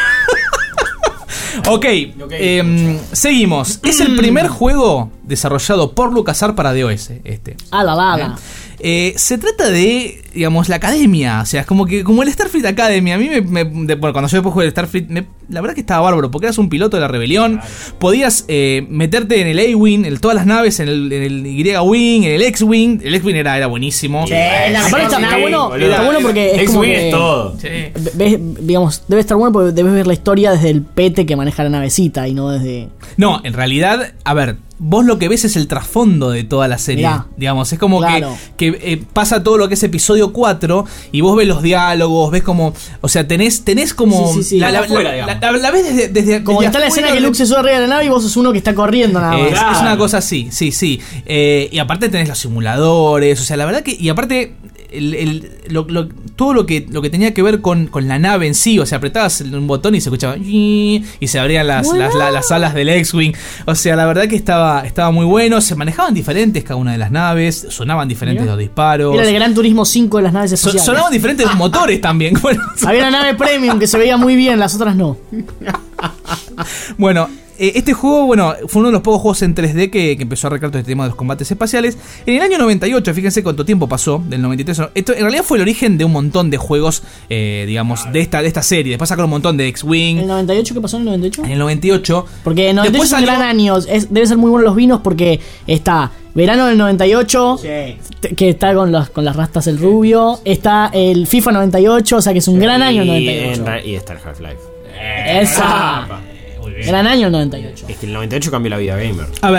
Ok, em, seguimos. Es el primer juego desarrollado por LucasArts para DOS, este. A la bala. Eh, se trata de, digamos, la academia. O sea, es como que como el Starfleet Academy. A mí, me, me- de- bueno, cuando yo después jugué el Starfleet, me- la verdad que estaba bárbaro. Porque eras un piloto de la rebelión. Podías eh, meterte en el A-Wing, en todas las naves, en el, en el Y-Wing, en el X-Wing. El X-Wing era, era buenísimo. Sí, la Aparte está, mejor está bueno, boludo. está bueno porque es como X-Wing que es todo. Sí. ves, digamos, debe estar bueno porque debes ver la historia desde el pete que maneja la navecita y no desde... No, en realidad, a ver, vos lo que ves es el trasfondo de toda la serie. Mirá. Digamos, es como Claro. que, que eh, pasa todo lo que es episodio cuatro y vos ves los diálogos, ves como. O sea, tenés, tenés como. Sí, sí, sí. La, la- Afuera, la- digamos. la- la ves desde. desde Como que desde está la afuera escena que de- Luke se sube arriba de la nave y vos sos uno que está corriendo nada más. Es, Claro. es una cosa así, sí, sí. Eh, y aparte tenés los simuladores, o sea, la verdad que. Y aparte, el, el- lo- lo- todo lo que, lo que tenía que ver con, con la nave en sí, o sea, apretabas un botón y se escuchaba. Y se abrían las, Bueno. las, la- las alas del X-Wing. O sea, la verdad que estaba, estaba muy bueno. Se manejaban diferentes cada una de las naves, sonaban diferentes Mirá. los disparos. Era el Gran Turismo cinco de las naves So- espaciales. sonaban diferentes los motores también. Bueno, Había una nave premium que se veía muy bien, las otras no. Bueno, eh, este juego, bueno, fue uno de los pocos juegos en tres D que, que empezó a recrear todo este tema de los combates espaciales. En el año noventa y ocho, fíjense cuánto tiempo pasó, del noventa y tres. Esto en realidad fue el origen de un montón de juegos, eh, digamos, de esta, de esta serie. Después sacaron un montón de ¿El X-Wing. noventa y ocho qué pasó en el noventa y ocho? En el noventa y ocho. Porque el noventa y ocho Después es un salió- gran año. Es, debe ser muy bueno los vinos porque está verano del noventa y ocho, Sí. t- que está con, los, con las rastas el rubio. Está el FIFA noventa y ocho, o sea que es un gran año el noventa y en ocho. ra- y está el Half-Life. Esa. Gran año el noventa y ocho. Es que el noventa y ocho cambió la vida gamer. A ver,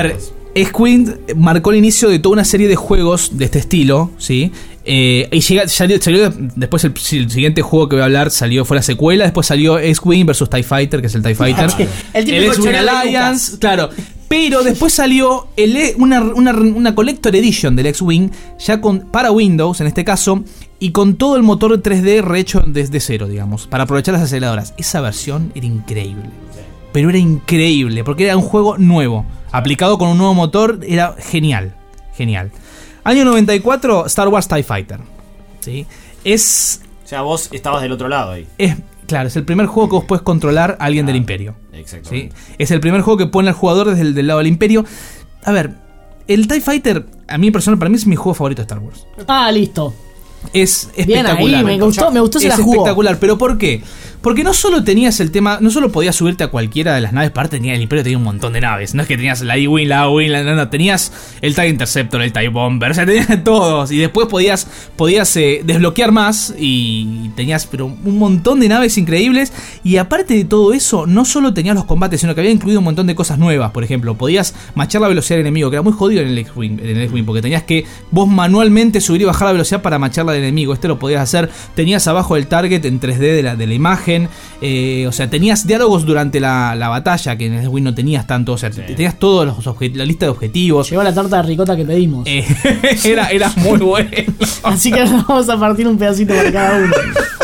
X-Wing marcó el inicio de toda una serie de juegos de este estilo, ¿sí? Eh, y llega, salió, salió después el, el siguiente juego que voy a hablar salió fue la secuela, después salió X-Wing versus TIE Fighter, que es el TIE Fighter. el el X-Wing Alliance, claro. Pero después salió el, una, una, una Collector Edition del X-Wing, ya con, para Windows en este caso, y con todo el motor tres D rehecho desde cero, digamos, para aprovechar las aceleradoras. Esa versión era increíble. Pero era increíble, porque era un juego nuevo, aplicado con un nuevo motor, era genial, genial. Año noventa y cuatro, Star Wars TIE Fighter. ¿Sí? Es... O sea, vos estabas del otro lado ahí. Es, claro, es el primer juego que vos puedes controlar a alguien ah, del Imperio. Exactamente. ¿Sí? Es el primer juego que pone al jugador desde el del lado del Imperio. A ver, el TIE Fighter, a mí personal, para mí es mi juego favorito de Star Wars. Ah, listo. Es Bien espectacular. Ahí, me gustó, me gustó es se la jugó. espectacular, pero ¿por qué? Porque no solo tenías el tema, no solo podías subirte a cualquiera de las naves, aparte tenía el Imperio, tenía un montón de naves, no es que tenías la E-Wing, la A-Wing, la, no, no, tenías el TIE Interceptor, el TIE Bomber, o sea, tenías todos, y después podías, podías eh, desbloquear más, y tenías pero un montón de naves increíbles, y aparte de todo eso, no solo tenías los combates, sino que había incluido un montón de cosas nuevas. Por ejemplo, podías machar la velocidad del enemigo, que era muy jodido en el X-Wing, en el X-Wing, porque tenías que vos manualmente subir y bajar la velocidad para macharla del enemigo. Este lo podías hacer, tenías abajo el target en tres D de la, de la imagen, eh, o sea, tenías diálogos durante la, la batalla, que en el X-Wing no tenías tanto, o sea, sí. tenías todos los obje- la lista de objetivos. Llegó la tarta de ricota que pedimos. Eh, era, era muy bueno. Así que ahora vamos a partir un pedacito para cada uno.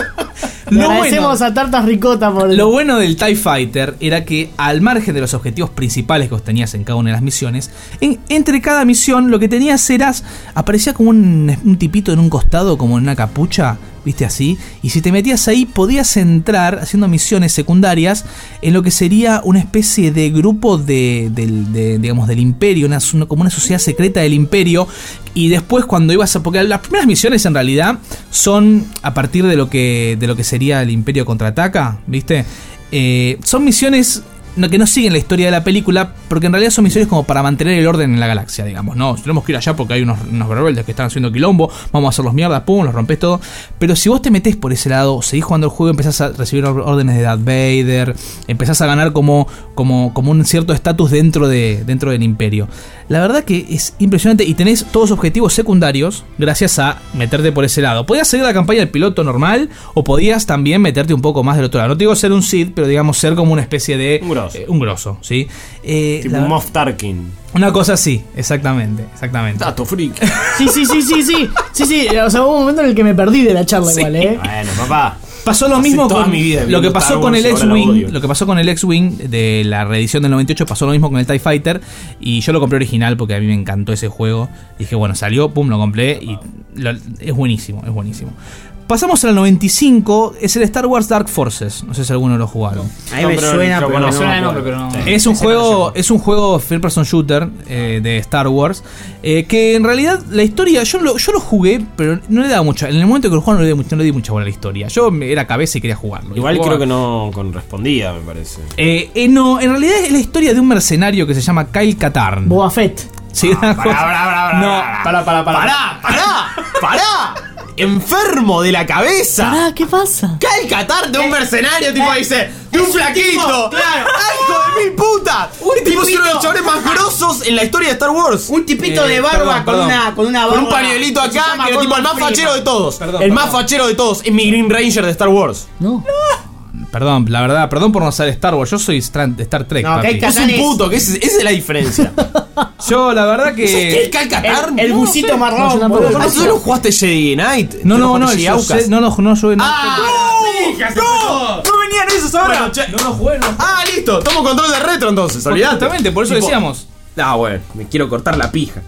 Le Lo agradecemos bueno, a Tartas Ricota por... Lo bueno del TIE Fighter era que, al margen de los objetivos principales que obtenías en cada una de las misiones, en, entre cada misión lo que tenías eras, aparecía como un, un tipito en un costado, como en una capucha, viste así, y si te metías ahí podías entrar haciendo misiones secundarias en lo que sería una especie de grupo de, de, de digamos, del Imperio, una, como una sociedad secreta del Imperio. Y después cuando ibas a... Porque las primeras misiones en realidad son a partir de lo que, de lo que sería el Imperio Contraataca, ¿viste? Eh, son misiones no, que no siguen la historia de la película, porque en realidad son misiones como para mantener el orden en la galaxia, digamos. No, tenemos que ir allá porque hay unos, unos rebeldes que están haciendo quilombo, vamos a hacerlos mierda, pum, los rompes todo. Pero si vos te metés por ese lado, seguís jugando el juego, empezás a recibir órdenes de Darth Vader, empezás a ganar como, como, como un cierto estatus dentro, de, dentro del Imperio. La verdad que es impresionante y tenés todos objetivos secundarios gracias a meterte por ese lado. Podías seguir la campaña del piloto normal o podías también meterte un poco más del otro lado. No te digo ser un Sith, pero digamos ser como una especie de... Un grosso. Eh, un grosso, ¿sí? Eh, tipo un Moff Tarkin. Una cosa así, exactamente, exactamente. Dato freak. Sí, sí, sí, sí, sí. Sí, sí, o sea, hubo un momento en el que me perdí de la charla Sí. igual, ¿eh? Bueno, papá. Pasó lo mismo con mi vida lo que pasó Star con Wars, el ahora la X-Wing, odio. lo que pasó con el X-Wing de la reedición del noventa y ocho, pasó lo mismo con el TIE Fighter y yo lo compré original porque a mí me encantó ese juego. Dije, bueno, salió, pum, lo compré y lo, es buenísimo, es buenísimo. Pasamos al noventa y cinco, es el Star Wars Dark Forces, no sé si alguno lo jugaron. A mí me suena, pero no. Me suena de nombre, pero no. Es un juego, es un juego first person shooter eh, de Star Wars, eh, que en realidad la historia, yo lo, yo lo jugué, pero no le daba mucha, en el momento que lo jugaba no le di mucha, no le di mucha bola a la historia. Yo era cabeza y quería jugarlo. Igual Y creo jugaba. que no correspondía, me parece. Eh, eh, no, en realidad es la historia de un mercenario que se llama Kyle Katarn. Boba Fett. Sí, una cosa- No, pará, pará, pará. ¡Pará! ¡Pará! ¡Pará! ¡Enfermo de la cabeza! Ah, ¿qué pasa? Cal Qatar de un mercenario, tipo dice, de un flaquito. ¡Claro! ¡Ay, hijo de mil puta! Un tipo es uno de los chavales más grosos en la historia de Star Wars. Un tipito Eh, de barba perdón, con, perdón. una con una barba. Con un pañuelito que se acá, llama que era tipo el más Gordon fachero de Freeman. todos. Perdón, el perdón. más fachero de todos. Es mi Green Ranger de Star Wars. No. Perdón, la verdad, perdón por no saber Star Wars. Yo soy Star, de Star Trek. No, papi. Kyle Es un puto, que es- esa es la diferencia. Yo, la verdad ¿Es que. Cal Qatar? El, el No busito sé. marrón. No, yo tampoco. boludo. ¿Ah, ¿tú no jugaste Jedi Knight? No, ¿Tú no, jugaste no, Jedi yo Outcast? sé- no, no, no, yo no. ¡Ah! ¡No! ¡No! ¡No venían esos ahora! no, no jugué, no. Ah, listo, tomo control de retro entonces, olvidate. Exactamente, por eso Tipo- decíamos. Ah, bueno, me quiero cortar la pija.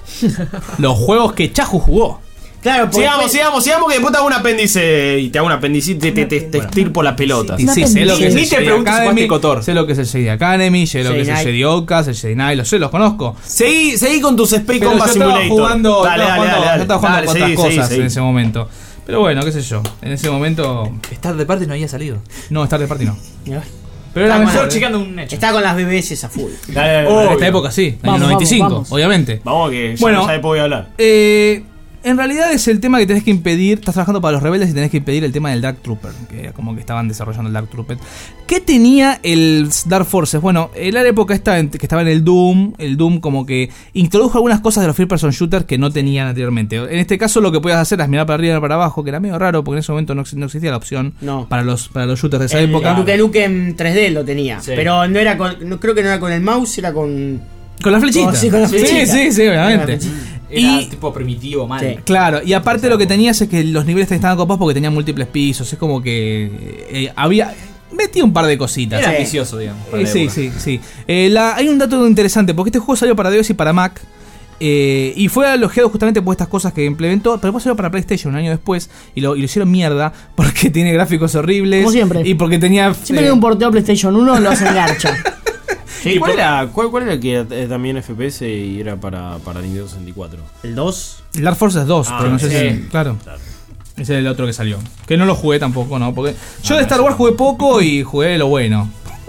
Los juegos que Chahu jugó. Claro, porque Sigamos, después- sigamos, sigamos, que después te hago un apéndice y te hago un apendicitis, te, te, te, te estirpo las pelotas. Y sí, sé lo que es Ni el te Jedi preguntes si Academy, jugaste Kotor. sé lo que es el Jedi Academy, sé lo que Jedi es el Knight. Jedi Outcast, el Jedi Knight, los sé, los conozco. Seguí, seguí con tus Space Pero yo Combat estaba Simulator. jugando, dale, estaba dale, jugando, dale, dale. yo estaba jugando Dale, con otras seguí, cosas seguí, en seguí. ese momento. Pero bueno, qué sé yo, en ese momento... Star de Party no había salido. No, Star de Party no. Mirá. Pero era Está mejor. bueno. Checando un hecho. Está con las B B S a full. Dale, dale, En dale. esta época sí, en el Vamos, noventa y cinco, vamos, vamos. obviamente. Vamos que ya Bueno. no sabe por qué voy a hablar. Eh, en realidad es el tema que tenés que impedir. Estás trabajando para los rebeldes y tenés que impedir el tema del Dark Trooper, que como que estaban desarrollando el Dark Trooper. ¿Qué tenía el Dark Forces? Bueno, en la época esta que estaba en el Doom, el Doom como que introdujo algunas cosas de los first person shooters que no tenían anteriormente. En este caso lo que podías hacer es mirar para arriba y para abajo, que era medio raro porque en ese momento no, no existía la opción no. para los para los shooters de esa el, época. El Duke Nukem tres D lo tenía, sí. Pero no era con, no, creo que no era con el mouse, era con con la flechita. Oh, sí, con la flechita. Sí, sí, sí, obviamente. Era y, tipo primitivo, mal. Sí. Claro, y aparte lo que tenías es que los niveles estaban copados porque tenían múltiples pisos. Es como que eh, había... metí un par de cositas. Era sí. ambicioso, digamos. Eh, sí, sí, sí. Eh, la, hay un dato interesante, porque este juego salió para iOS y para Mac. Eh, y fue elogiado justamente por estas cosas que implementó. Pero después salió para PlayStation un año después. Y lo, y lo hicieron mierda porque tiene gráficos horribles. Como siempre. Y porque tenía... Siempre eh, que un porteo a PlayStation uno lo hacen garcha. Sí, ¿cuál, era, cuál, ¿Cuál era el que era eh, también F P S y era para, para Nintendo sesenta y cuatro? ¿El dos? El Dark Forces dos, ah, pero no sé sí. si... Claro. claro. Ese es el otro que salió. Que no lo jugué tampoco, ¿no? Porque yo de Star Wars jugué poco y jugué lo bueno.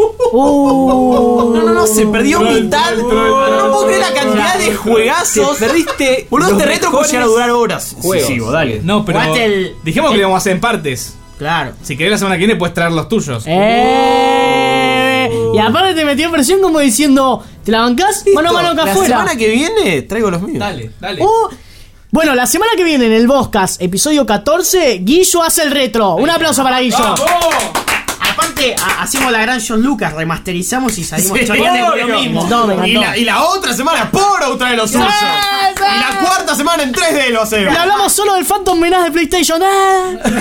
Uh, no, no, no, se perdió mitad. No puedo creer la cantidad de juegazos. Te perdiste. Boludo, este retro puede llegar a durar horas. Juegos. Sí, dale. No, pero el, dijimos que lo íbamos a hacer en partes. Claro. Si querés la semana que viene puedes traer los tuyos. Eh, y aparte te metió presión como diciendo, ¿te la bancás? Mano a mano acá afuera. La semana que viene traigo los míos. Dale, dale. Uh, bueno, la semana que viene en el Boscast, episodio catorce, Guillo hace el retro. Un aplauso para Guillo. ¡Vamos! Aparte, a, hacemos la gran John Lucas, remasterizamos y salimos sí, choreando con lo mismo. No, me y, la, y la otra semana Poro trae los suyos. Sí, sí. Y la cuarta semana en tres D lo hacemos. Y hablamos solo del Phantom Menace de PlayStation. ¡Ah! El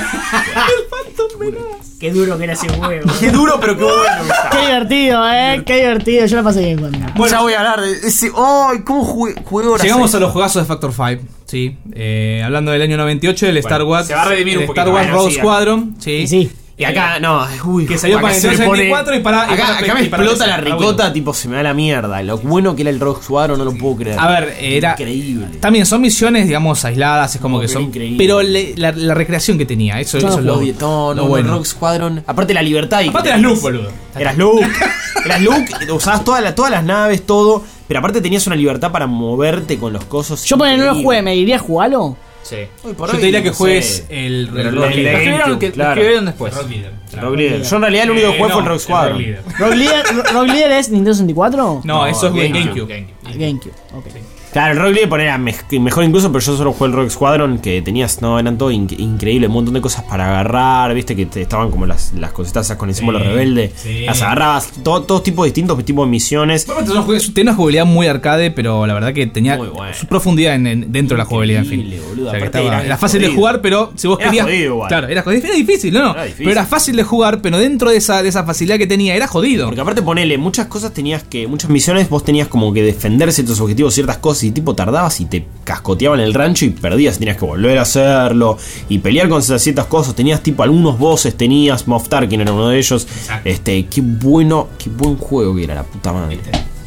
Phantom Menace. Qué duro que era ese juego. Qué duro, pero qué bueno. Qué divertido, eh. Qué divertido. Yo la pasé bien con él. Bueno, ya voy a hablar de ese. ¡Ay! ¿Cómo jugué, jugué horas? Llegamos a los juegazos de Factor cinco. Sí. Eh, hablando del año noventa y ocho, del bueno, Star Wars. Se va a redimir un poquito. Star Wars bueno, Rogue sí, Squadron. Sí. Sí. Y acá, no, uy, que salió para Nintendo sesenta y cuatro y para. Acá, y para, acá me y para explota la para ricota, bueno. tipo, se me da la mierda. Lo bueno que era el Rogue Squadron no lo puedo creer. A ver, era. Increíble. También son misiones, digamos, aisladas, es como no, que son. Increíble. Pero le, la, la recreación que tenía, eso, no, eso es lo, no, lo no, bueno. El Rogue Squadron. Aparte la libertad. Y aparte eras Luke, boludo. Eras Luke. Eras Luke, usabas toda la, todas las naves, todo. Pero aparte tenías una libertad para moverte con los cosos. Yo, por no lo jugué, ¿me diría jugarlo? Sí. Uy, yo te diría que no juegues sé. el Rogue Leader. Que escribieron después. Rogue Leader. Rogue Leader. Yo en realidad el único que jugué fue el Rogue Squadron. ¿Rogue Leader, Rogue Leader es Nintendo sesenta y cuatro? No, no eso es GameCube. GameCube, GameCube. ok. Sí. Claro, el Rogue Leader era mejor incluso, pero yo solo jugué el Rogue Squadron, que tenías, no, eran todo in increíble, un montón de cosas para agarrar, viste que te estaban como las, las cositas con el símbolo sí, rebelde, sí. Las agarrabas, todo, todos tipos distintos, tipos de misiones. Tenía una jugabilidad muy arcade, pero la verdad que tenía bueno. su profundidad en, en, dentro increíble, de la jugabilidad, en fin. Boludo, o sea, que estaba, era, era fácil jodido. de jugar, pero si vos era querías... Jodido, claro, era, era difícil, no, no, era difícil. Pero era fácil de jugar, pero dentro de esa, de esa facilidad que tenía, era jodido. Porque aparte ponele, muchas cosas tenías que, muchas misiones vos tenías como que defender ciertos objetivos, ciertas cosas, y tipo tardabas y te cascoteaban el rancho y perdías, tenías que volver a hacerlo y pelear con ciertas cosas, tenías tipo algunos bosses, tenías Moff Tarkin era uno de ellos. Exacto. Este, qué bueno, qué buen juego que era, la puta madre.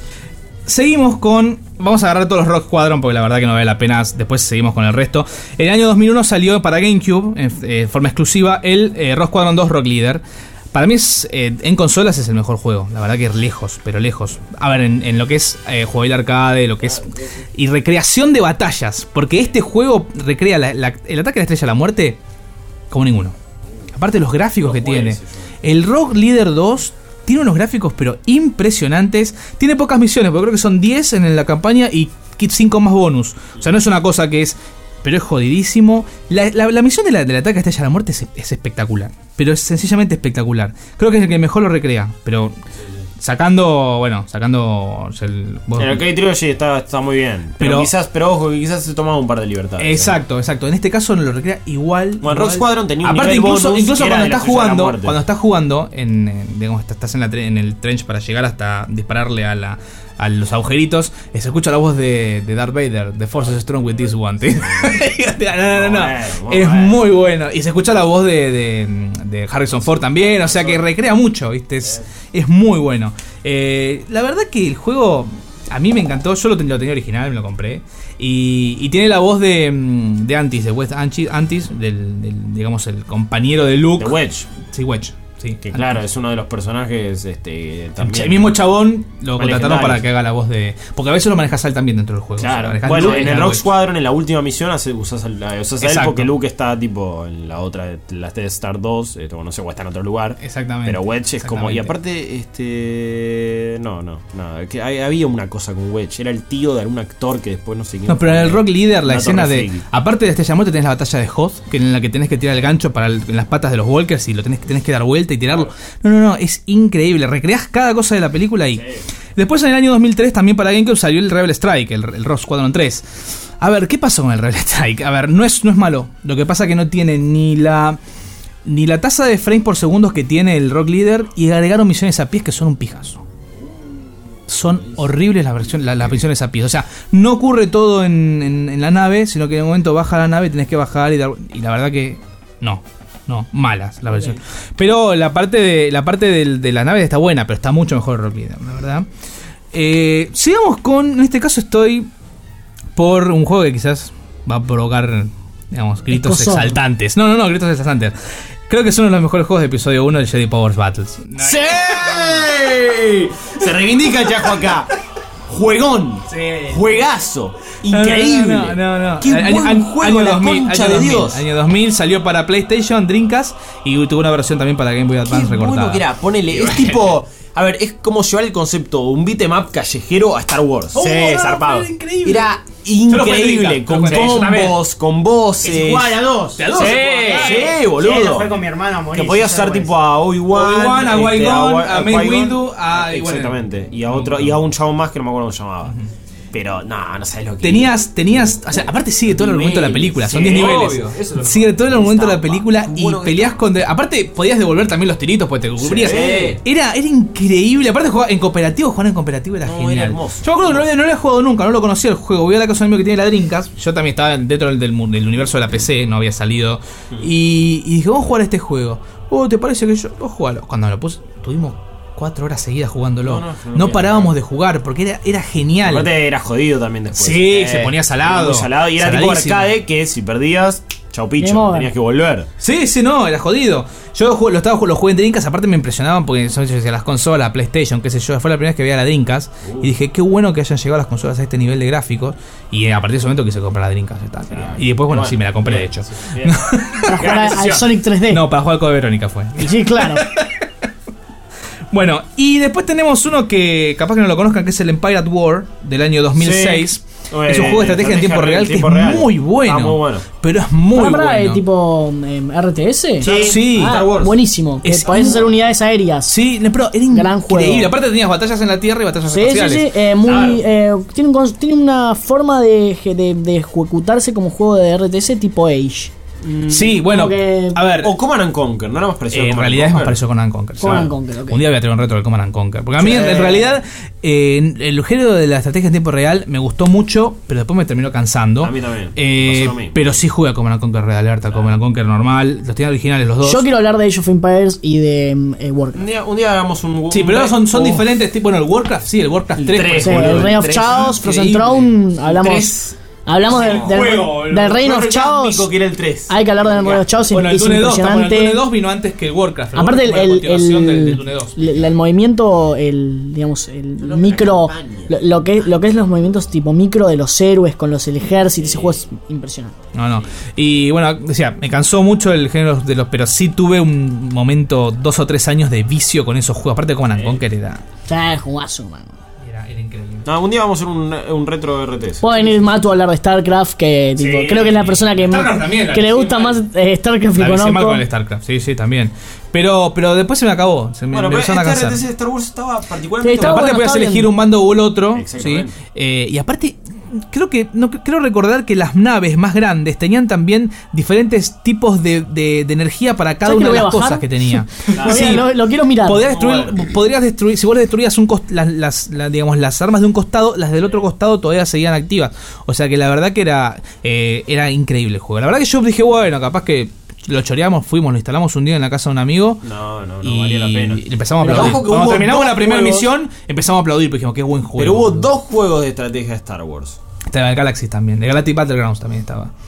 Seguimos con, vamos a agarrar todos los Rogue Squadron porque la verdad que no vale la pena, después seguimos con el resto. En el año dos mil uno salió para GameCube en eh, forma exclusiva el eh, Rogue Squadron dos Rogue Leader. Para mí es, eh, en consolas es el mejor juego, la verdad que lejos, pero lejos. A ver, en, en lo que es eh, jugabilidad arcade, lo que es... Y recreación de batallas, porque este juego recrea la, la, el ataque de la estrella a la muerte como ninguno. Aparte los gráficos que tiene. El Rogue Leader dos tiene unos gráficos pero impresionantes. Tiene pocas misiones, porque creo que son diez en la campaña y cinco más bonus. O sea, no es una cosa que es... Pero es jodidísimo. La, la, la misión de la, del ataque a estrella a la muerte es, es espectacular. Pero es sencillamente espectacular. Creo que es el que mejor lo recrea. Pero sacando, bueno, sacando el... El Arcade Trilogy está, está muy bien. Pero, pero quizás, pero ojo, que quizás se tomaba un par de libertades. Exacto, ¿eh? exacto. En este caso no lo recrea igual. Bueno, Rogue Squadron tenía un aparte, nivel incluso, bonus incluso cuando estás jugando, muerte. cuando estás jugando, en, en, digamos, estás en, la, en el trench para llegar hasta dispararle a la... a los agujeritos, se escucha la voz de, de Darth Vader, The Force is strong with this one. no, no, no, no. Bueno, es bueno. muy bueno. Y se escucha la voz de, de, de Harrison Ford también, o sea que recrea mucho, ¿viste? Es, es muy bueno. Eh, la verdad que el juego a mí me encantó, yo lo, ten, lo tenía original, me lo compré. Y, y tiene la voz de, de Antis, de West Antis, del, del, digamos, el compañero de Luke. De Wedge. Sí, Wedge. Sí. Que claro, es uno de los personajes este, también. El mismo chabón lo contrataron legendarios. para que haga la voz de. Porque a veces lo manejas a él también dentro del juego. Claro, O sea, bueno, Luke en y el a Rock Wedge. Squadron, en la última misión, hace, usas, el, usas a él Exacto. porque Luke está tipo en la otra, la Death Star dos, eh, no sé, o está en otro lugar. Exactamente. Pero Wedge es como. Y aparte, este. No, no, no. Que hay- había una cosa con Wedge. Era el tío de algún actor que después no sé quién. No, pero en el Rock Leader, la Una escena torre de. friki. Aparte de Estrella Muerte, tenés la batalla de Hoth, que en la que tenés que tirar el gancho para el- en las patas de los Walkers y lo tenés, tenés que dar vuelta y tirarlo. No, no, no, es increíble. Recreás cada cosa de la película ahí. Después, en el año dos mil tres, también para GameCube salió el Rebel Strike, el, el Rock Squadron tres. A ver, ¿qué pasó con el Rebel Strike? A ver, no es, no es malo. Lo que pasa es que no tiene ni la. Ni la tasa de frames por segundos que tiene el Rock Leader y agregaron misiones a pies que son un pijazo. Son horribles las, versiones, las, las misiones a pies. O sea, no ocurre todo en, en, en la nave, sino que en un momento baja la nave y tenés que bajar y dar. Y la verdad que. No. No, malas la versión. Pero la parte de la parte del- de la nave está buena, pero está mucho mejor el Rock Leader, la verdad. Eh, sigamos con. En este caso estoy por un juego que quizás va a provocar, digamos, gritos Escozor. exaltantes. No, no, no, gritos exaltantes. Creo que son uno de los mejores juegos de episodio uno del Jedi Powers Battles. ¡Sí! Se reivindica el Chajo acá. Juegón. Juegazo. Increíble. No, no, no. no. Qué Año- buen año- juego, año la dos mil, concha año de dos mil, Dios. Año dos mil salió para PlayStation, Dreamcast y tuvo una versión también para Game Boy Qué Advance bueno recortada. que era, ponele, es tipo. A ver, es como llevar el concepto de un beat'em up callejero a Star Wars. Oh, no, zarpado. era increíble. Era Yo lo jugué en increíble, Dreamcast, con lo jugué. Sí, yo también. combos, con voces. Que se jugaba de a dos. De a dos Sí, se jugaba. sí, Sí, boludo. lo jugué con mi hermano a morir. Que podías sí, usar sí, tipo a Obi-Wan, Obi-Wan, a este, Qui-Gon, a a Mace Qui-Gon. Windu, a- y bueno. Exactamente. Y a otro, y a un chabón más que no me acuerdo cómo se llamaba. Pero no, no sabes lo que Tenías, tenías, o sea, aparte sigue todo el argumento de la película, son Sí, diez niveles. obvio, eso es lo Sigue todo el argumento de la película Qué y bueno que peleas está. contra. Aparte, podías devolver también los tiritos porque te cubrías. Sí. Era, era increíble. Aparte, jugar en cooperativo, jugar en cooperativo era No, era genial. hermoso. Yo me acuerdo que no, lo había- no lo había jugado nunca, no lo conocía el juego. Voy a la casa de un amigo que tiene la Dreamcast. Yo también estaba dentro del, del, mu- del universo de la P C, no había salido. Y, y dije, vamos a jugar a este juego. Oh, ¿te parece que yo? Vos jugalo. Cuando lo puse, tuvimos cuatro horas seguidas jugándolo. No, No, no, yo no quería parábamos de jugar porque era, era genial. Aparte era jodido también después. Sí, se ponía salado. Muy salado. Y era tipo Saladísimo. arcade que si perdías, chau Game picho, over. tenías que volver. Sí, sí, no, era jodido. Yo ju- lo estaba lo jugué en Dreamcast, aparte me impresionaban porque son yo decía, las consolas, PlayStation, qué sé yo, fue la primera vez que veía la Dreamcast y dije, qué bueno que hayan llegado las consolas a este nivel de gráficos y a partir de ese momento quise comprar la Dreamcast y tal. Y después, bueno, sí, me la compré de hecho. Para jugar a- al Sonic tres D. No, para jugar con Verónica fue. Sí, claro. Bueno, y después tenemos uno que capaz que no lo conozcan, que es el Empire at War del año dos mil seis. Sí. Es un juego de estrategia en tiempo real que es muy bueno. Ah, muy bueno. Pero es muy Pará, pará, bueno. eh, tipo eh, R T S. Sí, sí. Ah, Star Wars. buenísimo. Que Es podés in- hacer unidades aéreas. Sí, pero era Gran juego. increíble. Aparte tenías batallas en la tierra y batallas Sí, sí, espaciales. sí. eh, muy, Claro. eh, tiene, un cons- tiene una forma de, de, de ejecutarse como juego de R T S tipo Age. Sí, bueno, Como que- a ver. O Command and Conquer, ¿no era más parecido? Eh, a en Command realidad and es más Conquer? parecido con Command and Conquer. Command and Sí. Conquer, ok. Un día voy a traer un reto del Command and Conquer. Porque a mí, en, en realidad, eh, el género de la estrategia en tiempo real me gustó mucho, pero después me terminó cansando. A mí también. Eh, Pasó lo mismo. pero sí jugué a Command and Conquer Red Alert, a Command and Conquer normal. Los tenía originales los dos. Yo quiero hablar de Age of Empires y de mm, eh, Warcraft. Un día, un día hagamos un. Sí, un pero re- son, son Uf. diferentes. Tipo, bueno, el Warcraft, sí, el Warcraft El tres. tres, Sí, boludo, el Reign of tres, Chaos, Frozen increíble. Throne, hablamos. tres. Hablamos del, del, Juego, el del Reign of juego Chaos. orgásmico que era el tres. Hay que hablar del Reign of Chaos. Bueno, el es Dune dos, está- bueno, el impresionante. Dune dos vino antes que el Warcraft. El Aparte el, Warcraft fue la el, continuación del, del el, Dune dos. el- el movimiento, el digamos, el micro, lo, lo que lo que es los movimientos tipo micro de los héroes con los el ejército, ese juego es impresionante. No, no. Y bueno, decía, me cansó mucho el género de los. Pero sí tuve un momento, dos o tres años de vicio con esos juegos. Aparte de Command and Conquer era, Ya, jugazo, man. era, era increíble. No, un día vamos a hacer un, un retro de R T S. Puedo venir Mato a hablar de StarCraft, que tipo, Sí. creo que es la persona que, StarCraft también, la que le vicié gusta mal. más eh, StarCraft que La vicié mal conozco. con el StarCraft, sí, sí, también. Pero, pero después se me acabó. Se me, Bueno, me pero empezaron a este cansar. R T S de Star Wars estaba Sí, particularmente. estaba Aparte bueno, podías está elegir bien. un bando u el otro, ¿sí? Exactamente. Eh, y aparte, creo que no creo recordar que las naves más grandes tenían también diferentes tipos de, de, de energía para cada ¿Sabes una que de lo las voy a cosas bajar? que tenía. Lo, Sí, lo- lo quiero mirar. podrías destruir, Bueno. podrías destruir, si vos le destruías un cost- las, las, la- digamos, las armas de un costado, las del otro costado todavía seguían activas. O sea que la verdad que era, eh, era increíble el juego. La verdad que yo dije, bueno, capaz que lo choreamos, fuimos, lo instalamos un día en la casa de un amigo. No, no, no y, valía la pena. y empezamos a Pero aplaudir. ojo que Cuando hubo terminamos dos la primera juegos- misión, empezamos a aplaudir porque dijimos, qué buen juego. Pero hubo boludo. dos juegos de estrategia de Star Wars. Estaba el Galaxy también, de Galactic Battlegrounds también estaba.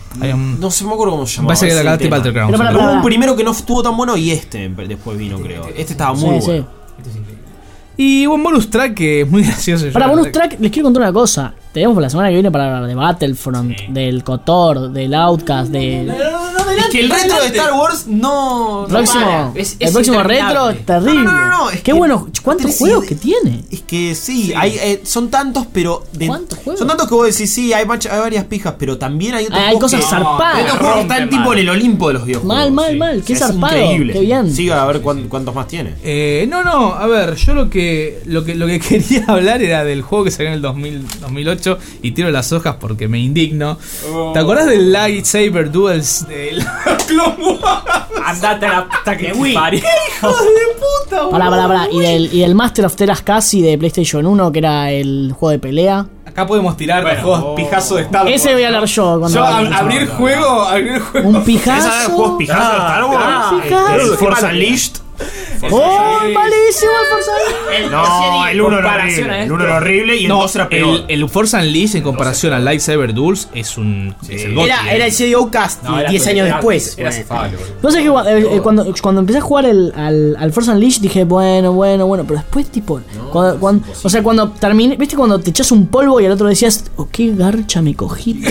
Hay un- No se me acuerdo cómo se llamaba. Parece que ese era Galactic tema. Battlegrounds. Pero para- Hubo para- un primero que no estuvo tan bueno y este después vino, creo. Este estaba muy Sí, bueno. sí. Y un bonus track que es muy gracioso. yo Para la bonus verdad track, les quiero contar una cosa. Tenemos por la semana que viene para hablar de Battlefront, del KOTOR, del Outcast, del Es que el retro de Star Wars no. próximo. no el próximo retro, terrible. No, no, no, es Qué que bueno. ¿Cuántos tenés juegos idea- que tiene? Es que sí, hay, eh, son tantos, pero. De, ¿Cuántos juegos? Son tantos que vos decís, sí, hay, mach- hay varias pijas, pero también hay otros Hay juegos cosas que- zarpadas. Hay otros juegos que están tipo en el Olimpo de los videojuegos. Mal, mal, mal. Qué Es zarpado. increíble. Qué bien. Siga a ver cuán- cuántos más tiene. Eh, no, no, a ver, yo lo que, lo que lo que quería hablar era del juego que salió en el dos mil, dos mil ocho y tiro las hojas porque me indigno. ¿Te acordás del Lightsaber Duels del Clone Wars? Andate a la puta que Wii. parió. ¡Hijos de puta, boludo! Pará, pará, pará. Y del, y del Master of Teras Casi de PlayStation uno, que era el juego de pelea. Acá podemos tirar los juegos pijazos de Star Wars. Ese voy a hablar yo. Cuando Yo hable. ab- abrir juego, abrir juego. Un ¿Esa de pijazo. juegos pijazos de Star Wars? ah, pijazo. El Force Unleashed. ¡Oh, malísimo el Forza Unleashed! No, el uno era comparación horrible. a El uno era horrible y el No, dos era peor. el, el Force Unleashed en comparación al Lightsaber Duels es un. Es el GOTY, Era, eh. era el C D O Cast diez años después. Era Bueno. cefalo, boludo. No sé qué, eh, eh, cuando, cuando empecé a jugar el, al, al Force Unleashed dije, bueno, bueno, bueno, pero después, tipo, cuando, cuando- o sea, cuando terminé, ¿viste cuando te echas un polvo y al otro decías, oh, qué garcha me cogí?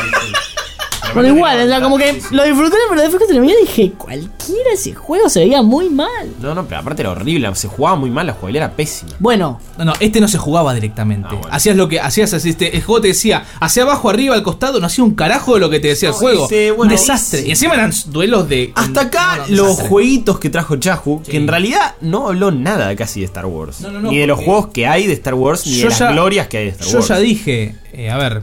Bueno, igual, o sea, como que lo disfruté, pero después que terminé dije, cualquiera ese juego se veía muy mal. No, no, pero aparte era horrible. Se jugaba muy mal, la jugabilidad era pésima. Bueno, No, no, este no se jugaba directamente. Hacías lo que hacías, así, este, el juego te decía hacia abajo, arriba, al costado, no hacía un carajo de lo que te decía el juego. ese, un bueno, desastre. ese- Y encima eran duelos de. Hasta acá no, no, los desastre. jueguitos que trajo Chahu, que en realidad no habló nada casi de Star Wars. No, no, no, ni de los porque- juegos que hay de Star Wars, ni Yo de las ya- glorias que hay de Star Yo Wars. ya dije, eh, a ver,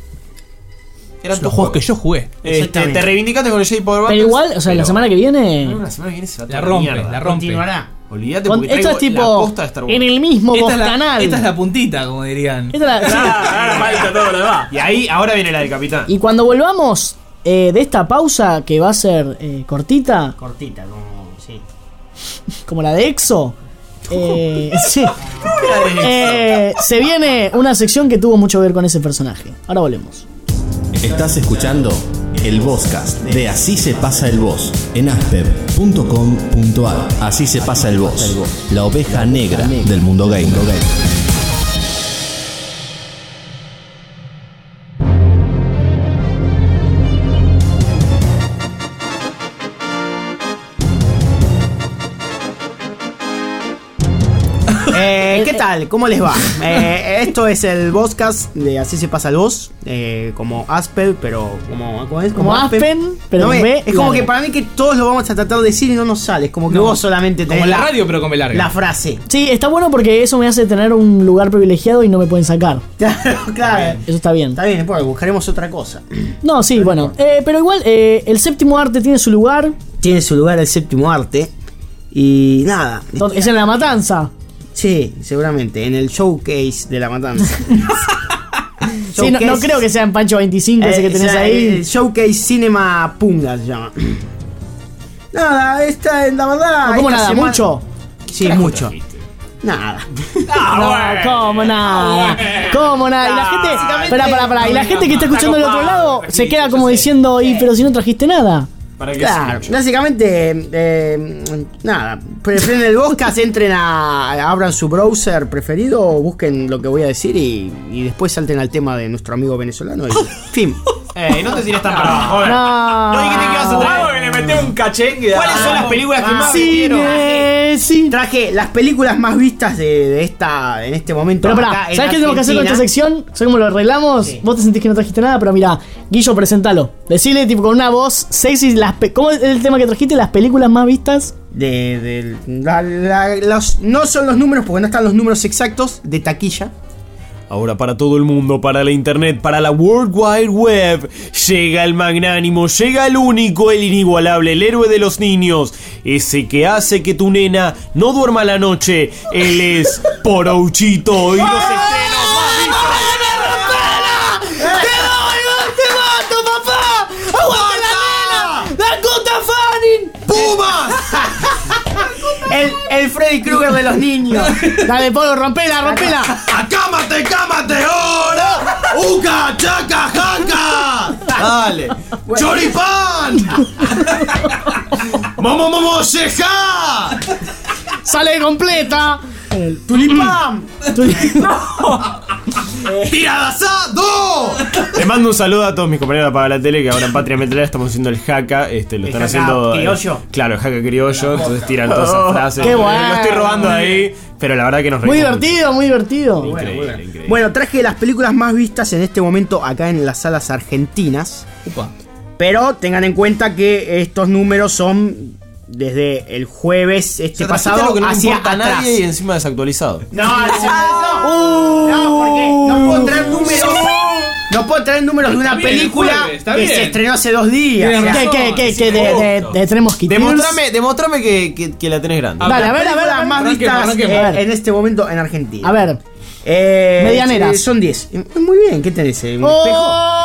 Eran los tus juegos que yo jugué. Este, te reivindicaste con el J-Power pero igual, o sea, la semana que viene... No, la semana que viene se va a La toda rompe, mierda. la rompe. Continuará. Olvídate con- porque esto traigo es tipo, la posta de Star Wars. en el mismo Esta vos es, la, canal. esta es la puntita, como dirían. Esta es la- Ahora falta todo lo demás. Y ahí, ahora viene la del capitán. Y cuando volvamos eh, de esta pausa, que va a ser eh, cortita, Cortita, como. Sí. como la de EXO, eh, sí. Eh, se viene una sección que tuvo mucho que ver con ese personaje. Ahora volvemos. Estás escuchando el Vozcast de Así se pasa el voz en asper punto com punto ar. Así se pasa el voz, la oveja negra del mundo gamer. Eh, ¿Qué tal? ¿Cómo les va? Eh, esto es el Vozcast de Así se pasa el voz. Eh, como Asper, pero. Como, ¿cómo es? Como Aspen, pero No, en eh, B es como larga. que para mí que todos lo vamos a tratar de decir y no nos sale. Es como que No, vos solamente tenés como en la radio, pero con B larga. la frase. Sí, está bueno porque eso me hace tener un lugar privilegiado y no me pueden sacar. Claro, claro. Eso está bien. Está bien, pues buscaremos otra cosa. No, sí, bueno. Eh, pero igual, eh, el séptimo arte tiene su lugar. Tiene su lugar el séptimo arte. Y nada. donde- Es en la matanza. Sí, seguramente. En el showcase de la matanza. Sí, no, no creo que sea en Pancho veinticinco ese que Eh, tenés o sea, ahí. El Showcase Cinema Punga se llama. Nada, esta la verdad. No, ¿cómo esta nada? semana- ¿Mucho? Sí, mucho. Nada. No, ¿cómo nada? ¿Cómo nada? Y la gente. Espera, pará, pará. Y la gente que está escuchando del otro lado se queda como diciendo, y pero si no trajiste nada. ¿Para qué Claro, sirve? básicamente, eh, nada, preferen el podcast, entren a, abran su browser preferido, busquen lo que voy a decir y, y después salten al tema de nuestro amigo venezolano y fin. Eh, no te tires tan para abajo. No. No dijiste que ibas a traer. que le metí un cachengue. ¿Cuáles son las películas que más vendieron? Cine, sí. Traje las películas más vistas de, de esta en este momento. Pero acá pará, en ¿sabes qué tenemos que hacer con esta Argentina. sección? ¿Sabes cómo lo arreglamos? Sí. Vos te sentís que no trajiste nada, pero mira, Guillo, presentalo. Decile tipo con una voz sexy las pe- ¿cómo es el tema que trajiste? Las películas más vistas. De, de- la- la- los, no son los números porque no están los números exactos de taquilla. Ahora para todo el mundo, para la internet, para la World Wide Web, llega el magnánimo, llega el único, el inigualable, el héroe de los niños, ese que hace que tu nena no duerma la noche. Él es Porouchito y los estrenos más vistos. ¡Te mato, papá! ¡Aguanta la nena! ¡Dakota Fanning! El, el Freddy Krueger de los niños. Dale, Polo, rompela, rompela. ¡Acámate, cámate, ahora! ¡Uca, chaca, jaca! Dale. ¡Choripán! ¡Momo, momo, ceja! ¡Sale completa! ¡Tulipán! ¡No! ¡Tiradasado! Le mando un saludo a todos mis compañeros de Apaga la Tele, que ahora en Patria Metralla estamos haciendo el jaca. Este, lo El están jaca haciendo. criollo. Eh, claro, el jaca criollo. Entonces tiran todas esas frases. ¡Qué Eh, bueno! Lo estoy robando ahí, pero la verdad que nos Muy reímos divertido, muy divertido. mucho. Increíble, increíble. Bueno, traje las películas más vistas en este momento acá en las salas argentinas. Upa. Pero tengan en cuenta que estos números son desde el jueves este Se pasado pasado que no le hacia importa a atrás. nadie y encima desactualizado. No, no, no, no, porque no puedo traer números. No puedo traer números de una Está bien, película jueves, está que bien. se estrenó hace dos días. Tienes O sea, ¿Qué, razón. qué, qué, sí, qué? De, de, de tenemos que Demostrame, demostrame que, que, que la tenés grande. A Dale, a ver, a ver, películas a ver. más arranquemos, vistas arranquemos. eh, A ver. en este momento en Argentina. A ver. Eh, Medianeras. eh, Son diez. Muy bien, ¿qué tenés? ¿Un Oh. espejo?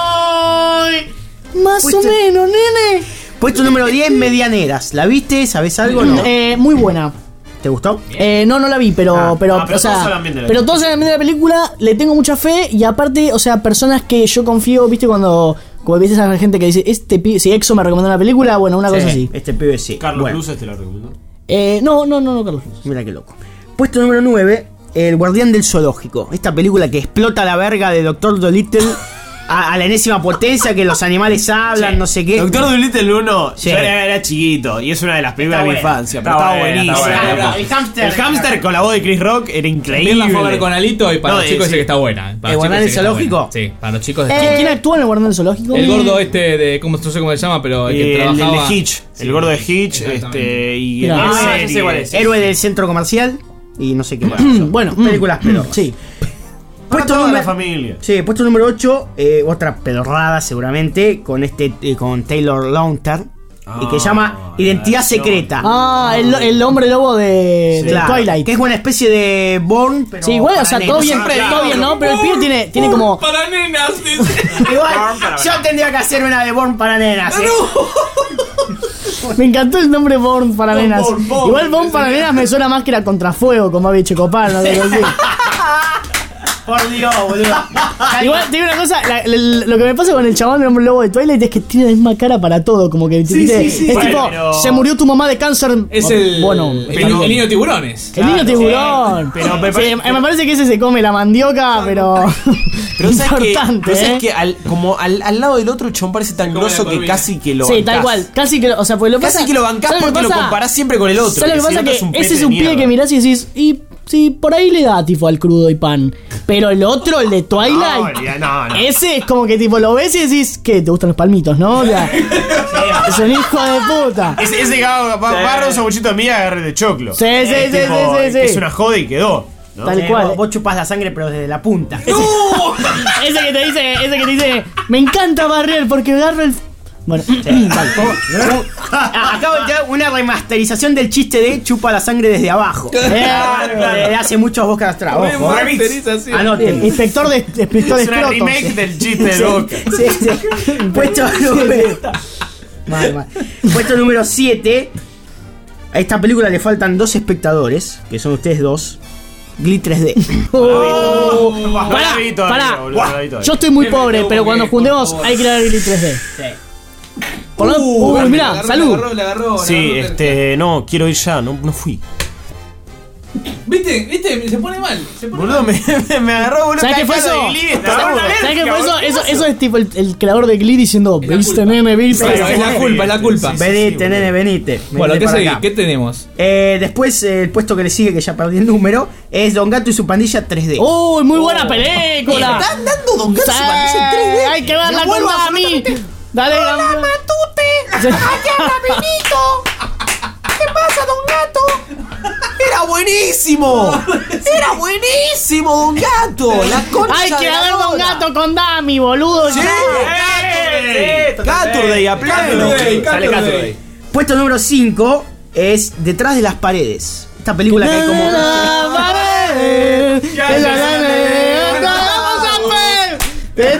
¡Ay! Más o Fuiste- menos, nene. Puesto número diez, Medianeras. ¿La viste? ¿Sabés algo o no? Eh, muy buena. ¿Te gustó? Eh, no, no la vi, pero, Ah, pero, ah, pero o sea, todos hablan bien de la pero película. todos hablan bien de la película, le tengo mucha fe y aparte, o sea, personas que yo confío, viste, cuando, como viste a la gente que dice, este pibe, si Exo me recomendó una película, bueno, una cosa así. Este pibe sí. Carlos Bueno, Luces te la recomiendo. Eh, no, no, no, no, Carlos. Luz. Mira qué loco. Puesto número nueve, El Guardián del Zoológico. Esta película que explota la verga de Doctor Dolittle a, a la enésima potencia, que los animales hablan, Sí. no sé qué. Doctor Dolittle uno, Sí. yo era, era chiquito y es una de las películas de mi buena. infancia, pero Está estaba buena, buenísimo. está buena. loco. El hámster. El hámster con la voz de Chris Rock era increíble. También la fue a ver con Alito y para No, los chicos eh, dice sí. que está buena. Para ¿El los Guardián chicos del dice que está Zoológico? buena. Sí, para los chicos ¿Quién, quién actúa en el Guardián del Zoológico? El gordo este de, ¿cómo, no sé cómo se llama, pero el Y que el, el trabajaba... de Hitch, el gordo de Hitch, Exactamente. este, y Mira. en la Ah, serie. ya sé cuál es. Héroe del centro comercial y no sé qué más. Bueno, películas mm, pedorras. sí. Para Puesto toda la número, familia. sí, puesto número ocho, eh, otra pedorrada seguramente, con este eh, con Taylor Lautner, y que se llama Identidad Secreta. Ah, el, el hombre lobo de, de Claro, Twilight. que es una especie de Bourne, pero Sí, igual, o para sea, nenas. todo bien, Siempre- todo bien, ¿no? Pero el pibe tiene, tiene como... Para nenas, dice. Igual, yo tendría que hacer una de Bourne para nenas. ¿eh? Me encantó el nombre Born para nenas. Igual Born para nenas me suena más que era Contrafuego, como había Checopar, no sé qué decir. Por Dios, boludo. Igual, te digo una cosa, la- la- lo que me pasa con el chabón del hombre lobo de Twilight es que tiene la misma cara para todo, como que ¿viste? sí, sí. es Bueno, tipo, pero- se murió tu mamá de cáncer. Es el, bueno, el, está bien. el niño tiburones. El niño tiburón. pero me Sí, parece- me parece que ese se come la mandioca, pero. Pero sabes que, importante, pero sabes ¿eh? que al, como al, al lado del otro el chabón parece tan Como grosso la que corvina. casi que lo Sí, bancás. tal cual. Casi que lo, o sea, pues lo Casi pasa- que lo bancás ¿sabes porque qué lo pasa? comparás siempre con el otro. ¿Sabes lo que si pasa? el otro es Que un pete ese es de un pibe mierda. que mirás y decís, y sí, por ahí le da tipo al crudo y pan. Pero el otro, el de Twilight, No, ya, no, no. ese es como que tipo lo ves y decís, ¿qué? ¿Te gustan los palmitos, no? O sea, es un hijo de puta. Ese, ese gago va, va a agarrar un sanguchito de mía y agarre de choclo. Sí, sí, Es sí, tipo, sí, sí, sí. Es una joda y quedó. ¿no? Tal Eh, cual. vos, vos chupás la sangre, pero desde la punta. Ese que te dice, ese que te dice, me encanta barrer porque agarro el. Bueno, tal. Ah, Acabo de tener una remasterización del chiste de chupa la sangre desde abajo. Eh, Eh, hace muchos Boca atrás. Ojo. Remasteriza, sí. Anoten. Inspector de inspector de Es una escrotos. remake del chiste de Boca. Sí, sí. Puesto número. Mal, mal. Puesto número siete. A esta película le faltan dos espectadores, que son ustedes dos. Glee tres D. Oh. No la Pará, vi todavía, pará. boludo, no la vi todavía. Yo estoy muy Me pobre, tengo pero que cuando ir, juntemos por favor. hay que ir a Glee tres D. Por lo- Uh, Uy, le mirá, agarró, salud. Le agarró, le agarró, le Sí, agarró. este, no, quiero ir ya, no, no fui. ¿Viste? ¿Viste? Se pone mal. Se pone Boludo, mal. me, me agarró, boludo. ¿Sabes qué fue cara eso? de Glee, está ¿Sabes boludo. ¿sabes qué fue eso? Eso, eso es tipo el, el creador de Glee diciendo, Es la viste culpa. nene, viste. Pero es la culpa, es la culpa. Sí, sí. Venite, nene, venite. Bueno, Venite ¿qué para sigue? acá. ¿Qué tenemos? Eh, después, eh, el puesto que le sigue, que ya perdí el número, es Don Gato y su pandilla tres D. Uy, muy buena película. Están dando Don Gato Sí, su pandilla en tres D. hay que verla Me con vuelvo Dami. Dale, Dami. Matute. Allá Benito. ¿Qué pasa, Don Gato? Era buenísimo. Era buenísimo, Don Gato. La concha Hay que de la ver Don lora. Gato con Dami, boludo. Sí, ya. Gaturday a pleno. Gaturday, Sale Gaturday. Gaturday. Puesto número cinco es Detrás de las paredes. Esta película que hay como. La pared, que la pared, vamos a ver.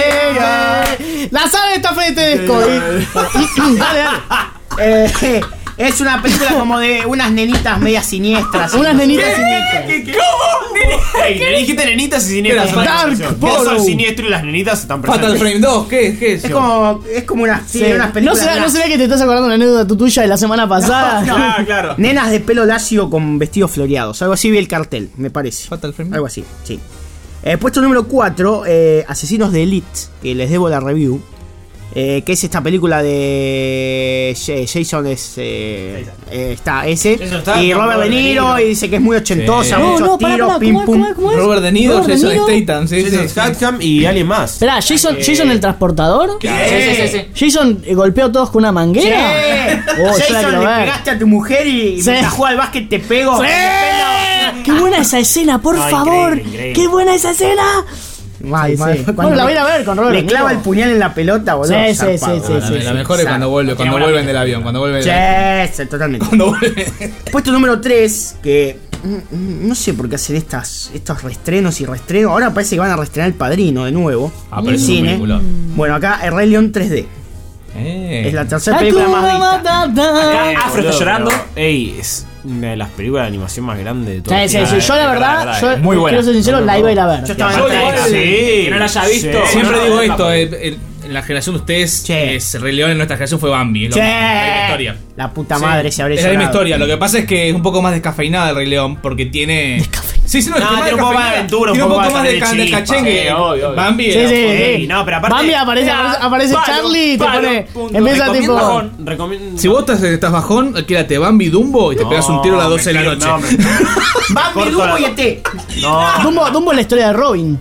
La sabe esta fe te descoí. Dale, dale. Eh, Es una película como de unas nenitas medias siniestras. Unas nenitas siniestras. ¿Cómo? Ey, le dijiste nenitas y siniestras. ¿Qué era? Dark Vos sos Polo. siniestro y las nenitas están presentes. Fatal Frame dos, ¿qué? ¿Qué es? Es como, es como unas, sí, Sí. unas ¿No películas. será, de ¿No las- será que te estás acordando una anécdota tu tuya de la semana pasada? No, Claro, claro. Nenas de pelo lacio con vestidos floreados. Algo así vi el cartel, me parece. Fatal Frame. Algo así, sí. Eh, puesto número cuatro, eh, Asesinos de Elite, que les debo la review. Eh, que es esta película de J- Jason es eh, eh, está ese Jason Statham, y Robert De Niro, y dice que es muy ochentosa, Sí. No, muchos no, pará, tiros, pará, pim ¿cómo es, pum. cómo es, cómo es? Robert De Niro, Robert De Jason Niro. Statham, sí, sí. Jason Statham y alguien más. Esperá, Jason, Jason el transportador. Sí, sí, sí, sí. Jason eh, golpeó a todos con una manguera. Che, Oh, yo la Jason, quiero le ver. pegaste a tu mujer y Sí. mientras jugaba al básquet te pego. ¡Sí! ¡Qué buena esa escena, por No, favor! increíble, increíble. ¡Qué buena esa escena! Mal, Sí, mal. sí. Cuando Bueno, la voy a ir a ver con Robert Le De clava Niro. el puñal en la pelota, boludo. Sí, sí, zarpado. sí, sí, La, sí, la sí. mejor es cuando vuelve, cuando vuelven del avión, cuando vuelven del avión. Sí, sí, totalmente. Cuando vuelven. Puesto número tres, que mm, no sé por qué hacen estas, estos reestrenos y reestrenos. Ahora parece que van a reestrenar El Padrino de nuevo. Ah, pero en es un cine. peliculón. Bueno, acá El Rey León tres D. Eh. Es la tercera película más vista. Acá Afro está Boludo, llorando. pero, Ey, es una de las películas de animación más grandes de todo. Sí, sí, sí. Yo la verdad, yo muy buena. quiero ser sincero, la iba a ir a ver. Yo estaba en Yo la igual, treinta. Sí. que no la haya visto. Sí. Siempre No, digo no, esto, no. el- el- en la generación de ustedes, Che. es Rey León, en nuestra generación fue Bambi. Es lo Che. mismo, es la misma historia. La puta Sí, madre se habría Es la misma llorado. historia. Lo que pasa es que es un poco más descafeinada el Rey León porque tiene. Sí, sí, no, No, es que tiene un poco más de aventura, tiene un poco más más de, de ca- de chispa. cachengue. Sí, obvio, obvio. Bambi Sí, era- sí, Ey, sí. no, pero aparte- Bambi aparece, aparece, aparece Palo, Charlie y te palo, pone. punto. Empieza Recomiendo tipo. bajón. Recomiendo. Si vos estás, estás bajón, quédate Bambi Dumbo y te pegas un tiro a las doce de la noche. No, me- Bambi, Corto Dumbo la- y E T. no, Dumbo, Dumbo es la historia de Robin.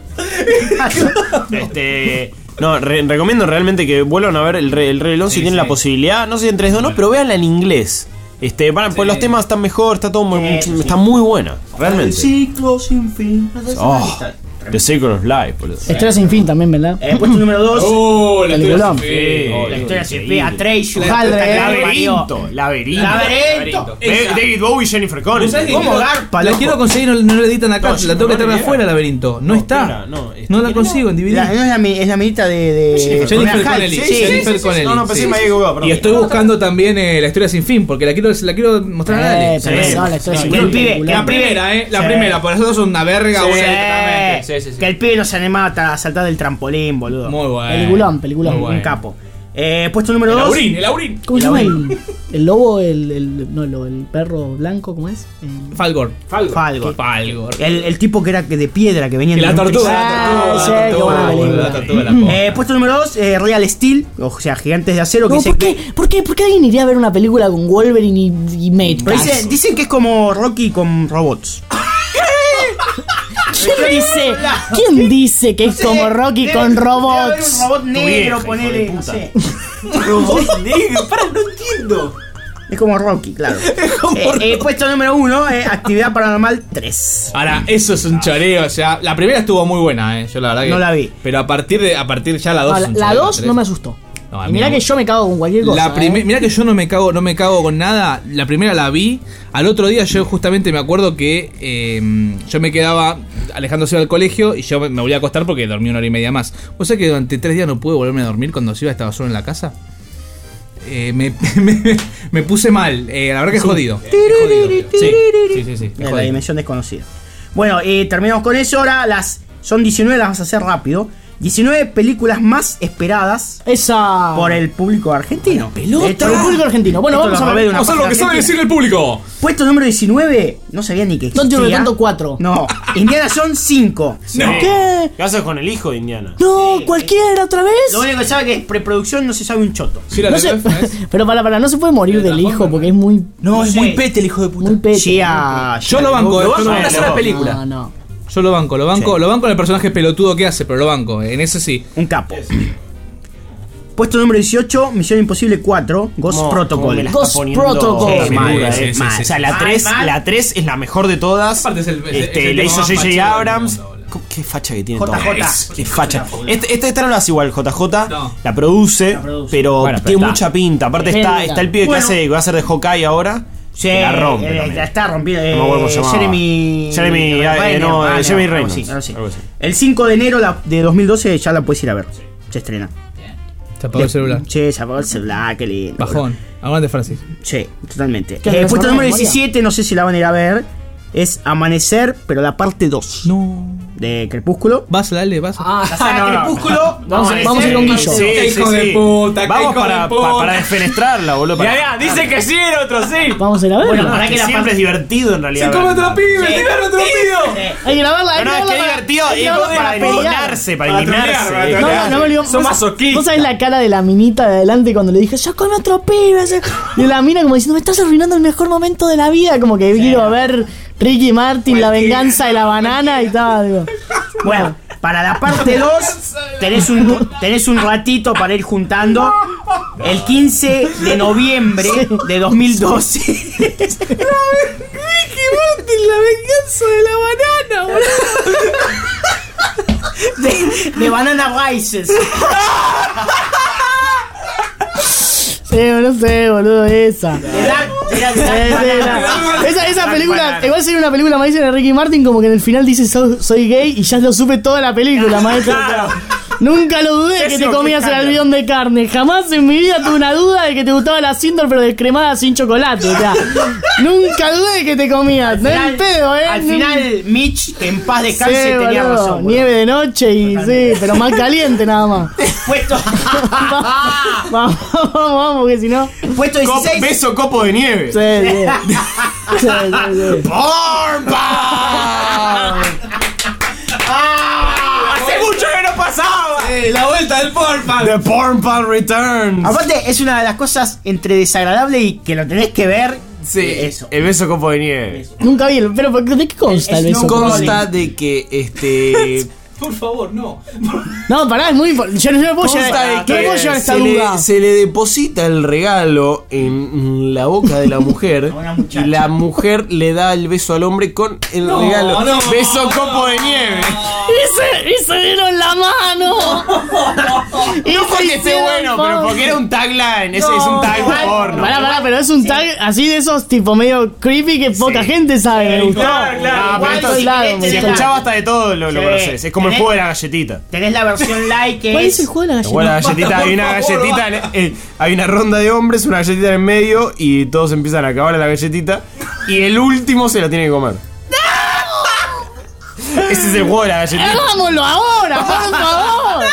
este. No, re- recomiendo realmente que vuelvan a ver el Rey, el Rey León si Sí, tienen sí. la posibilidad. No sé si en tres D o no, pero véanla en inglés. Este, para, pues los temas están mejor, está todo muy, Sí, sí, está muy buena, realmente. Ciclo sin fin. Oh, The Secret of Life, boludo. Historia sin fin también, ¿verdad? Eh, puesto número dos. Oh, la Peliculón. historia sin fin. La historia sin fin. increíble. Atreyu. Haldre, Laberinto, laberinto. Laberinto. Ve- David Bowie y Jennifer Connelly. ¿Sabes qué? ¿Cómo garpa, La loco? quiero conseguir, no, no la editan acá, No, la sí, tengo que no, traer no, afuera, no. laberinto. No, No, está. espera, no, este, no la ¿quién consigo en D V D. La, no es la, mi- es la minita de. de Jennifer Jennifer Hall, Connelly. sí, Sí, sí, Jennifer sí, sí. Connelly. No, no, pensé sí. que me había equivocado, perdón. Y estoy buscando también eh, la historia sin fin, porque la quiero, la quiero mostrar a Eh, Ale. pero Sí. no, la historia sin Que el fin. pibe- peliculón. La primera, eh, la Sí. primera, por eso son una verga, Sí, buena, totalmente. Sí, sí, sí. Que el pibe no se animaba a saltar del trampolín, boludo. Muy bueno. Peliculón, peliculón. Muy Un bueno. capo. Eh, puesto número El dos. aurín, el aurín. ¿Cómo se llama el, el lobo? El, el, no, el, lobo, el perro blanco, ¿cómo es? El- Falgor. Falgor. Falgor. El, el tipo que era de piedra que venía en Y la el tortuga. Ah, La sí, tortuga, qué buena la película. tortuga, la tortuga, la pobre. Eh, puesto número dos, eh, Real Steel, o sea, Gigantes de Acero, que No, dice ¿por, que. qué? ¿Por qué? ¿Por qué alguien iría a ver una película con Wolverine y, y Matrix? Pero dice- dicen que es como Rocky con robots. ¿Quién dice, ¿Quién dice que es como Rocky Debe- con debe haber robots? un robot negro, vieja, hijo de ponele, no puta. sé. Robot negro, para, no entiendo. Es como Rocky, claro. Eh, eh, puesto número uno, eh, Actividad Paranormal tres. Ahora, eso es un choreo, o sea, la primera estuvo muy buena, eh. Yo la verdad que No la vi. Pero a partir de a partir ya la dos No, es la un la choreo, dos tres. no me asustó. No, a Y mí mirá no. que yo me cago con cualquier cosa. La prime- ¿eh? Mirá que yo no me cago, no me cago con nada. La primera la vi. Al otro día yo justamente me acuerdo que eh, yo me quedaba. Alejandro se iba al colegio y yo me me volví a acostar porque dormí una hora y media más. ¿Vos sabés que durante tres días no pude volverme a dormir cuando se iba estaba solo en la casa? Eh, me, me, me puse mal. Eh, la verdad que es jodido. Es jodido. Sí, sí, sí, sí, es En la jodido. dimensión desconocida. Bueno, eh, terminamos con eso. Ahora las son diecinueve, las vamos a hacer rápido. diecinueve películas más esperadas Esa. por el público argentino. pelota. Esto- Por el público argentino. Bueno, esto vamos lo a robé ver. de una Vamos a ver lo que página sabe argentina. decir el público. Puesto número diecinueve, no sabía ni que existía. Don't You Remember cuatro. No, Indiana Jones cinco. No. ¿Qué? ¿Qué haces con el hijo de Indiana? No, cualquiera otra vez. Lo único que sabe que es preproducción, no se sabe un choto. Sí, la No se- tenés, ¿ves? pero para, para, no se puede morir del hijo porque es muy, No, es muy pete el hijo de muy pete. Sí, a- Yo lo banco, eh, Lo yo lo van a banco. hacer la película. No, no. Yo lo banco, lo banco, lo banco en el personaje pelotudo que hace, pero lo banco, en ese sí. Un capo. Puesto número dieciocho, Misión Imposible cuatro, Ghost ¿Cómo- Protocol. cómo me la está Ghost poniendo Protocol. esta Mal, película, sí, eh? sí, Mal. sí, O sea, sí. la Mal, tres, mal. la tres es la mejor de todas. Aparte es el- es- Este, es el la tipo hizo más J J fachero del Abrams. mundo, boludo. ¿Cómo- Qué facha que tiene J J. todo. Qué facha. Este, este esta no lo hace igual J J. No. La produce, pero Bueno, pero tiene está. mucha pinta. Aparte está, Pinta. está el pibe Bueno. que hace que va a ser de Hawkeye ahora. Sí, que la rompe eh, también. la está rompiendo. No Eh, me acuerdo cómo se llamaba. Jeremy. Jeremy, eh, Renner, no, eh, Renner, Jeremy algo Reynolds, así, algo así. algo así. El cinco de enero la- de dos mil doce ya la puedes ir a ver. Se estrena. Se apagó el celular. Che, se apagó el celular, qué lindo. Bajón. Aguante, Francis. Sí, totalmente. ¿Qué, Eh, no se puesto acuerda número de memoria? diecisiete, no sé si la van a ir a ver. Es Amanecer, pero la parte dos. No. De Crepúsculo. Vas, dale, vas. La saga no, no. Crepúsculo. Vamos, Amanecer, vamos a ir con Guillo. Sí, Qué sí, hijo sí. de puta, qué Vamos hijo para, de puta. pa- para desfenestrarla, boludo. Ya, para- ya, dice que sí, el otro sí. Vamos a ir a verla. Bueno, para que que la siempre parte- es divertido en realidad. ¡Se come verla. otro pibe! Sí. ¡Tiraron otro pibe! Hay que grabarla, hay No, que no, es que grabarla es para- divertido. hay que Es grabarla para para pelear. eliminarse, para Para eliminarse. trolear, No, para no, no me olvido. Son ¿Vos- masoquistas. ¿Vos sabés la cara de la minita de adelante cuando le dije, yo con otro pibe? ese-". Y la mina como diciendo, me estás arruinando el mejor momento de la vida. Como que quiero ver Ricky Martin, la venganza de la banana y tal. Digo. Bueno, para la parte dos tenés un, tenés un ratito para ir juntando. El quince de noviembre de dos mil doce. Ricky Martin, la venganza de la banana, boludo. De, de Banana Rises. Sí, no sé, boludo, esa. De Dark- de Dark- Sí, sí, la- esa, esa película, igual sería una película malísima de Ricky Martin, como que en el final dice "So- soy gay y ya lo supe toda la película, maestro. O sea, nunca lo dudé que te Pésimo comías el cliffhanger. almidón de carne. Jamás en mi vida tuve una duda de que te gustaba la Sindor, pero descremada sin chocolate. O sea, nunca dudé que te comías. No Al es pedo, eh. Al No- final, Mitch, que en paz Sí, descanse, tenía boludo, razón. boludo. nieve de noche y sí, pero más caliente nada más. Puesto, Vamos, vamos, vamos, porque si no. puesto Cop- dieciséis. beso copo de nieve. Sí, sí. Sí, sí, sí. Hace mucho que no pasaba. Eh, la vuelta del porfa. The Porn Pan Returns. Aparte, es una de las cosas entre desagradable y que lo tenés que ver. Sí, eh, eso. el beso copo de nieve. Nunca vi el. Pero ¿de qué consta el Es beso? no Consta de que este. Por favor, no. No, pará, es muy importante. Yo no yo no puedo Consta llegar, de no me puedo que llevar esta se duda. le, se le deposita el regalo en la boca de la mujer A una y muchacha. la mujer le da el beso al hombre con el No, regalo. no. Beso copo de nieve. Y se, y se dieron la mano. Y No se porque esté hicieron bueno, pero fan. porque era un tagline. Ese es un tag igual, porno. Pará, pará, pero es un tag así de esos tipo medio creepy que poca gente sabe. Me gustó. claro, claro. Ah, pero Igual, esto- si claro, querés, me Si tenés gustó. escuchaba la- hasta de todo lo, lo Sí. conoces. Es como el Tenés- juego de la galletita. Tenés la versión light que ¿Cuál es. es el juego de la El juego de la galleta? galletita, hay una galletita, en- eh, hay una ronda de hombres, una galletita en el medio y todos empiezan a acabar la galletita y el último se la tiene que comer. Ese es el juego de la galletita. ¡Hagámoslo ahora, por favor!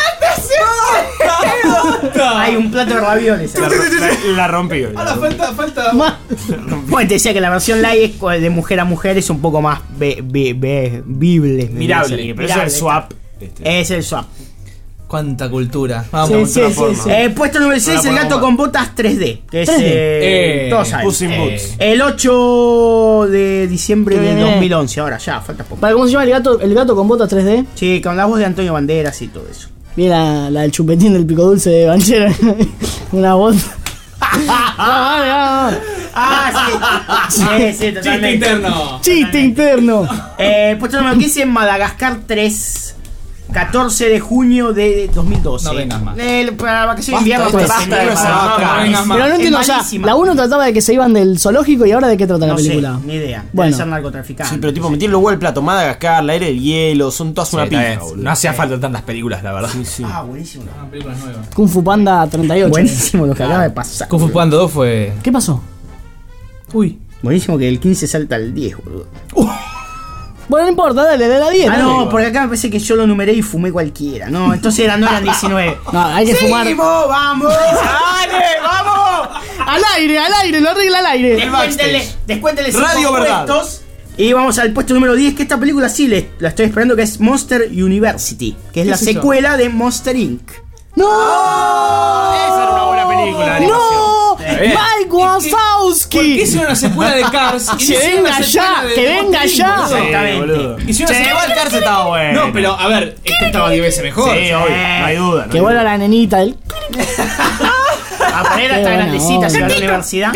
Hay un plato de ravioles. La, la- la rompí. Ahora falta, falta. Ma- Bueno, te decía que la versión light es de mujer a mujer, es un poco más ve, ve, ve- vible. Mirable, pero eso es el swap. Este. Es el swap. Cuánta cultura. Sí, Vamos. sí, sí, sí. Eh, puesto número seis, la el gato ponemos con botas tres D. Que es. tres D. Eh, Eh, todos saben. Puss in Eh. Boots. El ocho de diciembre Qué del bien, eh. dos mil once. Ahora ya, falta poco. Para, ¿cómo se llama el gato, el gato con botas tres D? Sí, con la voz de Antonio Banderas y todo eso. Vi la, la del chupetín del pico dulce de Banchera. Una voz. Ah, vale, vale, vale. Ah, sí. Sí, sí, Chiste totalmente. interno. Chiste interno. Eh, puesto número quince, Madagascar tres. catorce de junio de dos mil doce. No vengas más. Eh, para la vacación de Basta, invierno. basta, pues, basta, eh, basta, no, basta, no, no vengas es- más. Pero no es entiendo, o sea, malísima. la uno trataba de que se iban del zoológico y ahora de qué trata la No sé, película. ni idea. Bueno. Debe ser narcotraficante. Sí, pero tipo, metirle huevo al plato, Madagascar, la era del hielo, son todas una Sí, está pija, bien. boludo. No hacía falta tantas películas, la verdad. Sí, sí. Ah, buenísimo. Ah, películas nuevas. Kung Fu Panda treinta y ocho. Buenísimo lo que acaba de pasar. Kung Fu Panda dos fue. ¿Qué pasó? Uy. Buenísimo que el quince salta al diez, boludo. Bueno, no importa, dale, de la diez. Ah, dale. no, porque acá me parece que yo lo numeré y fumé cualquiera. No, entonces eran, no eran diecinueve. No, hay que fumar. ¡Seguimos, vamos! ¡Dale, vamos! Al aire, al aire, lo arregla al aire. Descuéntenle, descuéntenle cinco Radio Verdad. puestos. Y vamos al puesto número diez, que esta película sí le- la estoy esperando, que es Monster University, que es la es eso? secuela de Monster incorporated. ¡No! Esa era una buena película de animación. ¡No! bien. ¡Mike ¿Por Wazowski! qué hicieron una secuela de Cars? y no Que hicieron venga una secuela ya, de- que de venga Monster ya. Inc, boludo? Exactamente. boludo. Hicieron una Che, igual secuela- Cars estaba bueno. No, pero a ver, esta estaba diez veces mejor. Sí, obvio, no hay duda. no Que hay vuelva duda. la nenita. El... A poner Qué hasta buena grandecita, se va a la onda. universidad.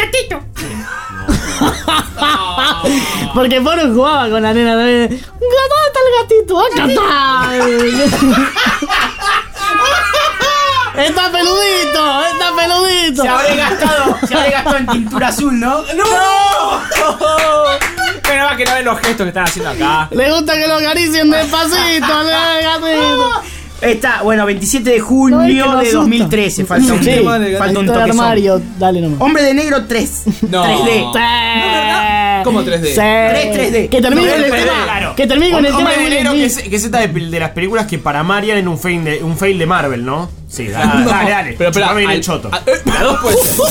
Porque Poro jugaba con la nena también. ¿Dónde está el gatito? ¡Acá está! ¡Está peludito! ¡Está peludito! Se habré gastado, se habré gastado en tintura azul, ¿no? ¡No! Pero va que no ven los gestos que están haciendo acá. Le gusta que lo acaricien despacito, al gatito. Está, bueno, veintisiete de junio No, es que no de asusta. dos mil trece. Falta un, Sí, falta un Historia de toquezón. armario, dale nomás. Hombre de negro tres. No. tres D. No, no, no. ¿Cómo tres D? Sí. tres, tres D. Que termine con el tres D, tema. claro. Que termine con el tema Hombre de de Will negro Smith. que es, que es esta de, de las películas que para Marian en un fail de, un fail de Marvel, ¿no? Sí, dale, No, dale, dale. pero espera, Chupame bien al- el choto. a- eh, la dos puede ser.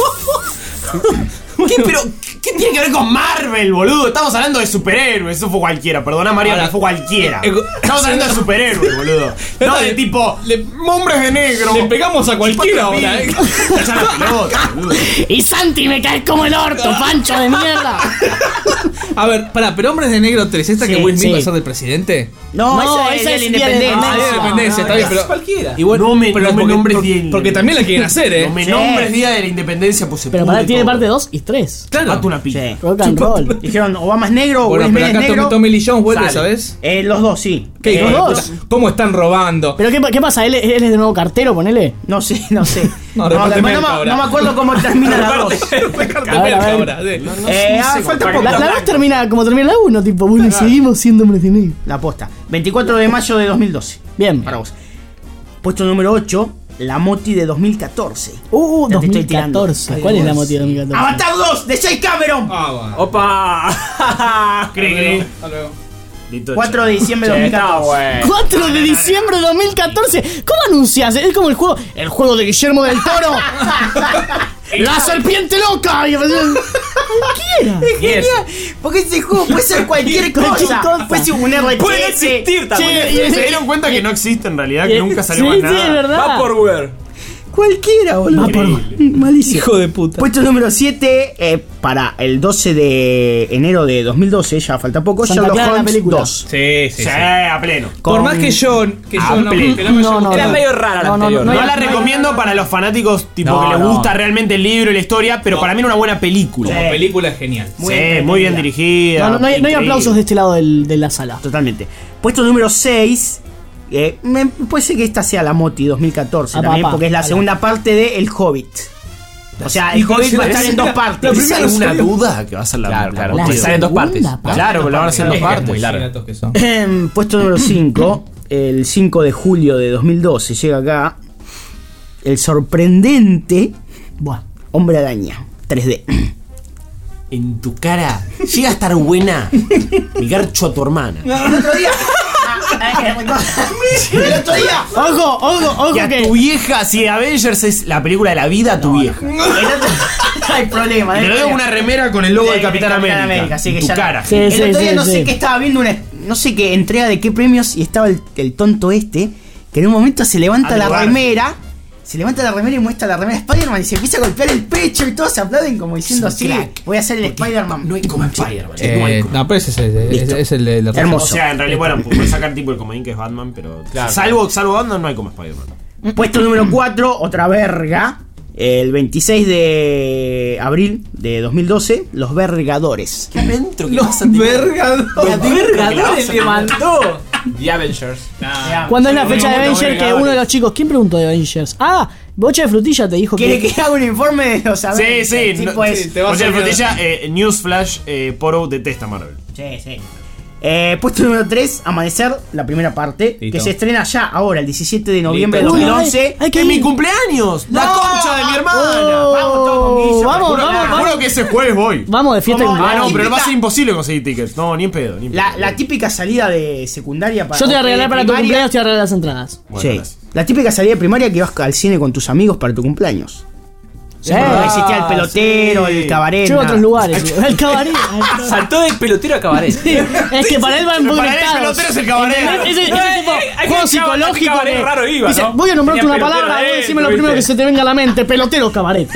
¿Qué, pero, ¿qué tiene que ver con Marvel, boludo? Estamos hablando de superhéroes, eso fue cualquiera. Perdona, María, Ahora, pero fue cualquiera. eh, Estamos hablando de superhéroes, boludo. No de tipo, Le- hombres de negro. Le pegamos a cualquiera ahora, eh. Callá la pelota, boludo. Y Santi me caes como el orto, pancho de mierda. A ver, pará, pero Hombres de Negro tres, ¿esta Sí, que Will Smith sí. va a ser del presidente? No, No, esa es esa de es la Día de independencia. Ah, de la independencia, está bien, pero. cualquiera. Igual, No me- pero no me porque, nombres porque- bien. porque también la quieren hacer, ¿eh? No me Sí. nombres Día de la Independencia, pues se Pero pudre para tiene todo. parte dos y tres. Claro. Mate una pija. Sí. Rock and roll. Dijeron, Obama es negro, Bueno, Will pero Smith acá es negro. Tommy, Tommy Lee Jones vuelve, Sale. ¿sabes? Eh, los dos, sí. ¿Qué Eh, hijo de dos? puta? ¿Cómo están robando? ¿Pero qué, qué pasa? ¿Él, ¿Él es de nuevo cartero, ponele? No sé, no sé. No, No, reparte además no, merca me- ahora. no me acuerdo cómo termina la dos. A ver, a ver. Ahora, sí. Eh, ah, falta poco. La, la dos termina como termina la uno, tipo, bueno, y seguimos siendo hombres de negro. La posta. veinticuatro de mayo de dos mil doce. Bien. Para vos. Puesto número ocho, la Moti de dos mil catorce. Uh, Ya te estoy tirando. dos mil catorce. ¿Cuál es la motivo de dos mil catorce? Avatar dos de James Cameron. Ah, bueno. ¡Opa! Cri, cri. Hasta luego. Listo, cuatro de diciembre de dos mil catorce. cuatro de diciembre de dos mil catorce. ¿Cómo anuncias? Es como el juego. El juego de Guillermo del Toro. La serpiente loca. Y- Cualquiera. Es genial, porque ese juego puede ser cualquier Cualquier cosa. cosa. Puede ser un R T S. Puede existir también. Che, Se dieron cuenta que no existe en realidad, y- que nunca salió sí, más sí, nada. es verdad. Vaporware. Cualquiera, boludo. Va por- Malísimo. Hijo de puta. Puesto número siete, eh, para el doce de enero de dos mil doce, ya falta poco, Santa Sherlock Clara, la Holmes película. dos. Sí, sí, Sí, sí. a pleno. Por Con- más que yo, que yo Ah, no, pleno. que no me haya No, no, gustado. Era no. medio rara la No, no, anterior. no, No hay- la no hay- recomiendo para los fanáticos tipo No, que les no. gusta realmente el libro y la historia, pero para mí era una buena película. Como película es genial. Muy Sí, entretenida. muy bien dirigida. No, no, no hay, no hay increíble. aplausos de este lado del- de la sala. Totalmente. Puesto número seis, eh, me, puede ser que esta sea la Moti dos mil catorce Ah, también, papá. porque es la Ala. segunda parte de El Hobbit. O sea, El Hobbit va a estar en dos partes. ¿Tienes alguna duda que va a ser la Claro, la claro. moto La Puede de- estar en dos segunda partes. parte. Claro, pero la van a hacer en dos Es partes. muy larga. Gatos que son. Em, Puesto número cinco, el cinco de julio de dos mil doce, llega acá el sorprendente Buah. Hombre Araña tres D. En tu cara. Llega a estar buena. Mi garcho a tu hermana. El otro día. El otro día. Ojo, ojo, ojo Y a que. tu vieja, si Avengers es la película de la vida, a tu vieja. El otro, hay problema. Te hay lo digo problema. una remera con el logo de Capitán América. así en que tu ya no- cara. Sí, el sí, otro día sí, no sí. sé qué estaba viendo una. No sé qué entrega de qué premios y estaba el, el tonto este. Que en un momento se levanta Andrew la Garfield. remera. Se levanta la remera y muestra la remera de Spider-Man y se empieza a golpear el pecho y todos se aplauden como diciendo Es un así. crack. Voy a hacer el Spider-Man. No hay como Spider-Man. no hay Eh, como- no, pero ese es, el- es, es el de la Hermoso. O sea, en realidad, bueno, puedes sacar tipo el comodín que es Batman, pero. Salvo, salvo Batman, no hay como Spider-Man. Puesto número cuatro, otra verga. El veintiséis de abril de dos mil doce, Los Vergadores. ¿Qué adentro? ¿Qué Los pasa, tipo? vergadores. Los Vergadores le mandó. The Avengers. ¿Cuándo es la Sí, fecha de los Avengers? Que Vengadores. uno de los chicos. ¿Quién preguntó de Avengers? Ah, Bocha de Frutilla te dijo ¿Quiere que. que haga un informe de los Sí, Avengers? sí. Sí, no- pues. sí, o sea, el frutilla, eh, Newsflash, eh, Poro detesta Marvel. Sí, sí. Eh, puesto número tres, Amanecer, la primera parte, Listo. que se estrena ya ahora, el diecisiete de noviembre Listo. de Uy, dos mil once. hay- hay que ¡Es mi ir. cumpleaños! ¡La No. concha de mi hermana! Oh, Vamos todos con Guillo, Vamos, juro, vamos, Te vamos. juro que ese jueves voy. Vamos de fiesta de ¿Cómo? Ah, cumpleaños. no, pero va a típica- ser imposible conseguir tickets. No, ni en pedo. Ni en La, pedo. la típica salida de secundaria para. Yo te voy a o de regalar para tu primaria. cumpleaños, te voy a regalar las entradas. Bueno, Sí. gracias. La típica salida de primaria que vas al cine con tus amigos para tu cumpleaños. Sí. No existía el pelotero, sí. el cabaret. Yo iba a nada. otros lugares. El cabaret. Saltó del pelotero a cabaret. Sí, es que para él van muy Para él el conectados. pelotero es el cabaret. ¿Entendés? Ese, ese Eh, tipo eh, hay juego que psicológico cabaret que raro iba, dice, ¿no? voy a nombrarte Tenía una pelotero palabra, adentro, decime lo primero que ¿viste? se te venga a la mente, pelotero cabaret.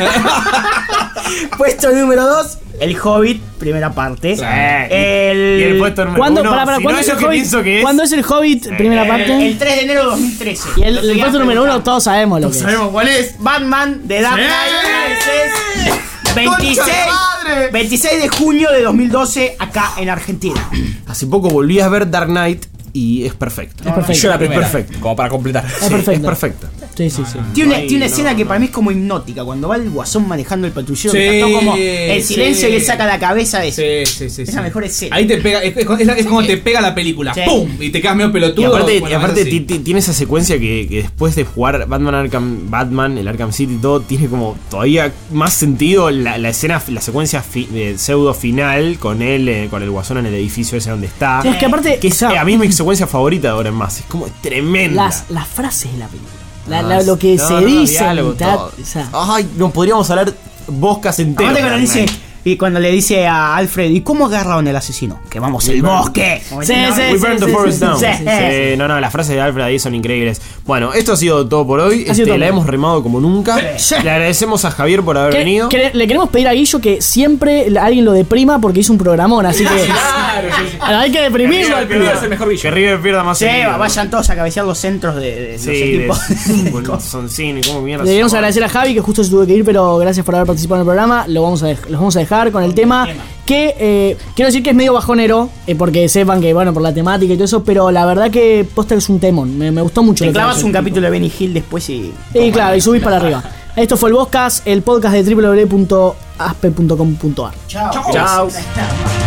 Puesto número dos, El Hobbit, primera parte. El, Y el puesto número ¿Cuándo, uno. para, para, si ¿cuándo no es es el lo que Hobbit? pienso que es. ¿Cuándo es el Hobbit, primera el, parte? el tres de enero de dos mil trece. Y el, Otro el día puesto número uno, preguntaba. todos sabemos lo que es. ¿Sabemos cuál es? Batman de Dark ¡Sí! Knight Rises, veintiséis, ¡Concha de madre! veintiséis de junio de dos mil doce, acá en Argentina. Hace poco volví a ver Dark Knight y es perfecto. Es perfecto. Yo la primera. perfecto. Como para completar. Es Sí, perfecto. Es perfecta. Sí, sí, sí. Tiene una, Ay, tiene una no, escena no. que para mí es como hipnótica. Cuando va el guasón manejando el patrullero, Sí, que está todo como el silencio sí. y le saca la cabeza de Sí, sí, sí. Es sí. la mejor escena. Ahí te pega, es, es, es, es como te pega la película. Sí. ¡Pum! Y te quedas medio pelotudo. Y aparte, Bueno, y aparte eso sí. ti- ti- tiene esa secuencia que, que después de jugar Batman Arkham, Batman, el Arkham City y todo, tiene como todavía más sentido la, la escena, la secuencia fi- de pseudo final con él, eh, con el guasón en el edificio ese donde está. Sí, es que aparte, Que es, o sea, eh, a mí es mi secuencia favorita de ahora en más. Es como tremenda. las, las frases de la película. La- Ah, la- lo que no, se no, no, dice. diálogo, ta- todo. o sea, Ay, no podríamos hablar boscas enteras. Aparte cuando le dice, y cuando le dice a Alfred, ¿y cómo agarraron el asesino? Quemamos el bosque. Sí, No, sí, We burned the sí, forest sí, down. sí, Sí, sí, no, no, las frases de Alfred ahí son increíbles. Bueno, esto ha sido todo por hoy. Ha sido Este, todo. la hemos remado como nunca. Sí. Le agradecemos a Javier por haber que- venido. que le queremos pedir a Guillo que siempre alguien lo deprima porque hizo un programón, así que Claro, sí, sí. hay que deprimirlo al pibe. Es el mejor Que bicho. River pierda más Sí, seguido. vayan todos a cabecear los centros de, de Sí, los de- equipos. son cine, ¿cómo mierda? Le queremos se llama? agradecer a Javi que justo se tuvo que ir, pero gracias por haber participado en el programa. Lo vamos a dej- los vamos a dejar con el tema que eh, quiero decir que es medio bajonero, eh, porque sepan que, bueno, por la temática y todo eso, pero la verdad que posta es un temón. Me, me gustó mucho. Te lo que clavas hace un el tipo. capítulo de Benny Hill después y... Y claro, y subís para arriba. Esto fue el Podcast, el podcast de doble u doble u doble u punto aspe punto com punto ar. Chao. Chao. Chao.